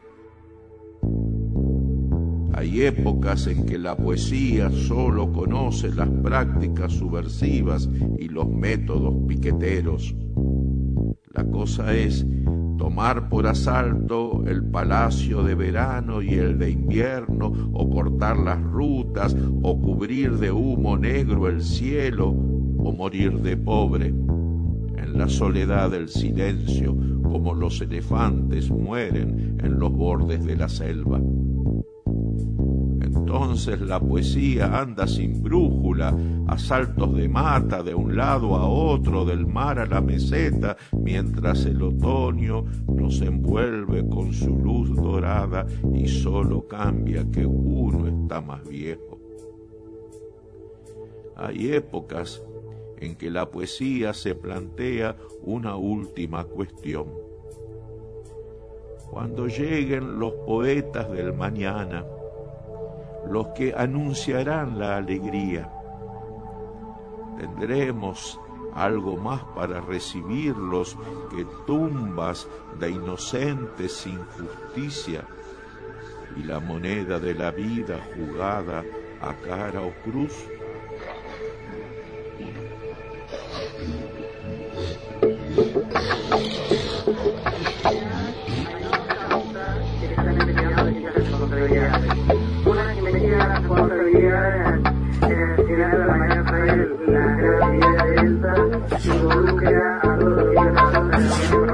S17: Hay épocas en que la poesía solo conoce las prácticas subversivas y los métodos piqueteros. La cosa es tomar por asalto el palacio de verano y el de invierno, o cortar las rutas, o cubrir de humo negro el cielo, o morir de pobre, en la soledad del silencio, como los elefantes mueren en los bordes de la selva. entonces la poesía anda sin brújula, a saltos de mata de un lado a otro, del mar a la meseta, mientras el otoño nos envuelve con su luz dorada y solo cambia que uno está más viejo. Hay épocas en que la poesía se plantea una última cuestión. Cuando lleguen los poetas del mañana, los que anunciarán la alegría, tendremos algo más para recibirlos que tumbas de inocentes sin justicia y la moneda de la vida jugada a cara o cruz.
S1: Una que me queda la responsabilidad en el final de la mañana traer la gran idea de esta que involucra a todos los que pasan de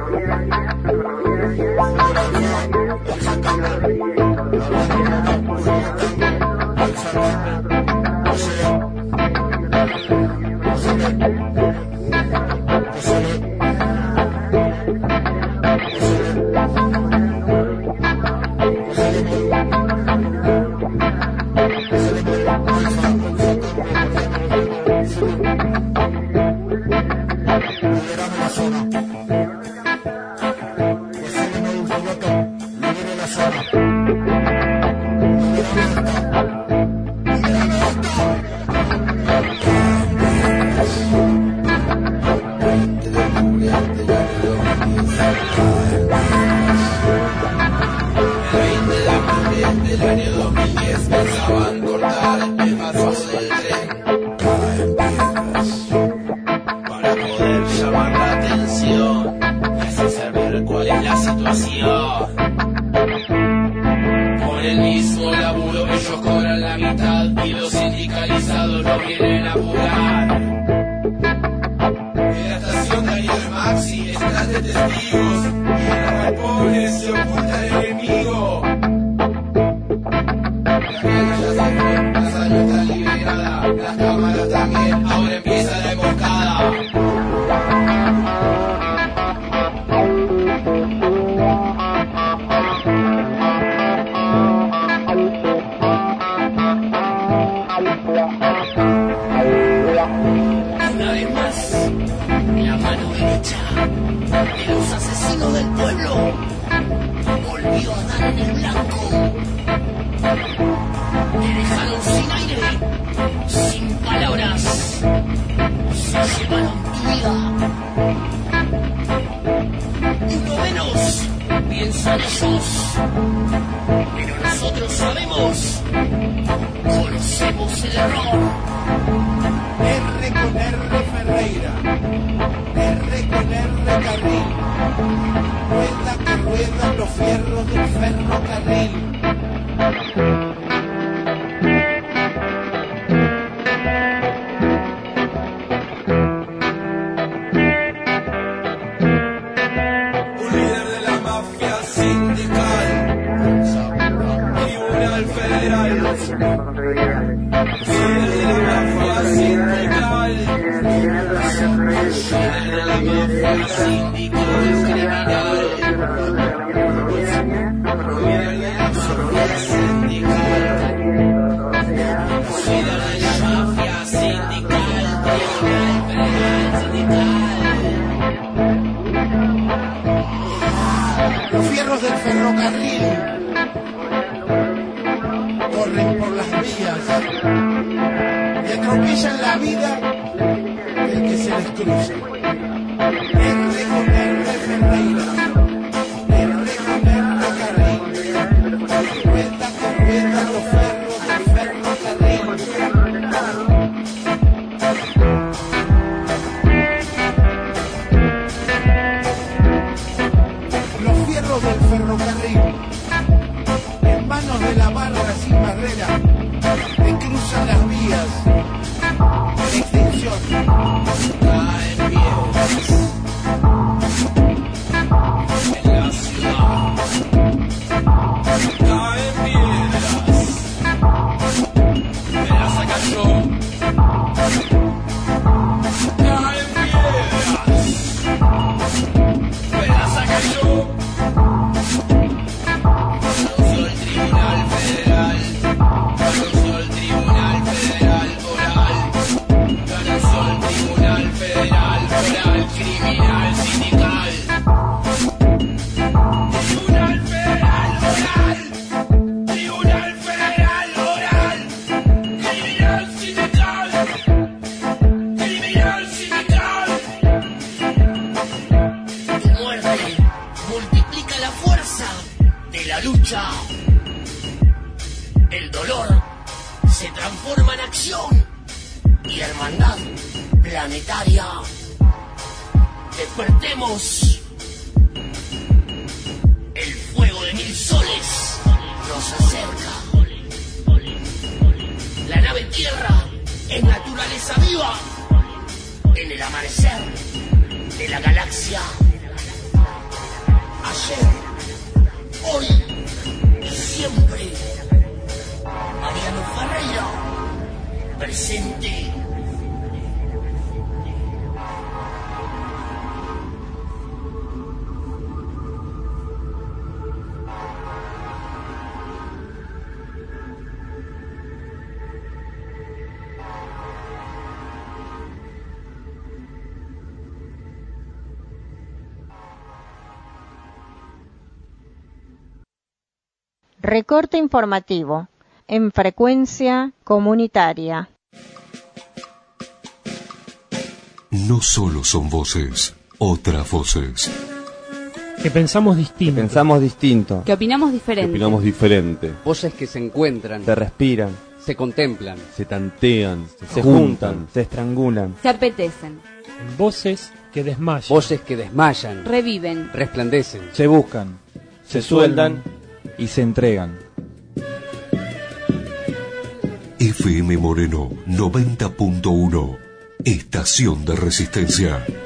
S18: Los fierros del ferrocarril corren por las vías y atropellan la vida del que se les cruza. R con R Ferreira, R con R Carril, rueda con rueda los ferros del ferrocarril. Los fierros del ferrocarril, en manos de la barra sin barrera, que cruzan las vías de extinción. Caen piedras en la ciudad, caen piedras
S19: transforman acción y hermandad planetaria. Despertemos. El fuego de mil soles nos acerca. La nave Tierra es naturaleza viva en el amanecer de la galaxia. Ayer, hoy y siempre. Mariano Ferreira, presente.
S3: Recorte informativo en frecuencia comunitaria.
S2: No solo son voces, otras voces.
S20: Que pensamos distinto.
S21: Que pensamos distinto.
S24: Que opinamos diferente.
S21: Que opinamos diferente.
S6: Voces que se encuentran.
S21: Se respiran.
S6: Se contemplan.
S21: Se tantean.
S6: Se,
S21: se
S6: juntan.
S21: juntan. Se estrangulan.
S24: Se apetecen.
S20: Voces que desmayan.
S6: Voces que desmayan.
S24: Reviven.
S6: Resplandecen.
S4: Se buscan. Se, se sueldan. Y se entregan.
S2: F M Moreno noventa punto uno. Estación de Resistencia.